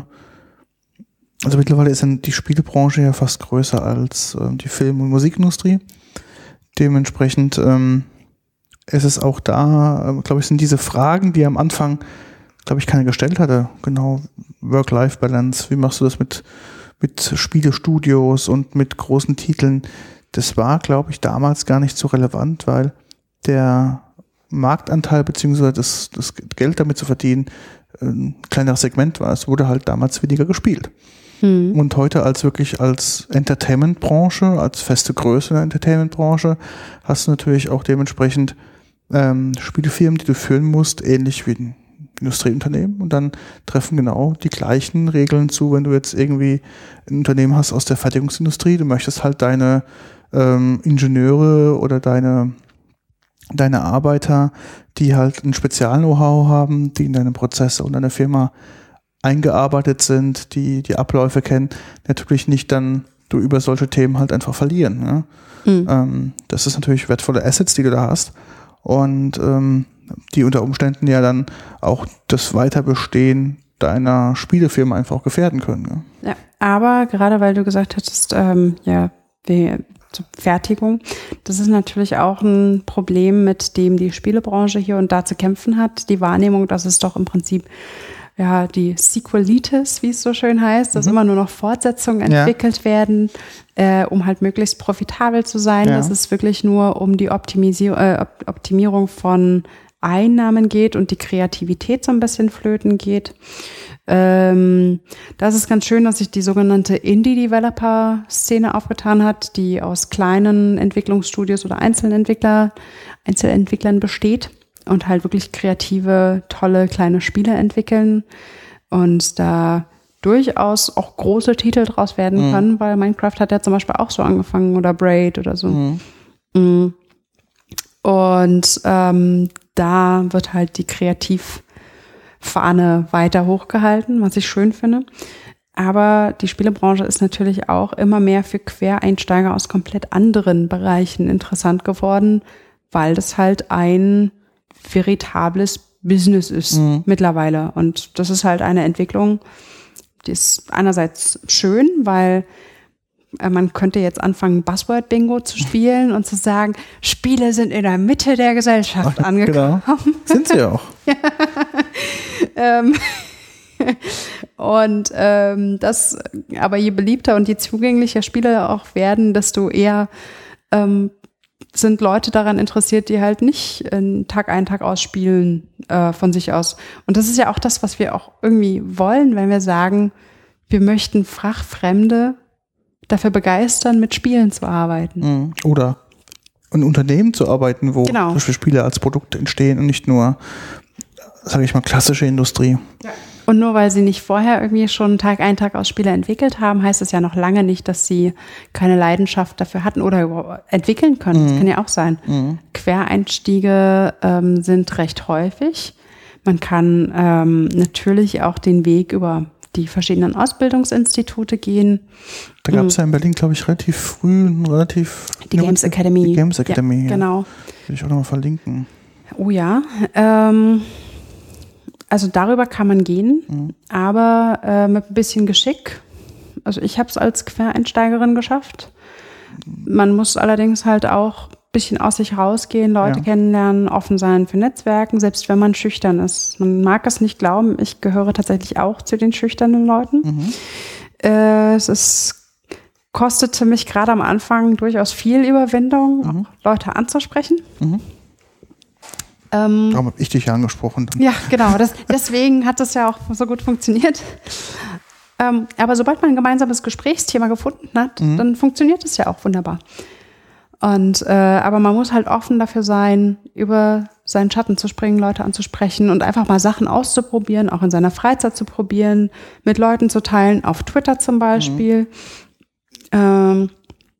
also mittlerweile ist die Spielebranche ja fast größer als die Film- und Musikindustrie. Dementsprechend ist es auch da, glaube ich, sind diese Fragen, die am Anfang, glaube ich, keiner gestellt hatte. Genau, Work-Life-Balance, wie machst du das mit Spielestudios und mit großen Titeln? Das war, glaube ich, damals gar nicht so relevant, weil der Marktanteil beziehungsweise das Geld damit zu verdienen ein kleineres Segment war. Es wurde halt damals weniger gespielt. Und heute als Entertainment-Branche, als feste Größe in der Entertainment-Branche, hast du natürlich auch dementsprechend Spielefirmen, die du führen musst, ähnlich wie ein Industrieunternehmen. Und dann treffen genau die gleichen Regeln zu, wenn du jetzt irgendwie ein Unternehmen hast aus der Fertigungsindustrie. Du möchtest halt deine Ingenieure oder deine Arbeiter, die halt ein Spezial-Know-how haben, die in deine Prozesse und deine Firma eingearbeitet sind, die Abläufe kennen, natürlich nicht dann du über solche Themen halt einfach verlieren. Ja? Das ist natürlich wertvolle Assets, die du da hast und die unter Umständen ja dann auch das Weiterbestehen deiner Spielefirma einfach auch gefährden können. Ja, aber gerade weil du gesagt hattest, zur Fertigung. Das ist natürlich auch ein Problem, mit dem die Spielebranche hier und da zu kämpfen hat. Die Wahrnehmung, dass es doch im Prinzip die Sequelitis, wie es so schön heißt, dass immer nur noch Fortsetzungen entwickelt werden, um halt möglichst profitabel zu sein. Dass es wirklich nur um die Optimierung von Einnahmen geht und die Kreativität so ein bisschen flöten geht. Das ist ganz schön, dass sich die sogenannte Indie-Developer-Szene aufgetan hat, die aus kleinen Entwicklungsstudios oder Einzelentwicklern besteht und halt wirklich kreative, tolle kleine Spiele entwickeln und da durchaus auch große Titel draus werden können, weil Minecraft hat ja zum Beispiel auch so angefangen oder Braid oder so. Und da wird halt die Kreativfahne weiter hochgehalten, was ich schön finde. Aber die Spielebranche ist natürlich auch immer mehr für Quereinsteiger aus komplett anderen Bereichen interessant geworden, weil das halt ein veritables Business ist mittlerweile. Und das ist halt eine Entwicklung, die ist einerseits schön, weil man könnte jetzt anfangen, Buzzword-Bingo zu spielen und zu sagen, Spiele sind in der Mitte der Gesellschaft angekommen. Genau. Sind sie auch. Und das, aber je beliebter und je zugänglicher Spiele auch werden, desto eher sind Leute daran interessiert, die halt nicht Tag ein, Tag aus spielen von sich aus. Und das ist ja auch das, was wir auch irgendwie wollen, wenn wir sagen, wir möchten Fachfremde dafür begeistern, mit Spielen zu arbeiten. Oder ein Unternehmen zu arbeiten, wo zum Beispiel Spiele als Produkt entstehen und nicht nur, sage ich mal, klassische Industrie. Ja. Und nur weil sie nicht vorher irgendwie schon Tag ein, Tag aus Spiele entwickelt haben, heißt es ja noch lange nicht, dass sie keine Leidenschaft dafür hatten oder entwickeln können. Das kann ja auch sein. Quereinstiege sind recht häufig. Man kann natürlich auch den Weg über die verschiedenen Ausbildungsinstitute gehen. Da gab es ja in Berlin, glaube ich, relativ früh die Games Academy. Die Games Academy, ja, genau. Will ich auch nochmal verlinken. Oh ja, also darüber kann man gehen, aber mit ein bisschen Geschick. Also ich habe es als Quereinsteigerin geschafft. Man muss allerdings halt auch ein bisschen aus sich rausgehen, Leute kennenlernen, offen sein für Netzwerken, selbst wenn man schüchtern ist. Man mag es nicht glauben, ich gehöre tatsächlich auch zu den schüchternen Leuten. Kostete mich gerade am Anfang durchaus viel Überwindung, auch Leute anzusprechen. Darum habe ich dich ja angesprochen. Ja, genau. Deswegen hat das ja auch so gut funktioniert. Aber sobald man ein gemeinsames Gesprächsthema gefunden hat, dann funktioniert es ja auch wunderbar. Und aber man muss halt offen dafür sein, über seinen Schatten zu springen, Leute anzusprechen und einfach mal Sachen auszuprobieren, auch in seiner Freizeit zu probieren, mit Leuten zu teilen, auf Twitter zum Beispiel. Und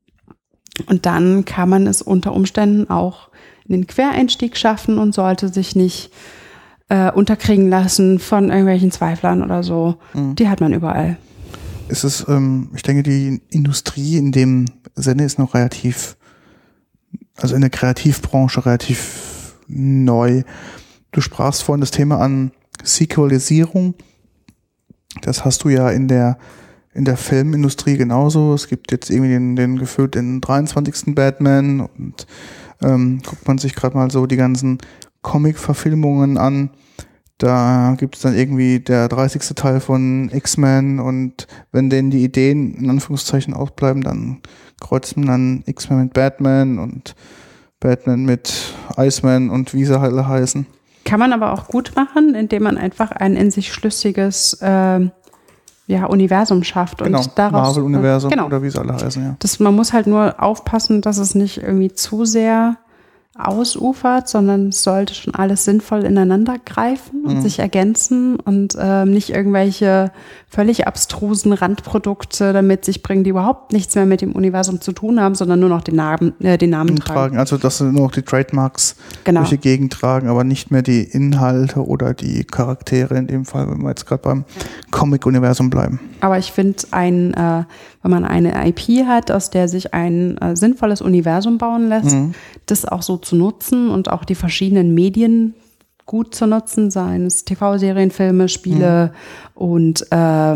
dann kann man es unter Umständen auch in den Quereinstieg schaffen und sollte sich nicht unterkriegen lassen von irgendwelchen Zweiflern oder so. Die hat man überall. Es ist, ich denke, die Industrie in dem Sinne ist noch relativ, also in der Kreativbranche relativ neu. Du sprachst vorhin das Thema an Sequelisierung. Das hast du ja in der Filmindustrie genauso. Es gibt jetzt irgendwie den gefühlt den 23. Batman und guckt man sich gerade mal so die ganzen Comic-Verfilmungen an. Da gibt es dann irgendwie der 30. Teil von X-Men und wenn denen die Ideen in Anführungszeichen ausbleiben, dann kreuzt man dann X-Men mit Batman und Batman mit Iceman und wie sie alle heißen. Kann man aber auch gut machen, indem man einfach ein in sich schlüssiges Universum schafft. Genau, und daraus Marvel-Universum oder wie sie alle heißen, ja. Man muss halt nur aufpassen, dass es nicht irgendwie zu sehr ausufert, sondern es sollte schon alles sinnvoll ineinander greifen und sich ergänzen und nicht irgendwelche völlig abstrusen Randprodukte damit sich bringen, die überhaupt nichts mehr mit dem Universum zu tun haben, sondern nur noch den Namen tragen. Also dass sie nur noch die Trademarks durch die Gegend tragen, aber nicht mehr die Inhalte oder die Charaktere in dem Fall, wenn wir jetzt gerade beim Comic-Universum bleiben. Aber ich finde, wenn man eine IP hat, aus der sich ein sinnvolles Universum bauen lässt, das auch so zu nutzen und auch die verschiedenen Medien gut zu nutzen, seien es TV-Serien, Filme, Spiele und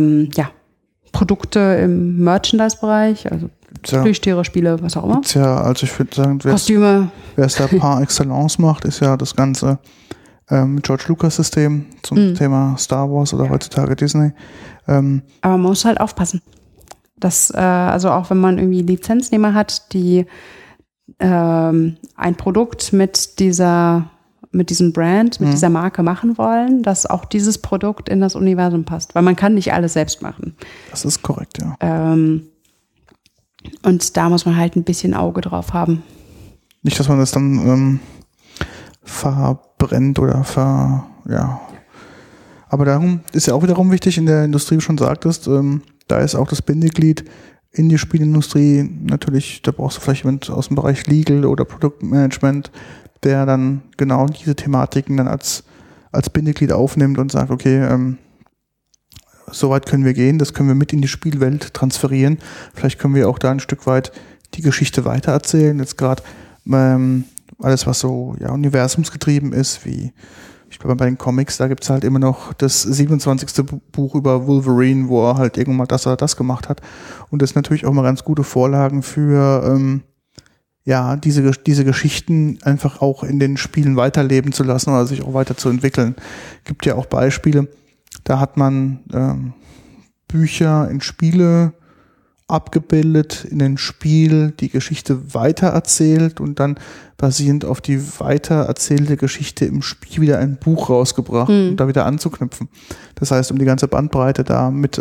Produkte im Merchandise-Bereich, also Plüschtiere, Spiele, was auch immer. Also ich würde sagen, Kostüme. Wer es da par excellence macht, ist ja das ganze George Lucas-System zum Thema Star Wars oder heutzutage Disney. Aber man muss halt aufpassen. Dass, also auch wenn man irgendwie Lizenznehmer hat, die ein Produkt mit diesem Brand, mit dieser Marke machen wollen, dass auch dieses Produkt in das Universum passt. Weil man kann nicht alles selbst machen. Das ist korrekt, ja. Und da muss man halt ein bisschen Auge drauf haben. Nicht, dass man das dann verbrennt oder Aber darum ist ja auch wiederum wichtig, in der Industrie, wie du schon sagtest, da ist auch das Bindeglied in die Spielindustrie natürlich, da brauchst du vielleicht jemand aus dem Bereich Legal oder Produktmanagement, der dann genau diese Thematiken dann als Bindeglied aufnimmt und sagt, okay, so weit können wir gehen, das können wir mit in die Spielwelt transferieren. Vielleicht können wir auch da ein Stück weit die Geschichte weitererzählen. Jetzt gerade alles, was so universumsgetrieben ist, wie ich glaube, bei den Comics, da gibt es halt immer noch das 27. Buch über Wolverine, wo er halt irgendwann mal das oder das gemacht hat. Und das ist natürlich auch mal ganz gute Vorlagen für diese Geschichten einfach auch in den Spielen weiterleben zu lassen oder sich auch weiterzuentwickeln. Gibt ja auch Beispiele, da hat man Bücher in Spiele abgebildet, in ein Spiel die Geschichte weitererzählt und dann basierend auf die weitererzählte Geschichte im Spiel wieder ein Buch rausgebracht, um da wieder anzuknüpfen. Das heißt, um die ganze Bandbreite da mit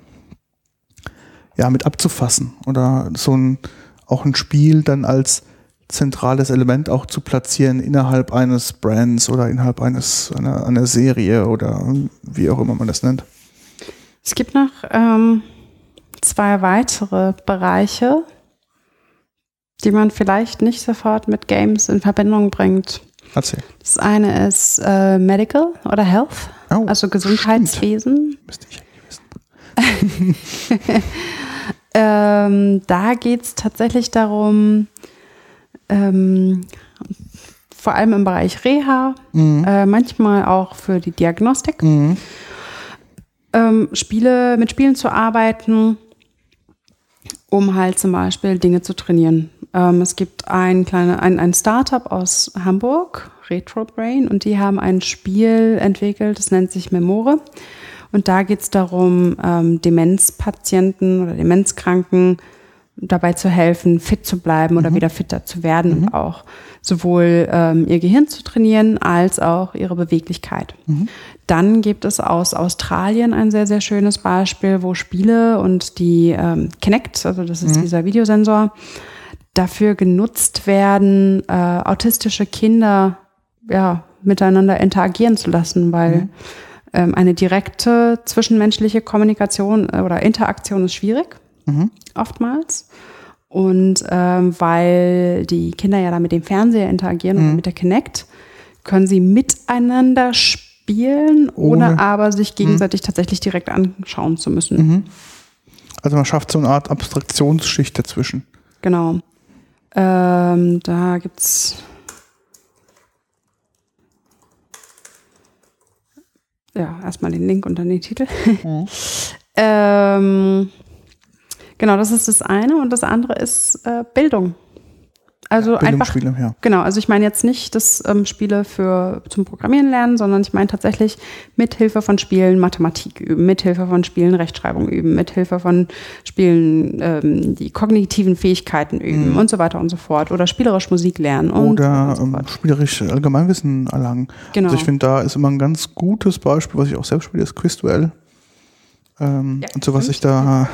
abzufassen oder auch ein Spiel dann als zentrales Element auch zu platzieren innerhalb eines Brands oder innerhalb einer Serie oder wie auch immer man das nennt. Es gibt noch 2 weitere Bereiche, die man vielleicht nicht sofort mit Games in Verbindung bringt. Erzähl. Das eine ist Medical oder Health, also Gesundheitswesen. Müsste ich eigentlich wissen. Da geht es tatsächlich darum, vor allem im Bereich Reha, manchmal auch für die Diagnostik, mit Spielen zu arbeiten, um halt zum Beispiel Dinge zu trainieren. Es gibt ein Startup aus Hamburg, Retrobrain, und die haben ein Spiel entwickelt, das nennt sich Memore. Und da geht es darum, Demenzpatienten oder Demenzkranken dabei zu helfen, fit zu bleiben oder wieder fitter zu werden und auch sowohl ihr Gehirn zu trainieren als auch ihre Beweglichkeit. Dann gibt es aus Australien ein sehr, sehr schönes Beispiel, wo Spiele und die Kinect, also das ist dieser Videosensor, dafür genutzt werden, autistische Kinder miteinander interagieren zu lassen, weil eine direkte zwischenmenschliche Kommunikation oder Interaktion ist schwierig, oftmals. Und weil die Kinder ja da mit dem Fernseher interagieren oder mit der Kinect, können sie miteinander spielen, ohne aber sich gegenseitig tatsächlich direkt anschauen zu müssen. Also man schafft so eine Art Abstraktionsschicht dazwischen. Genau. Da gibt's erstmal den Link und dann den Titel. Genau, das ist das eine. Und das andere ist Bildung. Also einfach, genau, also ich meine jetzt nicht das Spiele zum Programmieren lernen, sondern ich meine tatsächlich mithilfe von Spielen Mathematik üben, mithilfe von Spielen Rechtschreibung üben, mithilfe von Spielen die kognitiven Fähigkeiten üben und so weiter und so fort. Oder spielerisch Musik lernen. Oder spielerisch Allgemeinwissen erlangen. Genau. Also ich finde, da ist immer ein ganz gutes Beispiel, was ich auch selbst spiele, ist Quizduell. Und so was ich da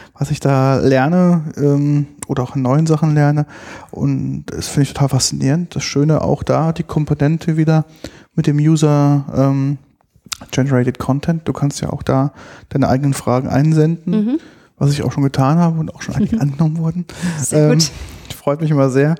lerne oder auch in neuen Sachen lerne, und das finde ich total faszinierend. Das Schöne auch da, die Komponente wieder mit dem User Generated Content. Du kannst ja auch da deine eigenen Fragen einsenden, was ich auch schon getan habe und auch schon eigentlich angenommen wurden. Sehr gut. Freut mich immer sehr.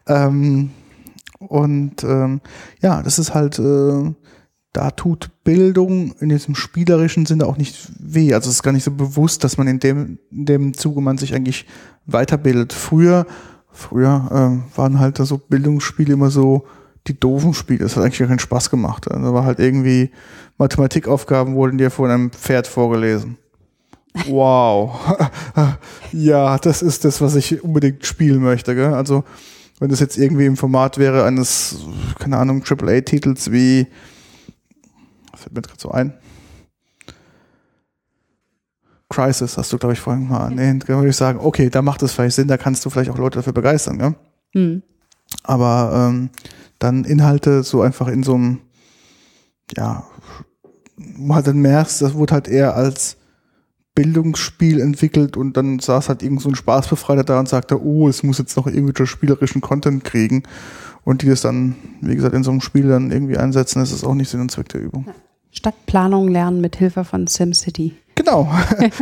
Das ist halt da tut Bildung in diesem spielerischen Sinne auch nicht weh. Also es ist gar nicht so bewusst, dass man in dem Zuge man sich eigentlich weiterbildet. Früher waren halt so Bildungsspiele immer so die doofen Spiele. Das hat eigentlich gar keinen Spaß gemacht. Da war halt irgendwie Mathematikaufgaben wurden dir von einem Pferd vorgelesen. Wow. Ja, das ist das, was ich unbedingt spielen möchte, gell? Also wenn das jetzt irgendwie im Format wäre eines, keine Ahnung, AAA-Titels wie, das fällt mir jetzt gerade so ein, Crisis hast du, glaube ich, vorhin mal erwähnt. Da würde ich sagen, okay, da macht es vielleicht Sinn, da kannst du vielleicht auch Leute dafür begeistern. Ja? Aber dann Inhalte so einfach in so einem, wo halt dann merkst, das wurde halt eher als Bildungsspiel entwickelt, und dann saß halt irgend so ein Spaßbefreiter da und sagte, es muss jetzt noch irgendwie spielerischen Content kriegen, und die das dann, wie gesagt, in so einem Spiel dann irgendwie einsetzen, das ist auch nicht Sinn und Zweck der Übung. Stadtplanung lernen mit Hilfe von SimCity. Genau.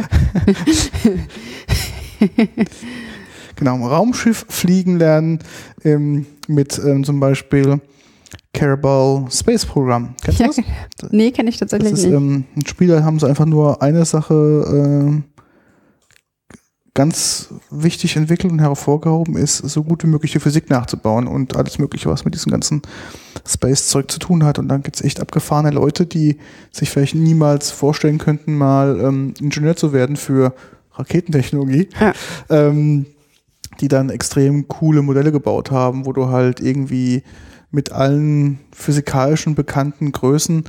Genau, Raumschiff fliegen lernen mit zum Beispiel Carabao Space Program. Kennst du das? Nee, kenne ich tatsächlich nicht. Ein Spiel, da haben sie einfach nur eine Sache ganz wichtig entwickelt und hervorgehoben, ist, so gut wie möglich die Physik nachzubauen und alles Mögliche, was mit diesem ganzen Space-Zeug zu tun hat. Und dann gibt's echt abgefahrene Leute, die sich vielleicht niemals vorstellen könnten, mal Ingenieur zu werden für Raketentechnologie, die dann extrem coole Modelle gebaut haben, wo du halt irgendwie mit allen physikalischen bekannten Größen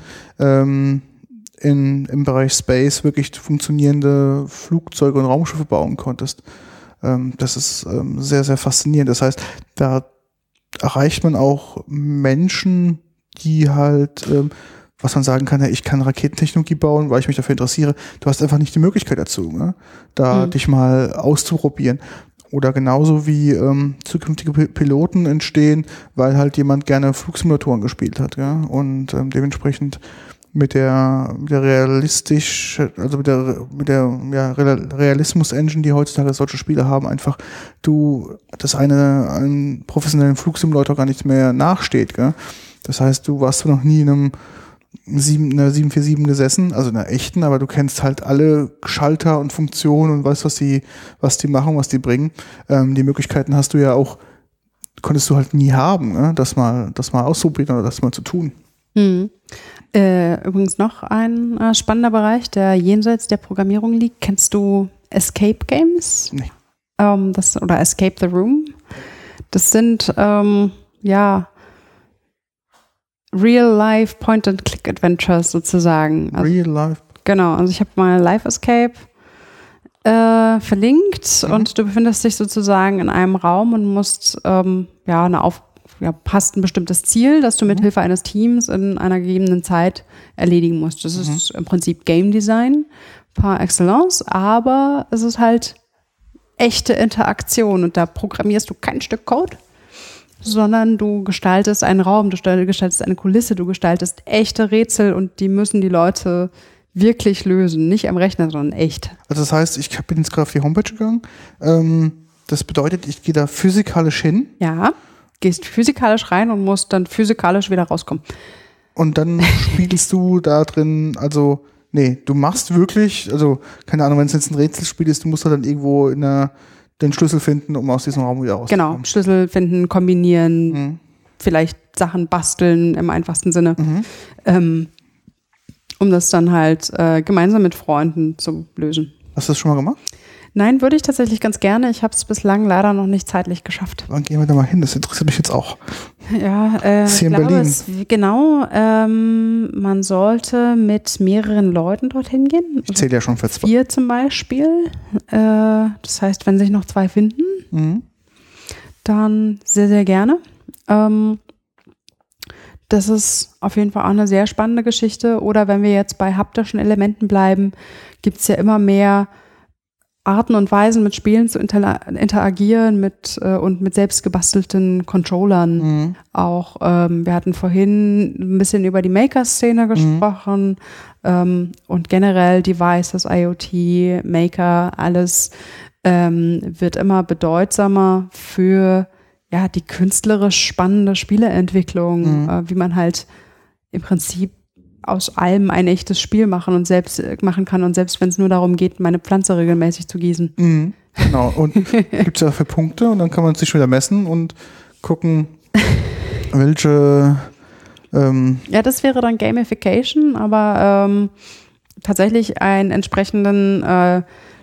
im Bereich Space wirklich funktionierende Flugzeuge und Raumschiffe bauen konntest. Das ist sehr, sehr faszinierend. Das heißt, da erreicht man auch Menschen, die halt, was man sagen kann, ich kann Raketentechnologie bauen, weil ich mich dafür interessiere. Du hast einfach nicht die Möglichkeit dazu, ne? Da dich mal auszuprobieren. Oder genauso wie zukünftige Piloten entstehen, weil halt jemand gerne Flugsimulatoren gespielt hat, ja, und dementsprechend mit der Realismus-Engine, die heutzutage solche Spiele haben, einfach einem professionellen Flugsimulator gar nicht mehr nachsteht, gell? Das heißt, du warst noch nie in einer 747 gesessen, also in einer echten, aber du kennst halt alle Schalter und Funktionen und weißt, was die machen, was die bringen. Die Möglichkeiten hast du ja auch, konntest du halt nie haben, ne? Das mal auszuprobieren oder das mal zu tun. Übrigens noch ein spannender Bereich, der jenseits der Programmierung liegt. Kennst du Escape Games? Nee. Oder Escape the Room? Das sind Real-Life Point-and-Click-Adventures sozusagen. Also, Real-Life? Genau, also ich habe mal Life Escape verlinkt und du befindest dich sozusagen in einem Raum und musst hast ein bestimmtes Ziel, das du mit Hilfe eines Teams in einer gegebenen Zeit erledigen musst. Das ist im Prinzip Game Design par excellence, aber es ist halt echte Interaktion und da programmierst du kein Stück Code, sondern du gestaltest einen Raum, du gestaltest eine Kulisse, du gestaltest echte Rätsel und die müssen die Leute wirklich lösen, nicht am Rechner, sondern echt. Also das heißt, ich bin jetzt gerade auf die Homepage gegangen. Das bedeutet, ich gehe da physikalisch hin. Ja, gehst physikalisch rein und musst dann physikalisch wieder rauskommen. Und dann spielst du da drin, also, nee, du machst wirklich, also, keine Ahnung, wenn es jetzt ein Rätselspiel ist, du musst da dann irgendwo den Schlüssel finden, um aus diesem Raum wieder rauszukommen. Genau, Schlüssel finden, kombinieren, vielleicht Sachen basteln im einfachsten Sinne, um das dann halt gemeinsam mit Freunden zu lösen. Hast du das schon mal gemacht? Nein, würde ich tatsächlich ganz gerne. Ich habe es bislang leider noch nicht zeitlich geschafft. Wann gehen wir da mal hin? Das interessiert mich jetzt auch. Ja, ich glaube, man sollte mit mehreren Leuten dorthin gehen. Ich zähle ja schon für 2. 4 zum Beispiel. Das heißt, wenn sich noch 2 finden, dann sehr, sehr gerne. Das ist auf jeden Fall auch eine sehr spannende Geschichte. Oder wenn wir jetzt bei haptischen Elementen bleiben, gibt es ja immer mehr Arten und Weisen, mit Spielen zu interagieren und mit selbst gebastelten Controllern. Auch wir hatten vorhin ein bisschen über die Maker-Szene gesprochen und generell Devices, IoT, Maker, alles wird immer bedeutsamer für die künstlerisch spannende Spieleentwicklung, wie man halt im Prinzip aus allem ein echtes Spiel machen kann und selbst wenn es nur darum geht, meine Pflanze regelmäßig zu gießen. Genau, und gibt es ja für Punkte und dann kann man sich wieder messen und gucken, welche Ja, das wäre dann Gamification, aber tatsächlich einen entsprechenden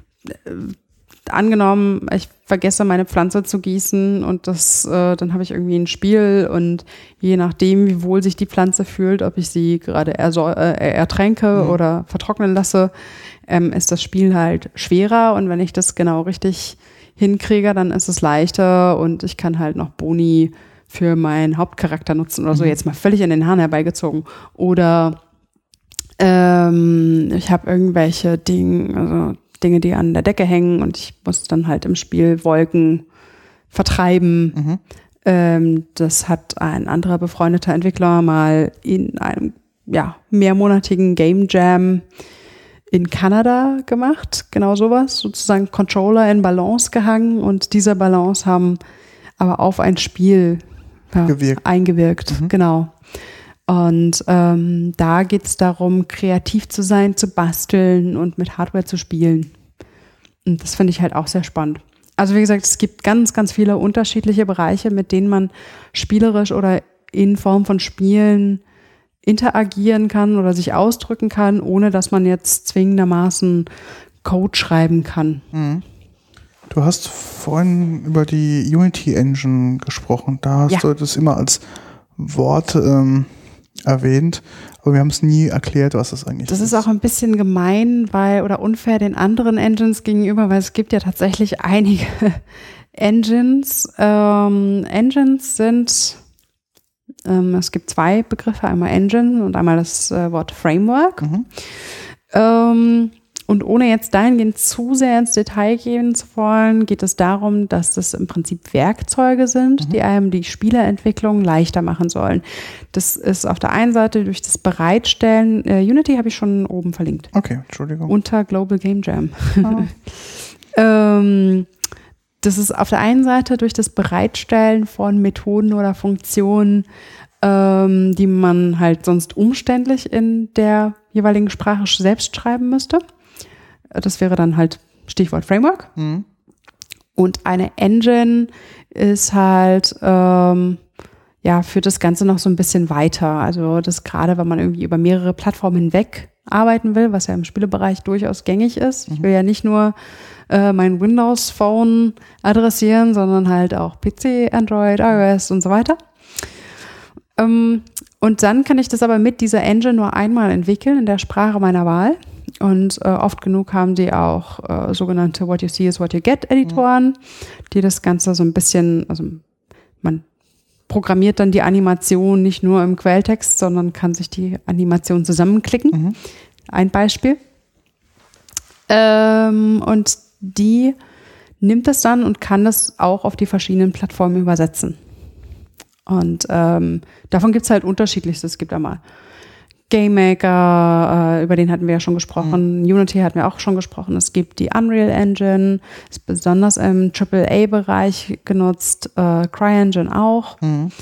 angenommen, ich vergesse meine Pflanze zu gießen und dann habe ich irgendwie ein Spiel und je nachdem, wie wohl sich die Pflanze fühlt, ob ich sie gerade ertränke oder vertrocknen lasse, ist das Spiel halt schwerer und wenn ich das genau richtig hinkriege, dann ist es leichter und ich kann halt noch Boni für meinen Hauptcharakter nutzen oder so, jetzt mal völlig in den Haaren herbeigezogen. Oder ich habe irgendwelche Dinge, die an der Decke hängen und ich muss dann halt im Spiel Wolken vertreiben. Das hat ein anderer befreundeter Entwickler mal in einem mehrmonatigen Game Jam in Kanada gemacht. Genau sowas, sozusagen Controller in Balance gehangen und diese Balance haben aber auf ein Spiel eingewirkt. Genau. Und da geht es darum, kreativ zu sein, zu basteln und mit Hardware zu spielen. Und das finde ich halt auch sehr spannend. Also wie gesagt, es gibt ganz, ganz viele unterschiedliche Bereiche, mit denen man spielerisch oder in Form von Spielen interagieren kann oder sich ausdrücken kann, ohne dass man jetzt zwingendermaßen Code schreiben kann. Du hast vorhin über die Unity Engine gesprochen. Da hast du das immer als Wort erwähnt, aber wir haben es nie erklärt, was das eigentlich ist. Das ist auch ein bisschen gemein oder unfair den anderen Engines gegenüber, weil es gibt ja tatsächlich einige Engines. Engines sind, es gibt 2 Begriffe, einmal Engine und einmal das Wort Framework. Und ohne jetzt dahingehend zu sehr ins Detail gehen zu wollen, geht es darum, dass das im Prinzip Werkzeuge sind, die einem die Spieleentwicklung leichter machen sollen. Das ist auf der einen Seite durch das Bereitstellen, Unity habe ich schon oben verlinkt. Okay, Entschuldigung. Unter Global Game Jam. Das ist auf der einen Seite durch das Bereitstellen von Methoden oder Funktionen, die man halt sonst umständlich in der jeweiligen Sprache selbst schreiben müsste. Das wäre dann halt Stichwort Framework. Und eine Engine ist halt führt das Ganze noch so ein bisschen weiter. Also das gerade, wenn man irgendwie über mehrere Plattformen hinweg arbeiten will, was ja im Spielebereich durchaus gängig ist. Ich will ja nicht nur mein Windows-Phone adressieren, sondern halt auch PC, Android, iOS und so weiter. Und dann kann ich das aber mit dieser Engine nur einmal entwickeln in der Sprache meiner Wahl. Und oft genug haben die auch sogenannte What You See is What You Get Editoren, die das Ganze so ein bisschen, also man programmiert dann die Animation nicht nur im Quelltext, sondern kann sich die Animation zusammenklicken. Ein Beispiel. Und nimmt das dann und kann das auch auf die verschiedenen Plattformen übersetzen. Und davon gibt es halt unterschiedlichstes. Es gibt einmal GameMaker, über den hatten wir ja schon gesprochen. Unity hatten wir auch schon gesprochen. Es gibt die Unreal Engine, ist besonders im AAA-Bereich genutzt. CryEngine auch.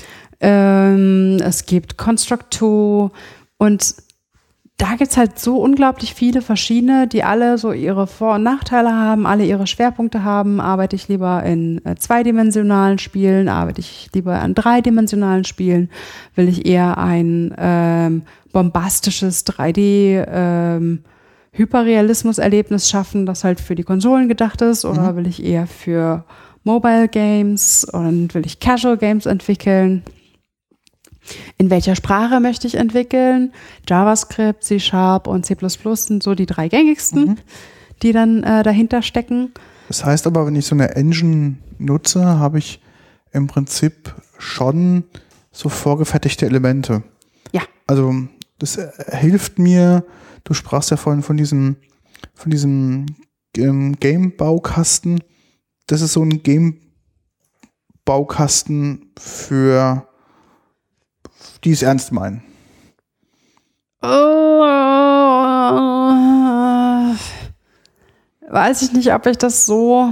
Es gibt Construct 2 und da gibt es halt so unglaublich viele verschiedene, die alle so ihre Vor- und Nachteile haben, alle ihre Schwerpunkte haben. Arbeite ich lieber in zweidimensionalen Spielen, arbeite ich lieber an dreidimensionalen Spielen, will ich eher ein bombastisches 3D Hyperrealismus-Erlebnis schaffen, das halt für die Konsolen gedacht ist, oder will ich eher für Mobile Games und will ich Casual Games entwickeln? In welcher Sprache möchte ich entwickeln? JavaScript, C# und C++ sind so die 3 gängigsten, die dann dahinter stecken. Das heißt aber, wenn ich so eine Engine nutze, habe ich im Prinzip schon so vorgefertigte Elemente. Ja. Also das hilft mir, du sprachst ja vorhin von diesem Game-Baukasten. Das ist so ein Game-Baukasten für die es ernst meinen. Weiß ich nicht, ob ich das so.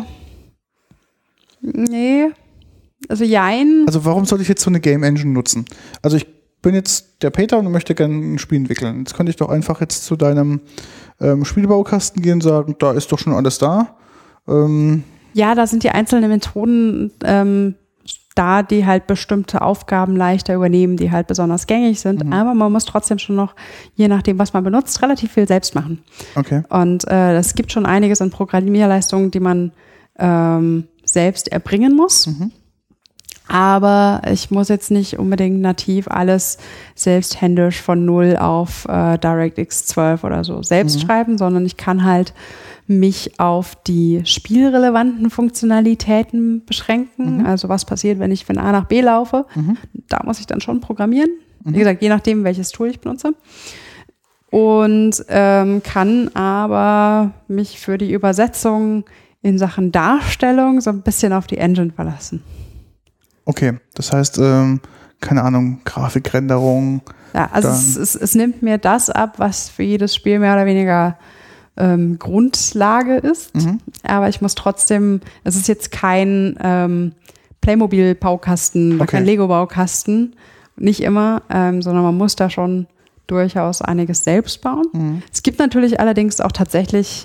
Nee. Also jein. Also warum sollte ich jetzt so eine Game Engine nutzen? Also ich bin jetzt der Peter und möchte gerne ein Spiel entwickeln. Jetzt könnte ich doch einfach jetzt zu deinem Spielbaukasten gehen und sagen, da ist doch schon alles da. Ja, da sind die einzelnen Methoden da, die halt bestimmte Aufgaben leichter übernehmen, die halt besonders gängig sind. Aber man muss trotzdem schon noch, je nachdem, was man benutzt, relativ viel selbst machen. Okay. Und es gibt schon einiges an Programmierleistungen, die man selbst erbringen muss. Aber ich muss jetzt nicht unbedingt nativ alles selbsthändisch von 0 auf DirectX 12 oder so selbst schreiben, sondern ich kann halt mich auf die spielrelevanten Funktionalitäten beschränken. Also was passiert, wenn ich von A nach B laufe. Da muss ich dann schon programmieren. Wie gesagt, je nachdem, welches Tool ich benutze. Und kann aber mich für die Übersetzung in Sachen Darstellung so ein bisschen auf die Engine verlassen. Okay, das heißt, keine Ahnung, Grafikrenderung. Ja, also es nimmt mir das ab, was für jedes Spiel mehr oder weniger Grundlage ist. Aber ich muss trotzdem, es ist jetzt kein Playmobil-Baukasten oder kein Lego-Baukasten, nicht immer, sondern man muss da schon durchaus einiges selbst bauen. Es gibt natürlich allerdings auch tatsächlich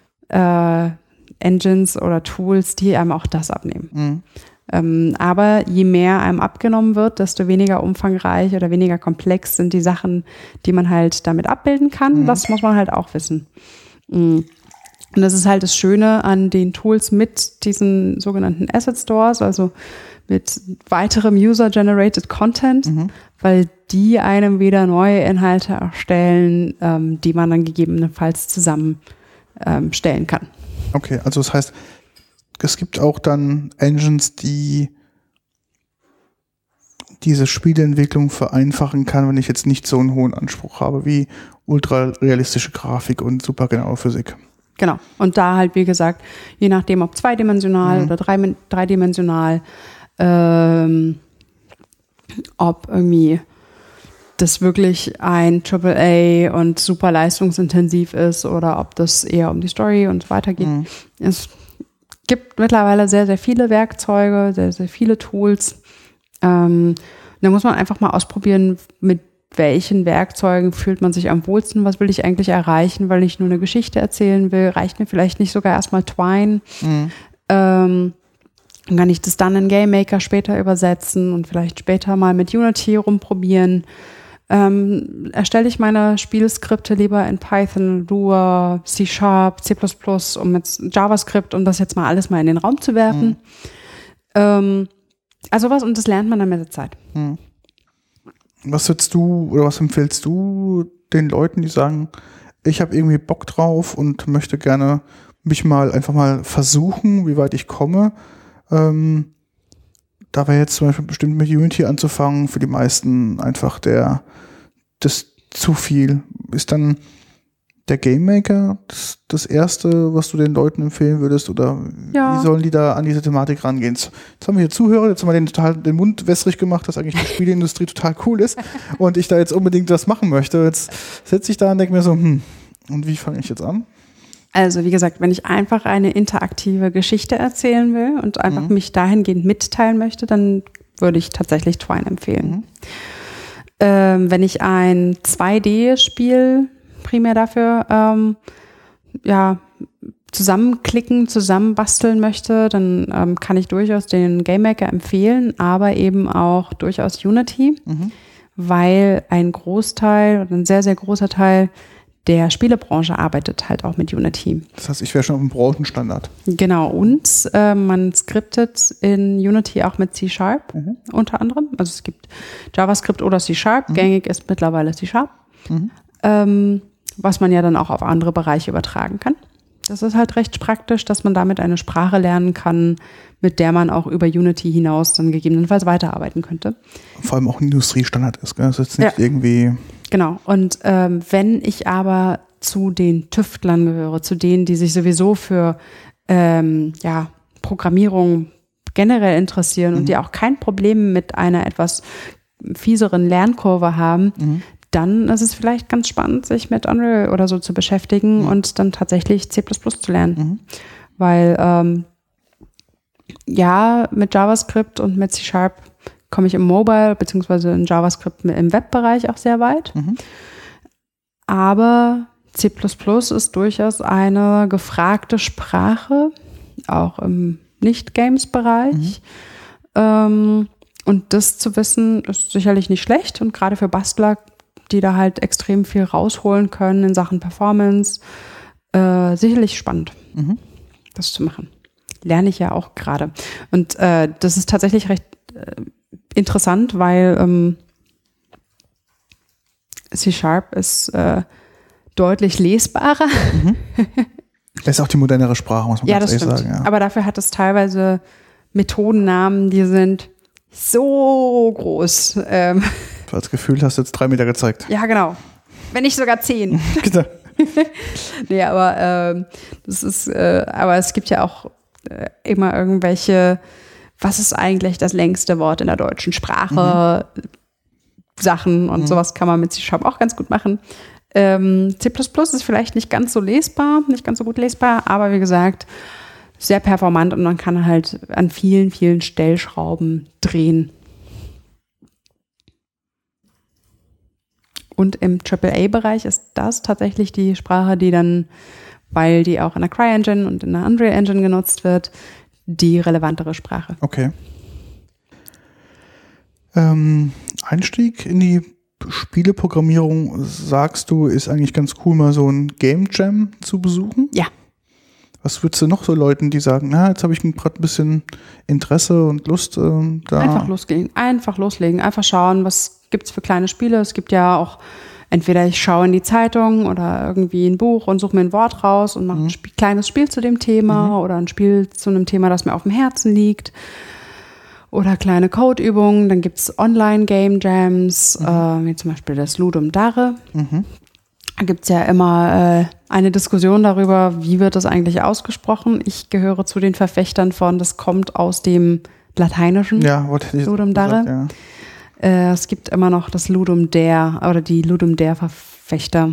Engines oder Tools, die einem auch das abnehmen. Aber je mehr einem abgenommen wird, desto weniger umfangreich oder weniger komplex sind die Sachen, die man halt damit abbilden kann. Das muss man halt auch wissen. Und das ist halt das Schöne an den Tools mit diesen sogenannten Asset Stores, also mit weiterem User-Generated Content, weil die einem wieder neue Inhalte erstellen, die man dann gegebenenfalls zusammen stellen kann. Okay, also das heißt, es gibt auch dann Engines, die diese Spieleentwicklung vereinfachen kann, wenn ich jetzt nicht so einen hohen Anspruch habe wie ultra realistische Grafik und super genaue Physik. Genau. Und da halt, wie gesagt, je nachdem, ob zweidimensional oder dreidimensional, ob irgendwie das wirklich ein AAA und super leistungsintensiv ist oder ob das eher um die Story und so weiter geht. Es gibt mittlerweile sehr, sehr viele Werkzeuge, sehr, sehr viele Tools. Da muss man einfach mal ausprobieren, mit welchen Werkzeugen fühlt man sich am wohlsten, was will ich eigentlich erreichen, weil ich nur eine Geschichte erzählen will, reicht mir vielleicht nicht sogar erstmal Twine. Kann ich das dann in GameMaker später übersetzen und vielleicht später mal mit Unity rumprobieren. Erstelle ich meine Spielskripte lieber in Python, Lua, C#, C++ und mit JavaScript, um das jetzt mal alles mal in den Raum zu werfen. Also was, und das lernt man dann mit der Zeit. Was würdest du oder was empfiehlst du den Leuten, die sagen, ich habe irgendwie Bock drauf und möchte gerne mich mal einfach mal versuchen, wie weit ich komme? Da wäre jetzt zum Beispiel bestimmt mit Unity anzufangen, für die meisten einfach das zu viel. Ist dann der Game Maker das Erste, was du den Leuten empfehlen würdest? Oder wie sollen die da an diese Thematik rangehen? Jetzt haben wir hier Zuhörer, jetzt haben wir den Mund wässrig gemacht, dass eigentlich die Spieleindustrie total cool ist und ich da jetzt unbedingt was machen möchte. Jetzt sitze ich da und denke mir so, und wie fange ich jetzt an? Also wie gesagt, wenn ich einfach eine interaktive Geschichte erzählen will und einfach mich dahingehend mitteilen möchte, dann würde ich tatsächlich Twine empfehlen. Wenn ich ein 2D-Spiel primär dafür zusammenbasteln möchte, dann kann ich durchaus den Game Maker empfehlen, aber eben auch durchaus Unity, weil ein Großteil oder ein sehr, sehr großer Teil der Spielebranche arbeitet halt auch mit Unity. Das heißt, ich wäre schon auf dem Branchenstandard. Genau, und man skriptet in Unity auch mit C# unter anderem. Also es gibt JavaScript oder C#, gängig ist mittlerweile C#, was man ja dann auch auf andere Bereiche übertragen kann. Das ist halt recht praktisch, dass man damit eine Sprache lernen kann, mit der man auch über Unity hinaus dann gegebenenfalls weiterarbeiten könnte. Vor allem auch ein Industriestandard ist, gell? Das ist jetzt nicht irgendwie... Genau, und wenn ich aber zu den Tüftlern gehöre, zu denen, die sich sowieso für Programmierung generell interessieren und die auch kein Problem mit einer etwas fieseren Lernkurve haben, dann ist es vielleicht ganz spannend, sich mit Unreal oder so zu beschäftigen und dann tatsächlich C++ zu lernen. Weil mit JavaScript und mit C# komme ich im Mobile bzw. in JavaScript im Webbereich auch sehr weit. Aber C++ ist durchaus eine gefragte Sprache, auch im Nicht-Games-Bereich. Und das zu wissen, ist sicherlich nicht schlecht. Und gerade für Bastler, die da halt extrem viel rausholen können in Sachen Performance, sicherlich spannend, das zu machen. Lerne ich ja auch gerade. Und das ist tatsächlich recht interessant, weil C# ist deutlich lesbarer. Das ist auch die modernere Sprache, muss man ganz ehrlich sagen. Ja, aber dafür hat es teilweise Methodennamen, die sind so groß. Du hast das Gefühl, hast jetzt 3 Meter gezeigt. Ja, genau. Wenn nicht sogar 10. Genau. Nee, aber das ist, aber es gibt ja auch immer irgendwelche, was ist eigentlich das längste Wort in der deutschen Sprache, Sachen und sowas kann man mit C# auch ganz gut machen. C++ ist vielleicht nicht ganz so lesbar, nicht ganz so gut lesbar, aber wie gesagt, sehr performant und man kann halt an vielen, vielen Stellschrauben drehen. Und im AAA-Bereich ist das tatsächlich die Sprache, die dann, weil die auch in der CryEngine und in der Unreal Engine genutzt wird, die relevantere Sprache. Okay. Einstieg in die Spieleprogrammierung, sagst du, ist eigentlich ganz cool, mal so ein Game Jam zu besuchen? Ja. Was würdest du noch so Leuten, die sagen, jetzt habe ich gerade ein bisschen Interesse und Lust da? Einfach loslegen, einfach schauen, was gibt's für kleine Spiele. Es gibt ja auch, entweder ich schaue in die Zeitung oder irgendwie ein Buch und suche mir ein Wort raus und mache ein kleines Spiel zu dem Thema oder ein Spiel zu einem Thema, das mir auf dem Herzen liegt. Oder kleine Codeübungen. Dann gibt's Online-Game-Jams, wie zum Beispiel das Ludum Dare. Da gibt's ja immer eine Diskussion darüber, wie wird das eigentlich ausgesprochen. Ich gehöre zu den Verfechtern von, das kommt aus dem Lateinischen, Ludum Dare. Gesagt, ja. Es gibt immer noch das Ludum Dare oder die Ludum Dare-Verfechter.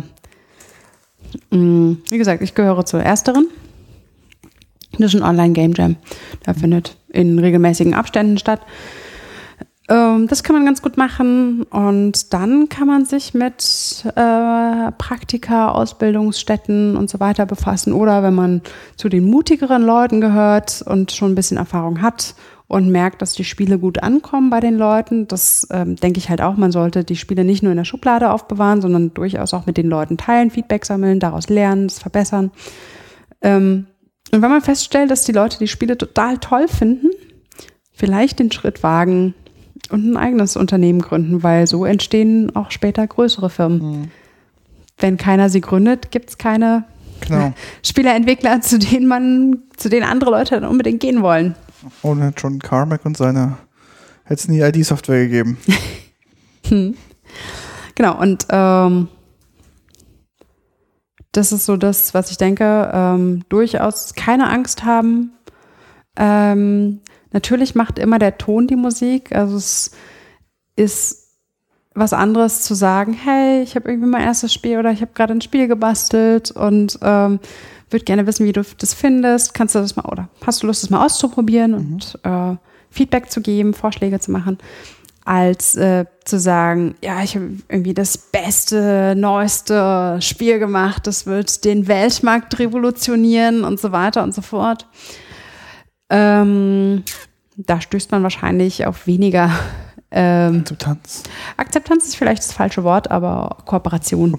Wie gesagt, ich gehöre zur ersteren. Das ist ein Online-Game Jam. Der findet in regelmäßigen Abständen statt. Das kann man ganz gut machen und dann kann man sich mit Praktika, Ausbildungsstätten und so weiter befassen oder wenn man zu den mutigeren Leuten gehört und schon ein bisschen Erfahrung hat und merkt, dass die Spiele gut ankommen bei den Leuten, das denke ich halt auch, man sollte die Spiele nicht nur in der Schublade aufbewahren, sondern durchaus auch mit den Leuten teilen, Feedback sammeln, daraus lernen, das verbessern. Und wenn man feststellt, dass die Leute die Spiele total toll finden, vielleicht den Schritt wagen und ein eigenes Unternehmen gründen, weil so entstehen auch später größere Firmen. Wenn keiner sie gründet, gibt es keine Spieleentwickler, zu denen andere Leute dann unbedingt gehen wollen. Ohne John Carmack und seine hätte es nie ID-Software gegeben. Genau, und das ist so das, was ich denke, durchaus keine Angst haben. Natürlich macht immer der Ton die Musik. Also es ist was anderes zu sagen, hey, ich habe irgendwie mein erstes Spiel oder ich habe gerade ein Spiel gebastelt und würde gerne wissen, wie du das findest. Kannst du das mal oder hast du Lust, das mal auszuprobieren und Feedback zu geben, Vorschläge zu machen, als zu sagen, ja, ich habe irgendwie das beste, neueste Spiel gemacht, das wird den Weltmarkt revolutionieren und so weiter und so fort. Da stößt man wahrscheinlich auf weniger Akzeptanz. Akzeptanz ist vielleicht das falsche Wort, aber Kooperation.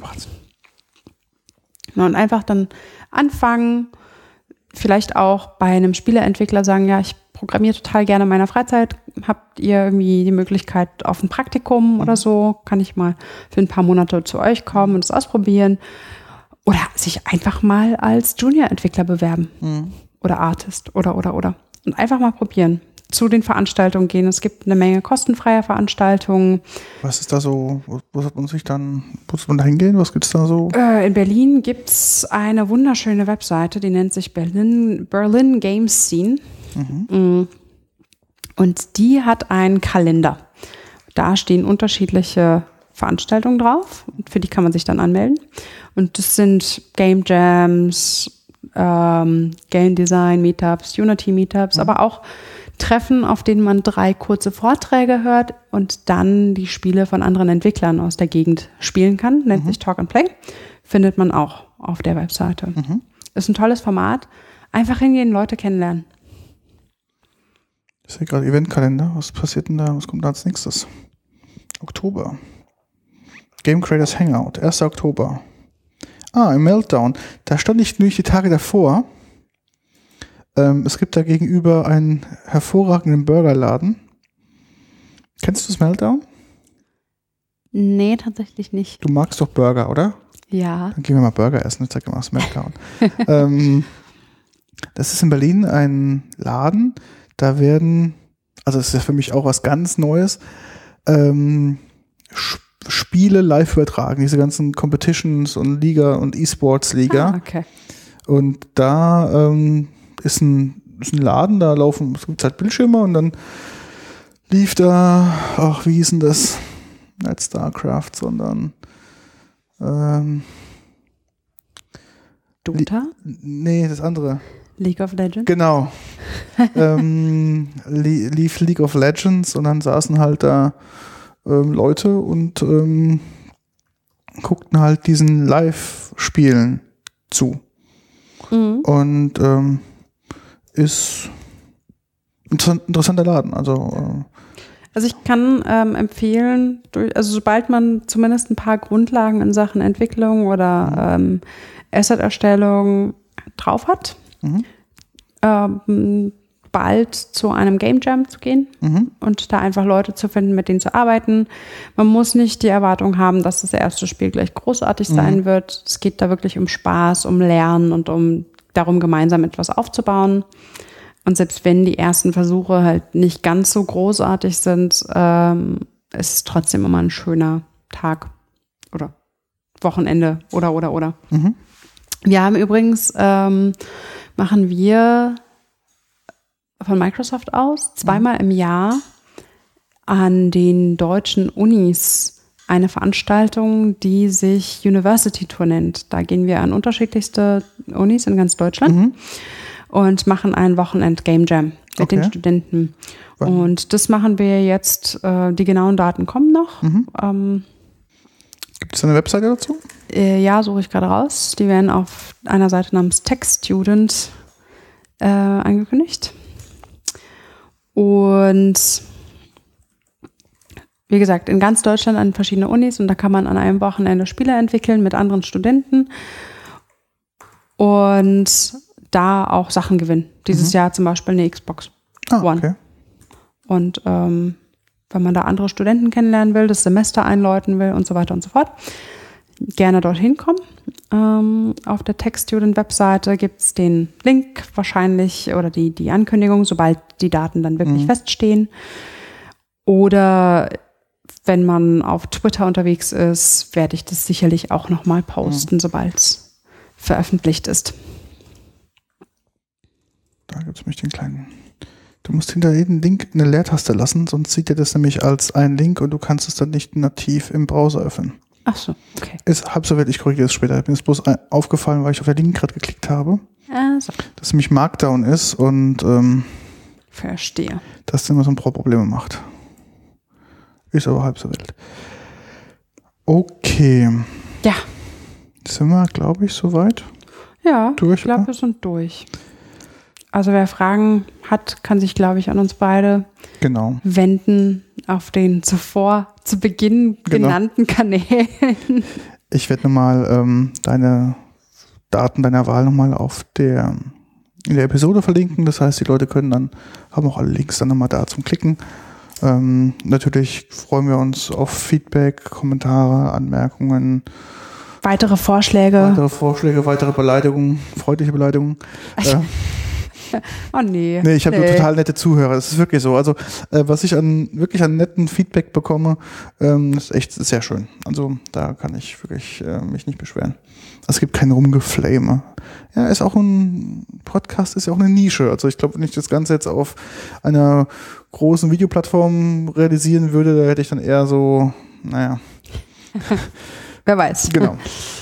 Und einfach dann anfangen, vielleicht auch bei einem Spieleentwickler sagen, ja, ich programmiere total gerne in meiner Freizeit. Habt ihr irgendwie die Möglichkeit auf ein Praktikum oder so? Kann ich mal für ein paar Monate zu euch kommen und es ausprobieren? Oder sich einfach mal als Junior-Entwickler bewerben. Oder Artist oder. Und einfach mal probieren. Zu den Veranstaltungen gehen. Es gibt eine Menge kostenfreier Veranstaltungen. Was ist da so, wo muss man da hingehen? Was gibt es da so? In Berlin gibt es eine wunderschöne Webseite, die nennt sich Berlin Games Scene. Und die hat einen Kalender. Da stehen unterschiedliche Veranstaltungen drauf. Für die kann man sich dann anmelden. Und das sind Game Jams, Game Design Meetups, Unity Meetups, aber auch Treffen, auf denen man 3 kurze Vorträge hört und dann die Spiele von anderen Entwicklern aus der Gegend spielen kann. Nennt sich Talk and Play. Findet man auch auf der Webseite. Ist ein tolles Format. Einfach hingehen, Leute kennenlernen. Ich sehe gerade Eventkalender. Was passiert denn da? Was kommt da als nächstes? Oktober. Game Creators Hangout. 1. Oktober. Im Meltdown. Da stand ich nämlich die Tage davor. Es gibt da gegenüber einen hervorragenden Burgerladen. Kennst du das Meltdown? Nee, tatsächlich nicht. Du magst doch Burger, oder? Ja. Dann gehen wir mal Burger essen. Ich zeig dir mal das Meltdown. Das ist in Berlin ein Laden. Da werden, also das ist ja für mich auch was ganz Neues, Spiele live übertragen. Diese ganzen Competitions und Liga und E-Sports-Liga. Okay. Und da ist ein Laden, da es gibt halt Bildschirme und dann lief da, wie hieß denn das? Nicht StarCraft, sondern Dota? Nee, das andere. League of Legends? Genau. Lief League of Legends und dann saßen halt da Leute und guckten halt diesen Live-Spielen zu. Und ist interessanter Laden. Also ich kann empfehlen, sobald man zumindest ein paar Grundlagen in Sachen Entwicklung oder Asset-Erstellung drauf hat, bald zu einem Game Jam zu gehen und da einfach Leute zu finden, mit denen zu arbeiten. Man muss nicht die Erwartung haben, dass das erste Spiel gleich großartig sein wird. Es geht da wirklich um Spaß, um Lernen und darum, gemeinsam etwas aufzubauen. Und selbst wenn die ersten Versuche halt nicht ganz so großartig sind, ist es trotzdem immer ein schöner Tag oder Wochenende oder. Wir haben übrigens, machen wir von Microsoft aus 2-mal im Jahr an den deutschen Unis eine Veranstaltung, die sich University Tour nennt. Da gehen wir an unterschiedlichste Unis in ganz Deutschland und machen ein Wochenend-Game Jam mit den Studenten. Und das machen wir jetzt, die genauen Daten kommen noch. Gibt es eine Webseite dazu? Ja, suche ich gerade raus. Die werden auf einer Seite namens Tech Student angekündigt. Und wie gesagt, in ganz Deutschland an verschiedene Unis und da kann man an einem Wochenende Spiele entwickeln mit anderen Studenten und da auch Sachen gewinnen. Dieses Jahr zum Beispiel eine Xbox One. Okay. Und wenn man da andere Studenten kennenlernen will, das Semester einläuten will und so weiter und so fort, gerne dorthin kommen. Auf der Tech Student Webseite gibt es den Link wahrscheinlich oder die Ankündigung, sobald die Daten dann wirklich feststehen. Oder wenn man auf Twitter unterwegs ist, werde ich das sicherlich auch nochmal posten, sobald es veröffentlicht ist. Da gibt es nämlich den kleinen. Du musst hinter jedem Link eine Leertaste lassen, sonst sieht er das nämlich als einen Link und du kannst es dann nicht nativ im Browser öffnen. Ach so, okay. Ist halb so wild, ich korrigiere es später. Mir ist bloß aufgefallen, weil ich auf den Link gerade geklickt habe, Also, dass nämlich Markdown ist und verstehe. das immer so ein paar Probleme macht. Ist aber halb so wild. Okay. Ja. Sind wir, glaube ich, soweit? Ja, Durch, ich glaube, oder? wir sind durch. Also wer Fragen hat, kann sich, glaube ich, an uns beide Genau. wenden auf den zuvor zu Beginn genannten Kanälen. Ich werde nochmal deine Daten deiner Wahl nochmal in der Episode verlinken. Das heißt, die Leute haben auch alle Links dann nochmal da zum Klicken. Natürlich freuen wir uns auf Feedback, Kommentare, Anmerkungen. Weitere Vorschläge, weitere Beleidigungen, freundliche Beleidigungen. Oh nee. Nee, ich habe nur total nette Zuhörer. Das ist wirklich so. Also, was ich wirklich an netten Feedback bekomme, ist echt sehr schön. Also, da kann ich wirklich mich nicht beschweren. Es gibt kein Rumgeflame. Ja, Podcast ist ja auch eine Nische. Also, ich glaube, wenn ich das Ganze jetzt auf einer großen Videoplattform realisieren würde, da hätte ich dann eher so, naja. Wer weiß. Genau.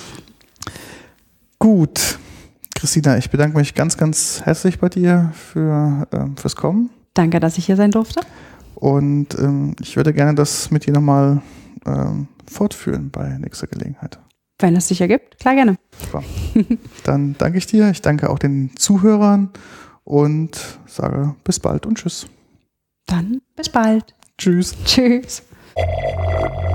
Gut. Christina, ich bedanke mich ganz, ganz herzlich bei dir fürs Kommen. Danke, dass ich hier sein durfte. Und ich würde gerne das mit dir nochmal fortführen bei nächster Gelegenheit. Wenn es sich ergibt, klar gerne. Super. Dann danke ich dir. Ich danke auch den Zuhörern und sage bis bald und tschüss. Dann bis bald. Tschüss. Tschüss.